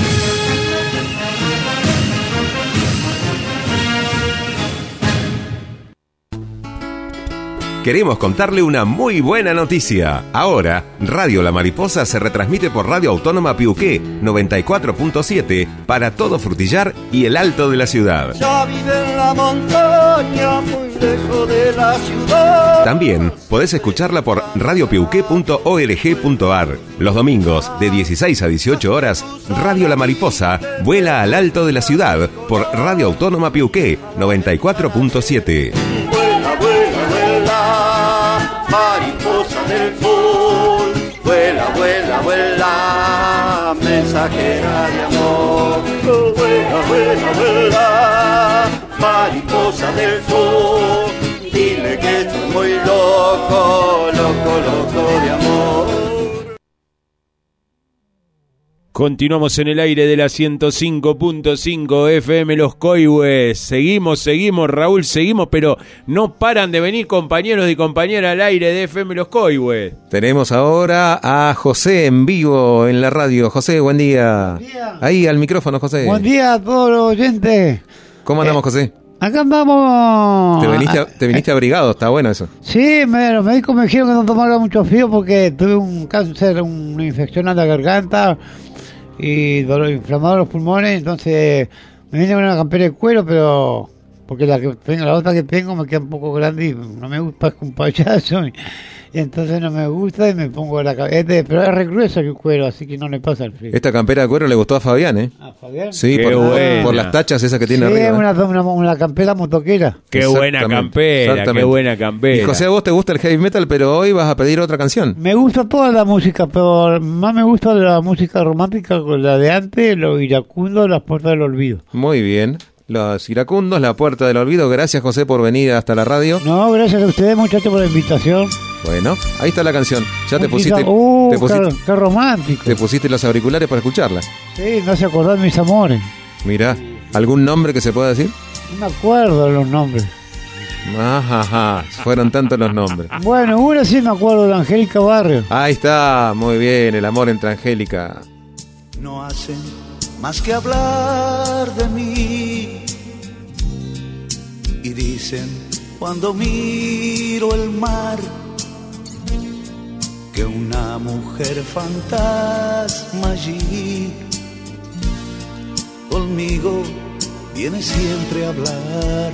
S25: Queremos contarle una muy buena noticia. Ahora, Radio La Mariposa se retransmite por Radio Autónoma Piuqué noventa y cuatro punto siete para todo Frutillar y el Alto de la ciudad.
S6: Ya vive en la montaña, muy lejos de la ciudad.
S25: También podés escucharla por radio piuqué punto org punto ar. Los domingos, de dieciséis a dieciocho horas, Radio La Mariposa vuela al Alto de la ciudad por Radio Autónoma Piuqué noventa y cuatro punto siete.
S6: Vuela, vuela, vuela, mariposa del sol. Vuela, vuela, vuela, mensajera de amor. Vuela, vuela, vuela, mariposa del sol. Dile que estoy muy loco, loco, loco de amor.
S2: Continuamos en el aire de la ciento cinco punto cinco F M Los Coihues. Seguimos, seguimos, Raúl, seguimos, pero no paran de venir compañeros y compañeras al aire de F M Los Coihues.
S3: Tenemos ahora a José en vivo en la radio. José, buen día. Buen día. Ahí al micrófono, José.
S15: Buen día a todos los oyentes.
S3: ¿Cómo andamos, eh, José?
S15: Acá andamos.
S3: Te viniste, te viniste abrigado, está bueno eso.
S15: Sí, me, los médicos me dijeron que no tomara mucho frío porque tuve un cáncer, una infección a la garganta y dolor inflamado los pulmones, entonces me vine con una campera de cuero, pero porque la que tengo, la otra que tengo me queda un poco grande y no me gusta, es un payaso y, y entonces no me gusta y me pongo la cabeza, pero es regruesa el cuero, así que no le pasa el frío.
S3: Esta campera de cuero le gustó a Fabián, ¿eh?
S15: ¿A Fabián?
S3: Sí, por, por las tachas esas que tiene
S15: sí,
S3: arriba.
S15: Sí, una, una, una campera motoquera.
S2: Qué buena campera, qué buena campera.
S3: Y José, a vos te gusta el heavy metal, pero hoy vas a pedir otra canción.
S15: Me gusta toda la música, pero más me gusta la música romántica con la de antes, los iracundos, las puertas del olvido.
S3: Muy bien. Los iracundos, la puerta del olvido. Gracias, José, por venir hasta la radio.
S15: No, gracias a ustedes, muchachos, por la invitación.
S3: Bueno, ahí está la canción. Ya te pusiste,
S15: uh,
S3: te pusiste,
S15: qué, qué romántico.
S3: Te pusiste los auriculares para escucharla.
S15: Sí, no se acordar mis amores.
S3: Mirá, ¿algún nombre que se pueda decir?
S15: No me acuerdo de los nombres.
S3: Ajá, ajá, fueron tantos los nombres.
S15: Bueno, una sí me acuerdo de Angélica Barrio.
S3: Ahí está, muy bien, el amor entre Angélica.
S6: No hacen más que hablar de mí y dicen cuando miro el mar que una mujer fantasma allí conmigo viene siempre a hablar.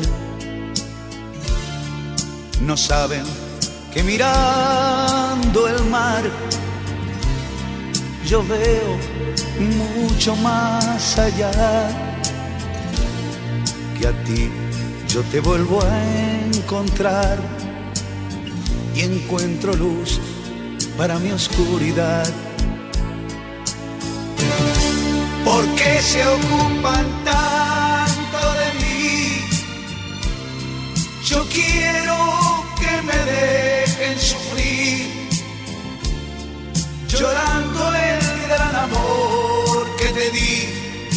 S6: No saben que mirando el mar yo veo mucho más allá, que a ti yo te vuelvo a encontrar y encuentro luz para mi oscuridad. ¿Por qué se ocupan tanto de mí? Yo quiero que me dejen sufrir, llorando el gran amor que te di.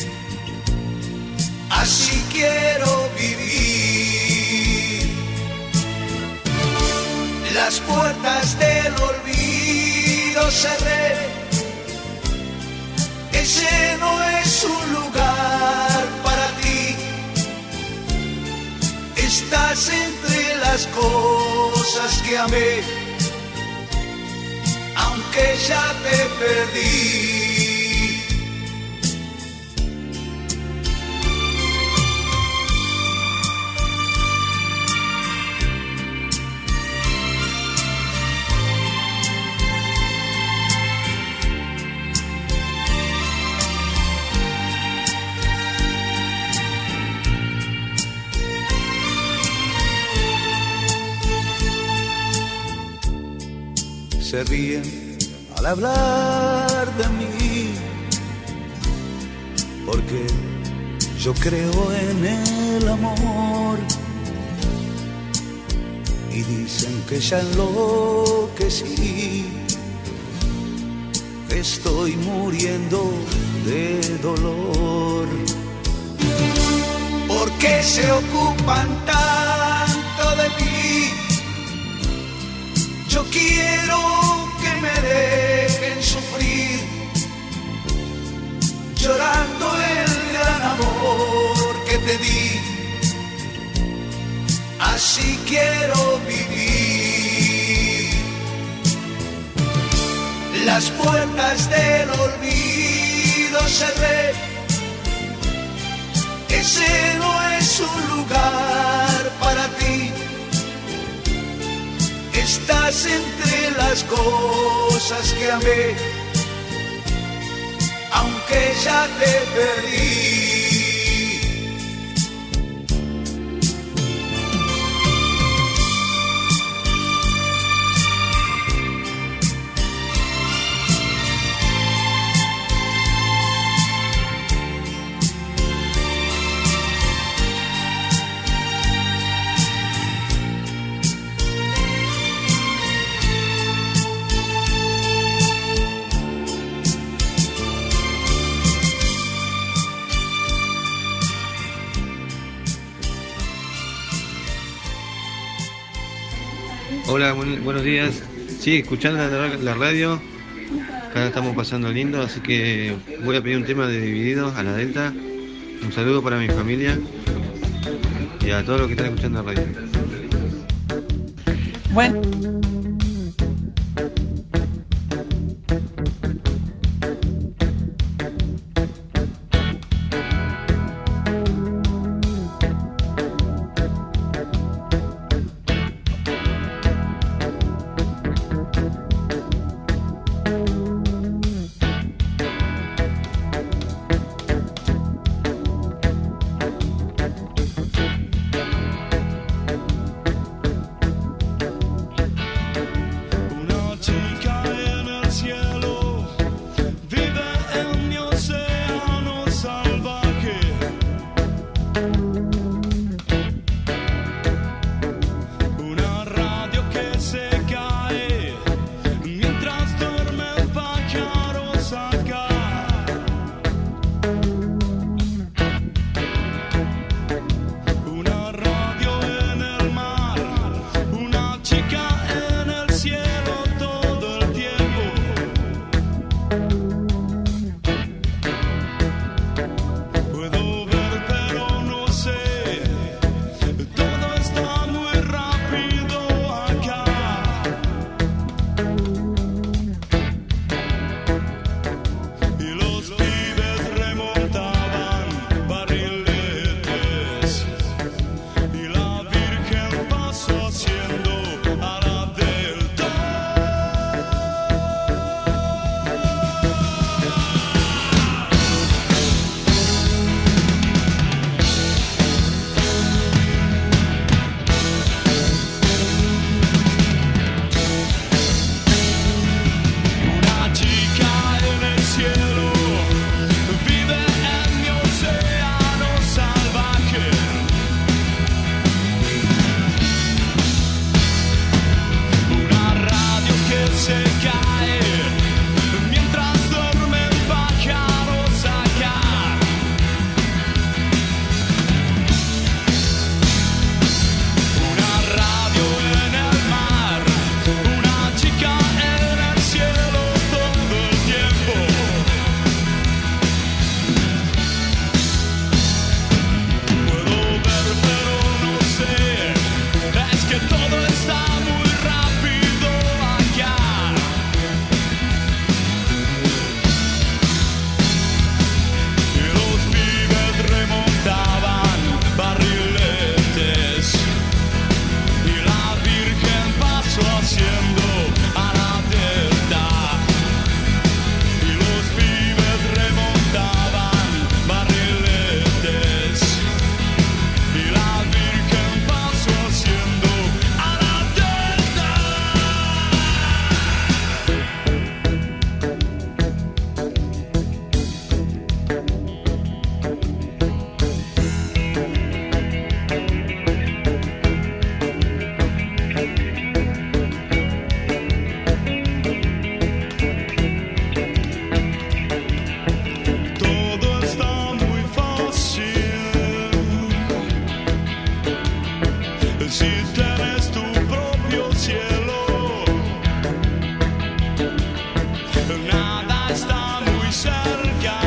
S6: Así quiero vivir. Las puertas del olvido cerré. Ese no es un lugar para ti. Estás entre las cosas que amé, aunque ya te perdí. Se ríen al hablar de mí, porque yo creo en el amor, y dicen que ya enloquecí, que estoy muriendo de dolor. ¿Por qué se ocupan tanto de mí? Yo quiero que me dejen sufrir, llorando el gran amor que te di. Así quiero vivir. Las puertas del olvido cerré. Ese no es un lugar para ti. Estás entre las cosas que amé, aunque ya te perdí.
S12: Hola, buen, buenos días. Sí, escuchando la, la radio, acá estamos pasando lindo, así que voy a pedir un tema de Divididos a la Delta. Un saludo para mi familia y a todos los que están escuchando la radio.
S18: Bueno.
S11: está muy cerca.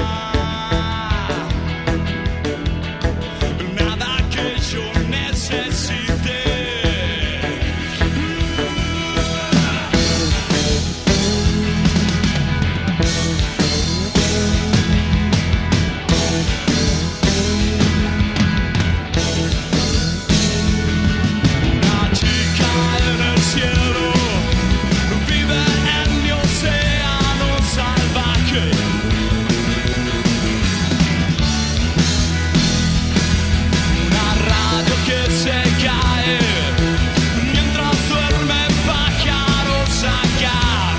S11: Nada que yo necesite. Una chica en el cielo vive en mi océano salvaje. Una radio que se cae mientras duermen pájaros acá.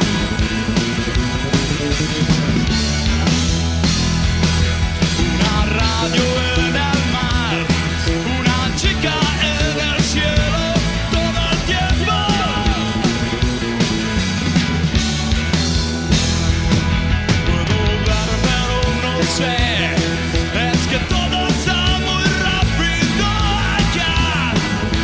S11: Una radio en el mar, una chica en el cielo todo el tiempo. Puedo ver pero no sé, es que todo está muy rápido acá.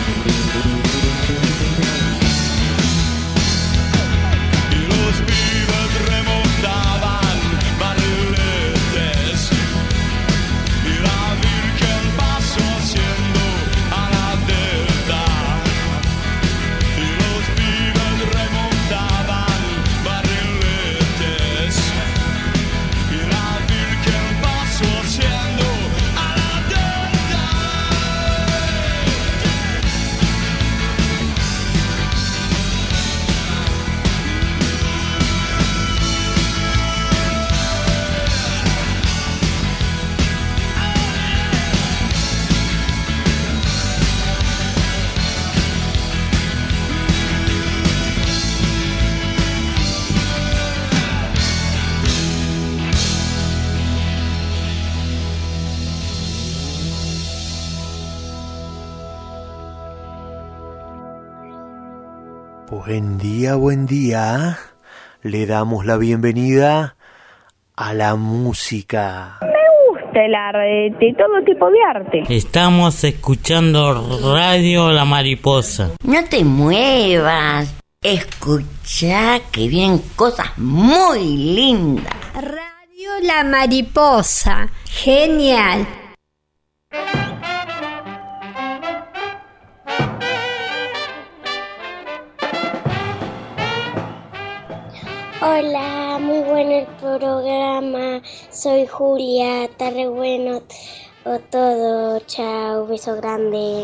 S11: Y los pibes remontaban barriletes y la Virgen pasó haciendo a la delta. Y los pibes remontaban barriletes y la Virgen pasó haciendo a la delta.
S18: Buen día, buen día. Le damos la bienvenida a la música.
S21: Me gusta el arte, todo tipo de arte.
S23: Estamos escuchando Radio La Mariposa.
S22: No te muevas. Escucha que vienen cosas muy lindas.
S24: Radio La Mariposa. Genial.
S26: Hola, muy bueno el programa. Soy Julia, está re bueno o todo. Chao, beso grande.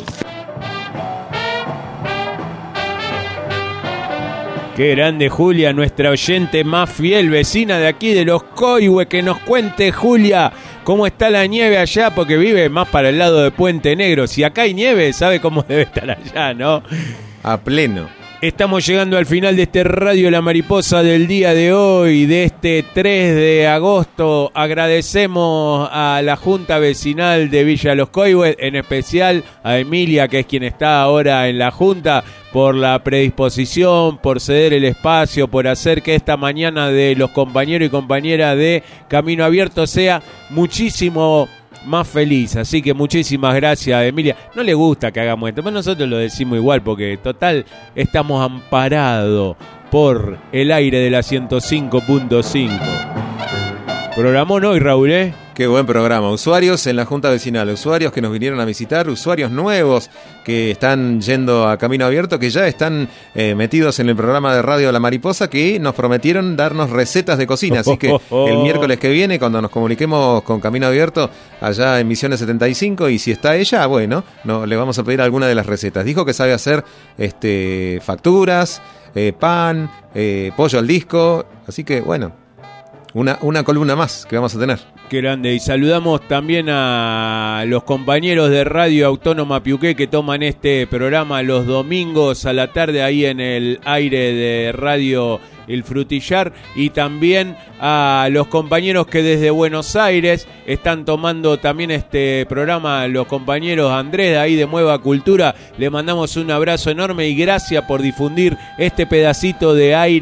S2: Qué grande Julia, nuestra oyente más fiel, vecina de aquí de Los Coihue. Que nos cuente, Julia, cómo está la nieve allá, porque vive más para el lado de Puente Negro. Si acá hay nieve, sabe cómo debe estar allá, ¿no?
S3: A pleno.
S2: Estamos llegando al final de este Radio La Mariposa del día de hoy, de este tres de agosto. Agradecemos a la Junta Vecinal de Villa Los Coihue, en especial a Emilia, que es quien está ahora en la Junta, por la predisposición, por ceder el espacio, por hacer que esta mañana de los compañeros y compañeras de Camino Abierto sea muchísimo más feliz. Así que muchísimas gracias, Emilia. No le gusta que hagamos esto, pero nosotros lo decimos igual, porque total estamos amparados por el aire de la ciento cinco punto cinco. Programón hoy, Raúl, ¿eh?
S3: Qué buen programa. Usuarios en la Junta Vecinal, usuarios que nos vinieron a visitar, usuarios nuevos que están yendo a Camino Abierto, que ya están eh, metidos en el programa de Radio La Mariposa, que nos prometieron darnos recetas de cocina. Así que el miércoles que viene, cuando nos comuniquemos con Camino Abierto allá en Misiones setenta y cinco, y si está ella, bueno, no, le vamos a pedir alguna de las recetas. Dijo que sabe hacer este facturas, eh, pan, eh, pollo al disco, así que bueno, Una, una columna más que vamos a tener.
S2: Qué grande. Y saludamos también a los compañeros de Radio Autónoma Piuqué, que toman este programa los domingos a la tarde ahí en el aire de Radio El Frutillar, y también a los compañeros que desde Buenos Aires están tomando también este programa, los compañeros Andrés de ahí de Mueva Cultura. Le mandamos un abrazo enorme y gracias por difundir este pedacito de aire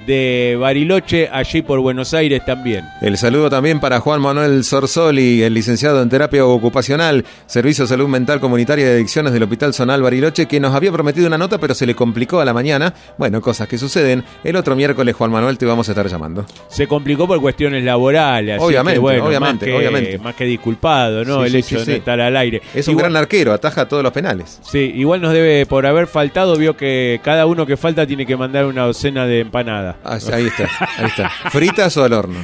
S2: de Bariloche, allí por Buenos Aires también.
S3: El saludo también para Juan Manuel Sorsoli, el licenciado en terapia ocupacional, Servicio de Salud Mental Comunitaria de Adicciones del Hospital Zonal Bariloche, que nos había prometido una nota, pero se le complicó a la mañana. Bueno, cosas que suceden. El otro miércoles, Juan Manuel, te vamos a estar llamando.
S2: Se complicó por cuestiones laborales. Así
S3: obviamente,
S2: que, bueno,
S3: obviamente,
S2: más que,
S3: obviamente.
S2: Más que disculpado, ¿no?
S3: Sí,
S2: el
S3: sí,
S2: hecho
S3: sí,
S2: de
S3: sí.
S2: no estar al aire.
S3: Es un
S2: igual,
S3: gran arquero, ataja todos los penales.
S2: Sí, igual nos debe, por haber faltado, vio que cada uno que falta tiene que mandar una docena de empanadas.
S3: Ah, ahí está, ahí está. ¿Fritas o al horno?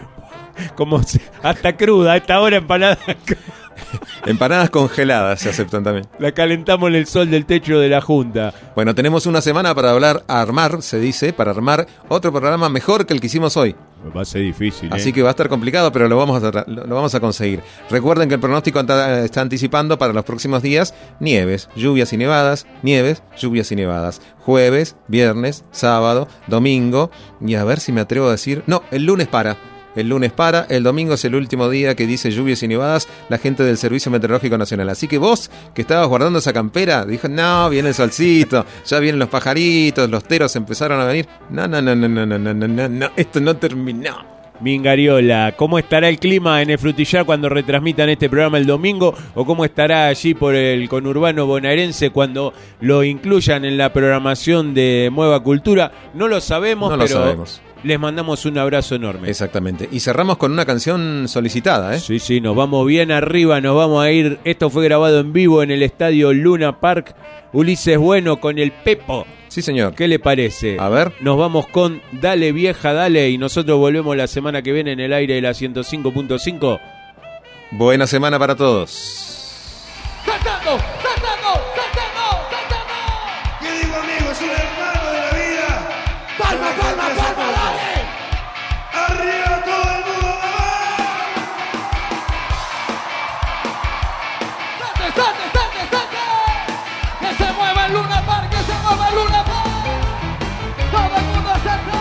S2: Como se, hasta cruda, a esta hora empanadas.
S3: Empanadas congeladas se aceptan también.
S2: La calentamos en el sol del techo de la Junta.
S3: Bueno, tenemos una semana para hablar, armar, se dice, para armar otro programa mejor que el que hicimos hoy.
S2: Va a ser difícil, ¿eh?
S3: Así que va a estar complicado, pero lo vamos a, lo, lo vamos a conseguir. Recuerden que el pronóstico anta, está anticipando para los próximos días nieves, lluvias y nevadas, nieves, lluvias y nevadas. Jueves, viernes, sábado, domingo, y a ver si me atrevo a decir... No, el lunes para. El lunes para, el domingo es el último día que dice lluvias y nevadas la gente del Servicio Meteorológico Nacional. Así que vos, que estabas guardando esa campera, dijo, no, viene el solcito, ya vienen los pajaritos, los teros empezaron a venir. No, no, no, no, no, no, no, no, no, esto no terminó.
S2: Mingariola, ¿cómo estará el clima en el Frutillar cuando retransmitan este programa el domingo? ¿O cómo estará allí por el conurbano bonaerense cuando lo incluyan en la programación de Nueva Cultura? No lo sabemos,
S3: no lo
S2: pero...
S3: sabemos.
S2: Les mandamos un abrazo enorme.
S3: Exactamente. Y cerramos con una canción solicitada, ¿eh?
S2: Sí, sí, nos vamos bien arriba, nos vamos a ir. Esto fue grabado en vivo en el estadio Luna Park. Ulises Bueno con el Pepo.
S3: Sí, señor.
S2: ¿Qué le parece?
S3: A ver.
S2: Nos vamos con Dale Vieja, Dale. Y nosotros volvemos la semana que viene en el aire de la ciento cinco punto cinco.
S3: Buena semana para todos.
S11: ¡Saltando! ¡Saltando! ¡Saltando! ¡Saltando!
S5: ¿Qué digo, amigo? Es un hermano de la vida.
S11: ¡Palma, palma, palma, dale!
S5: ¡Arriba todo el mundo!
S11: ¡Salte, salte, salte, salte! ¡Que se mueva el Luna Park! ¡Que se mueva el Luna Park! ¡Todo el mundo salte!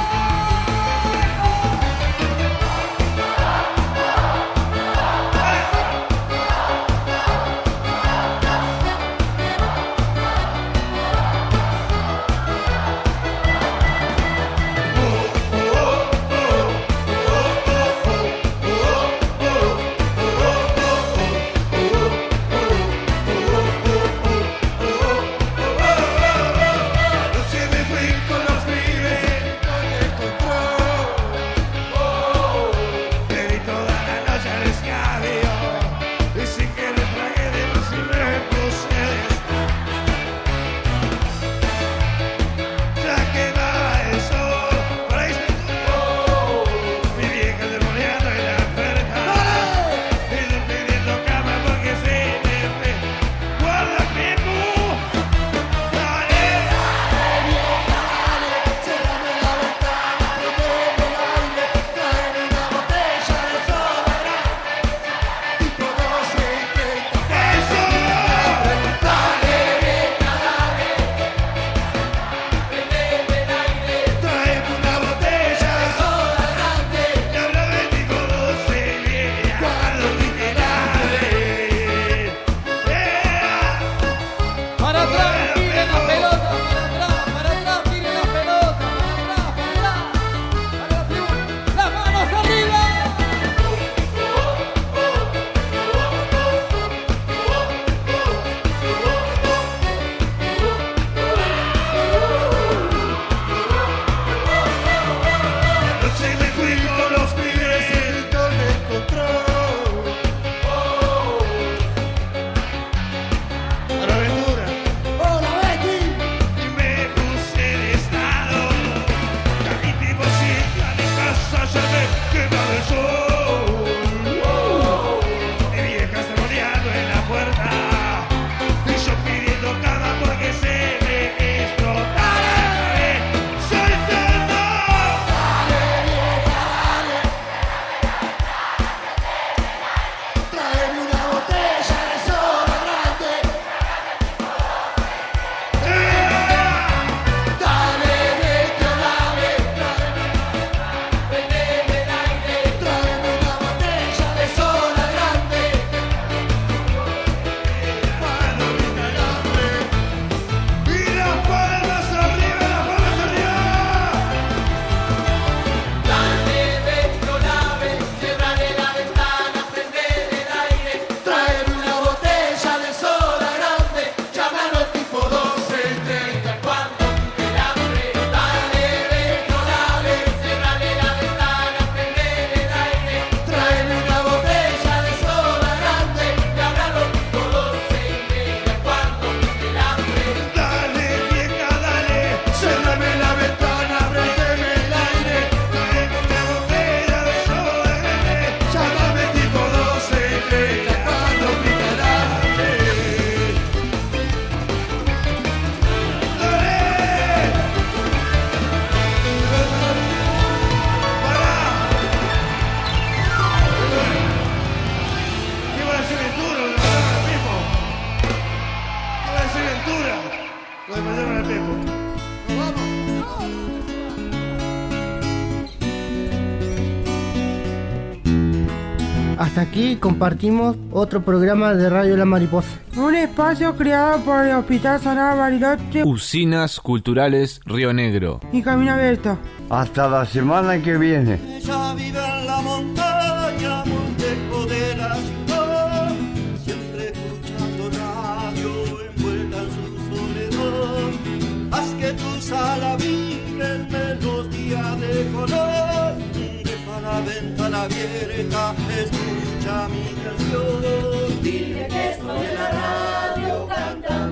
S7: Hasta aquí compartimos otro programa de Radio La Mariposa.
S8: Un espacio creado por el Hospital Sagrado Bariloche.
S10: Usinas Culturales Río Negro.
S8: Y Camino Abierto.
S13: Hasta la semana que viene.
S5: Ella vive en la montaña, muy lejos de la ciudad, siempre escuchando radio, envuelta en su soledad. Haz que tus alas vibren melodía de color. Deja la ventana abierta, escucha mi canción. Dile que estoy en la radio cantando.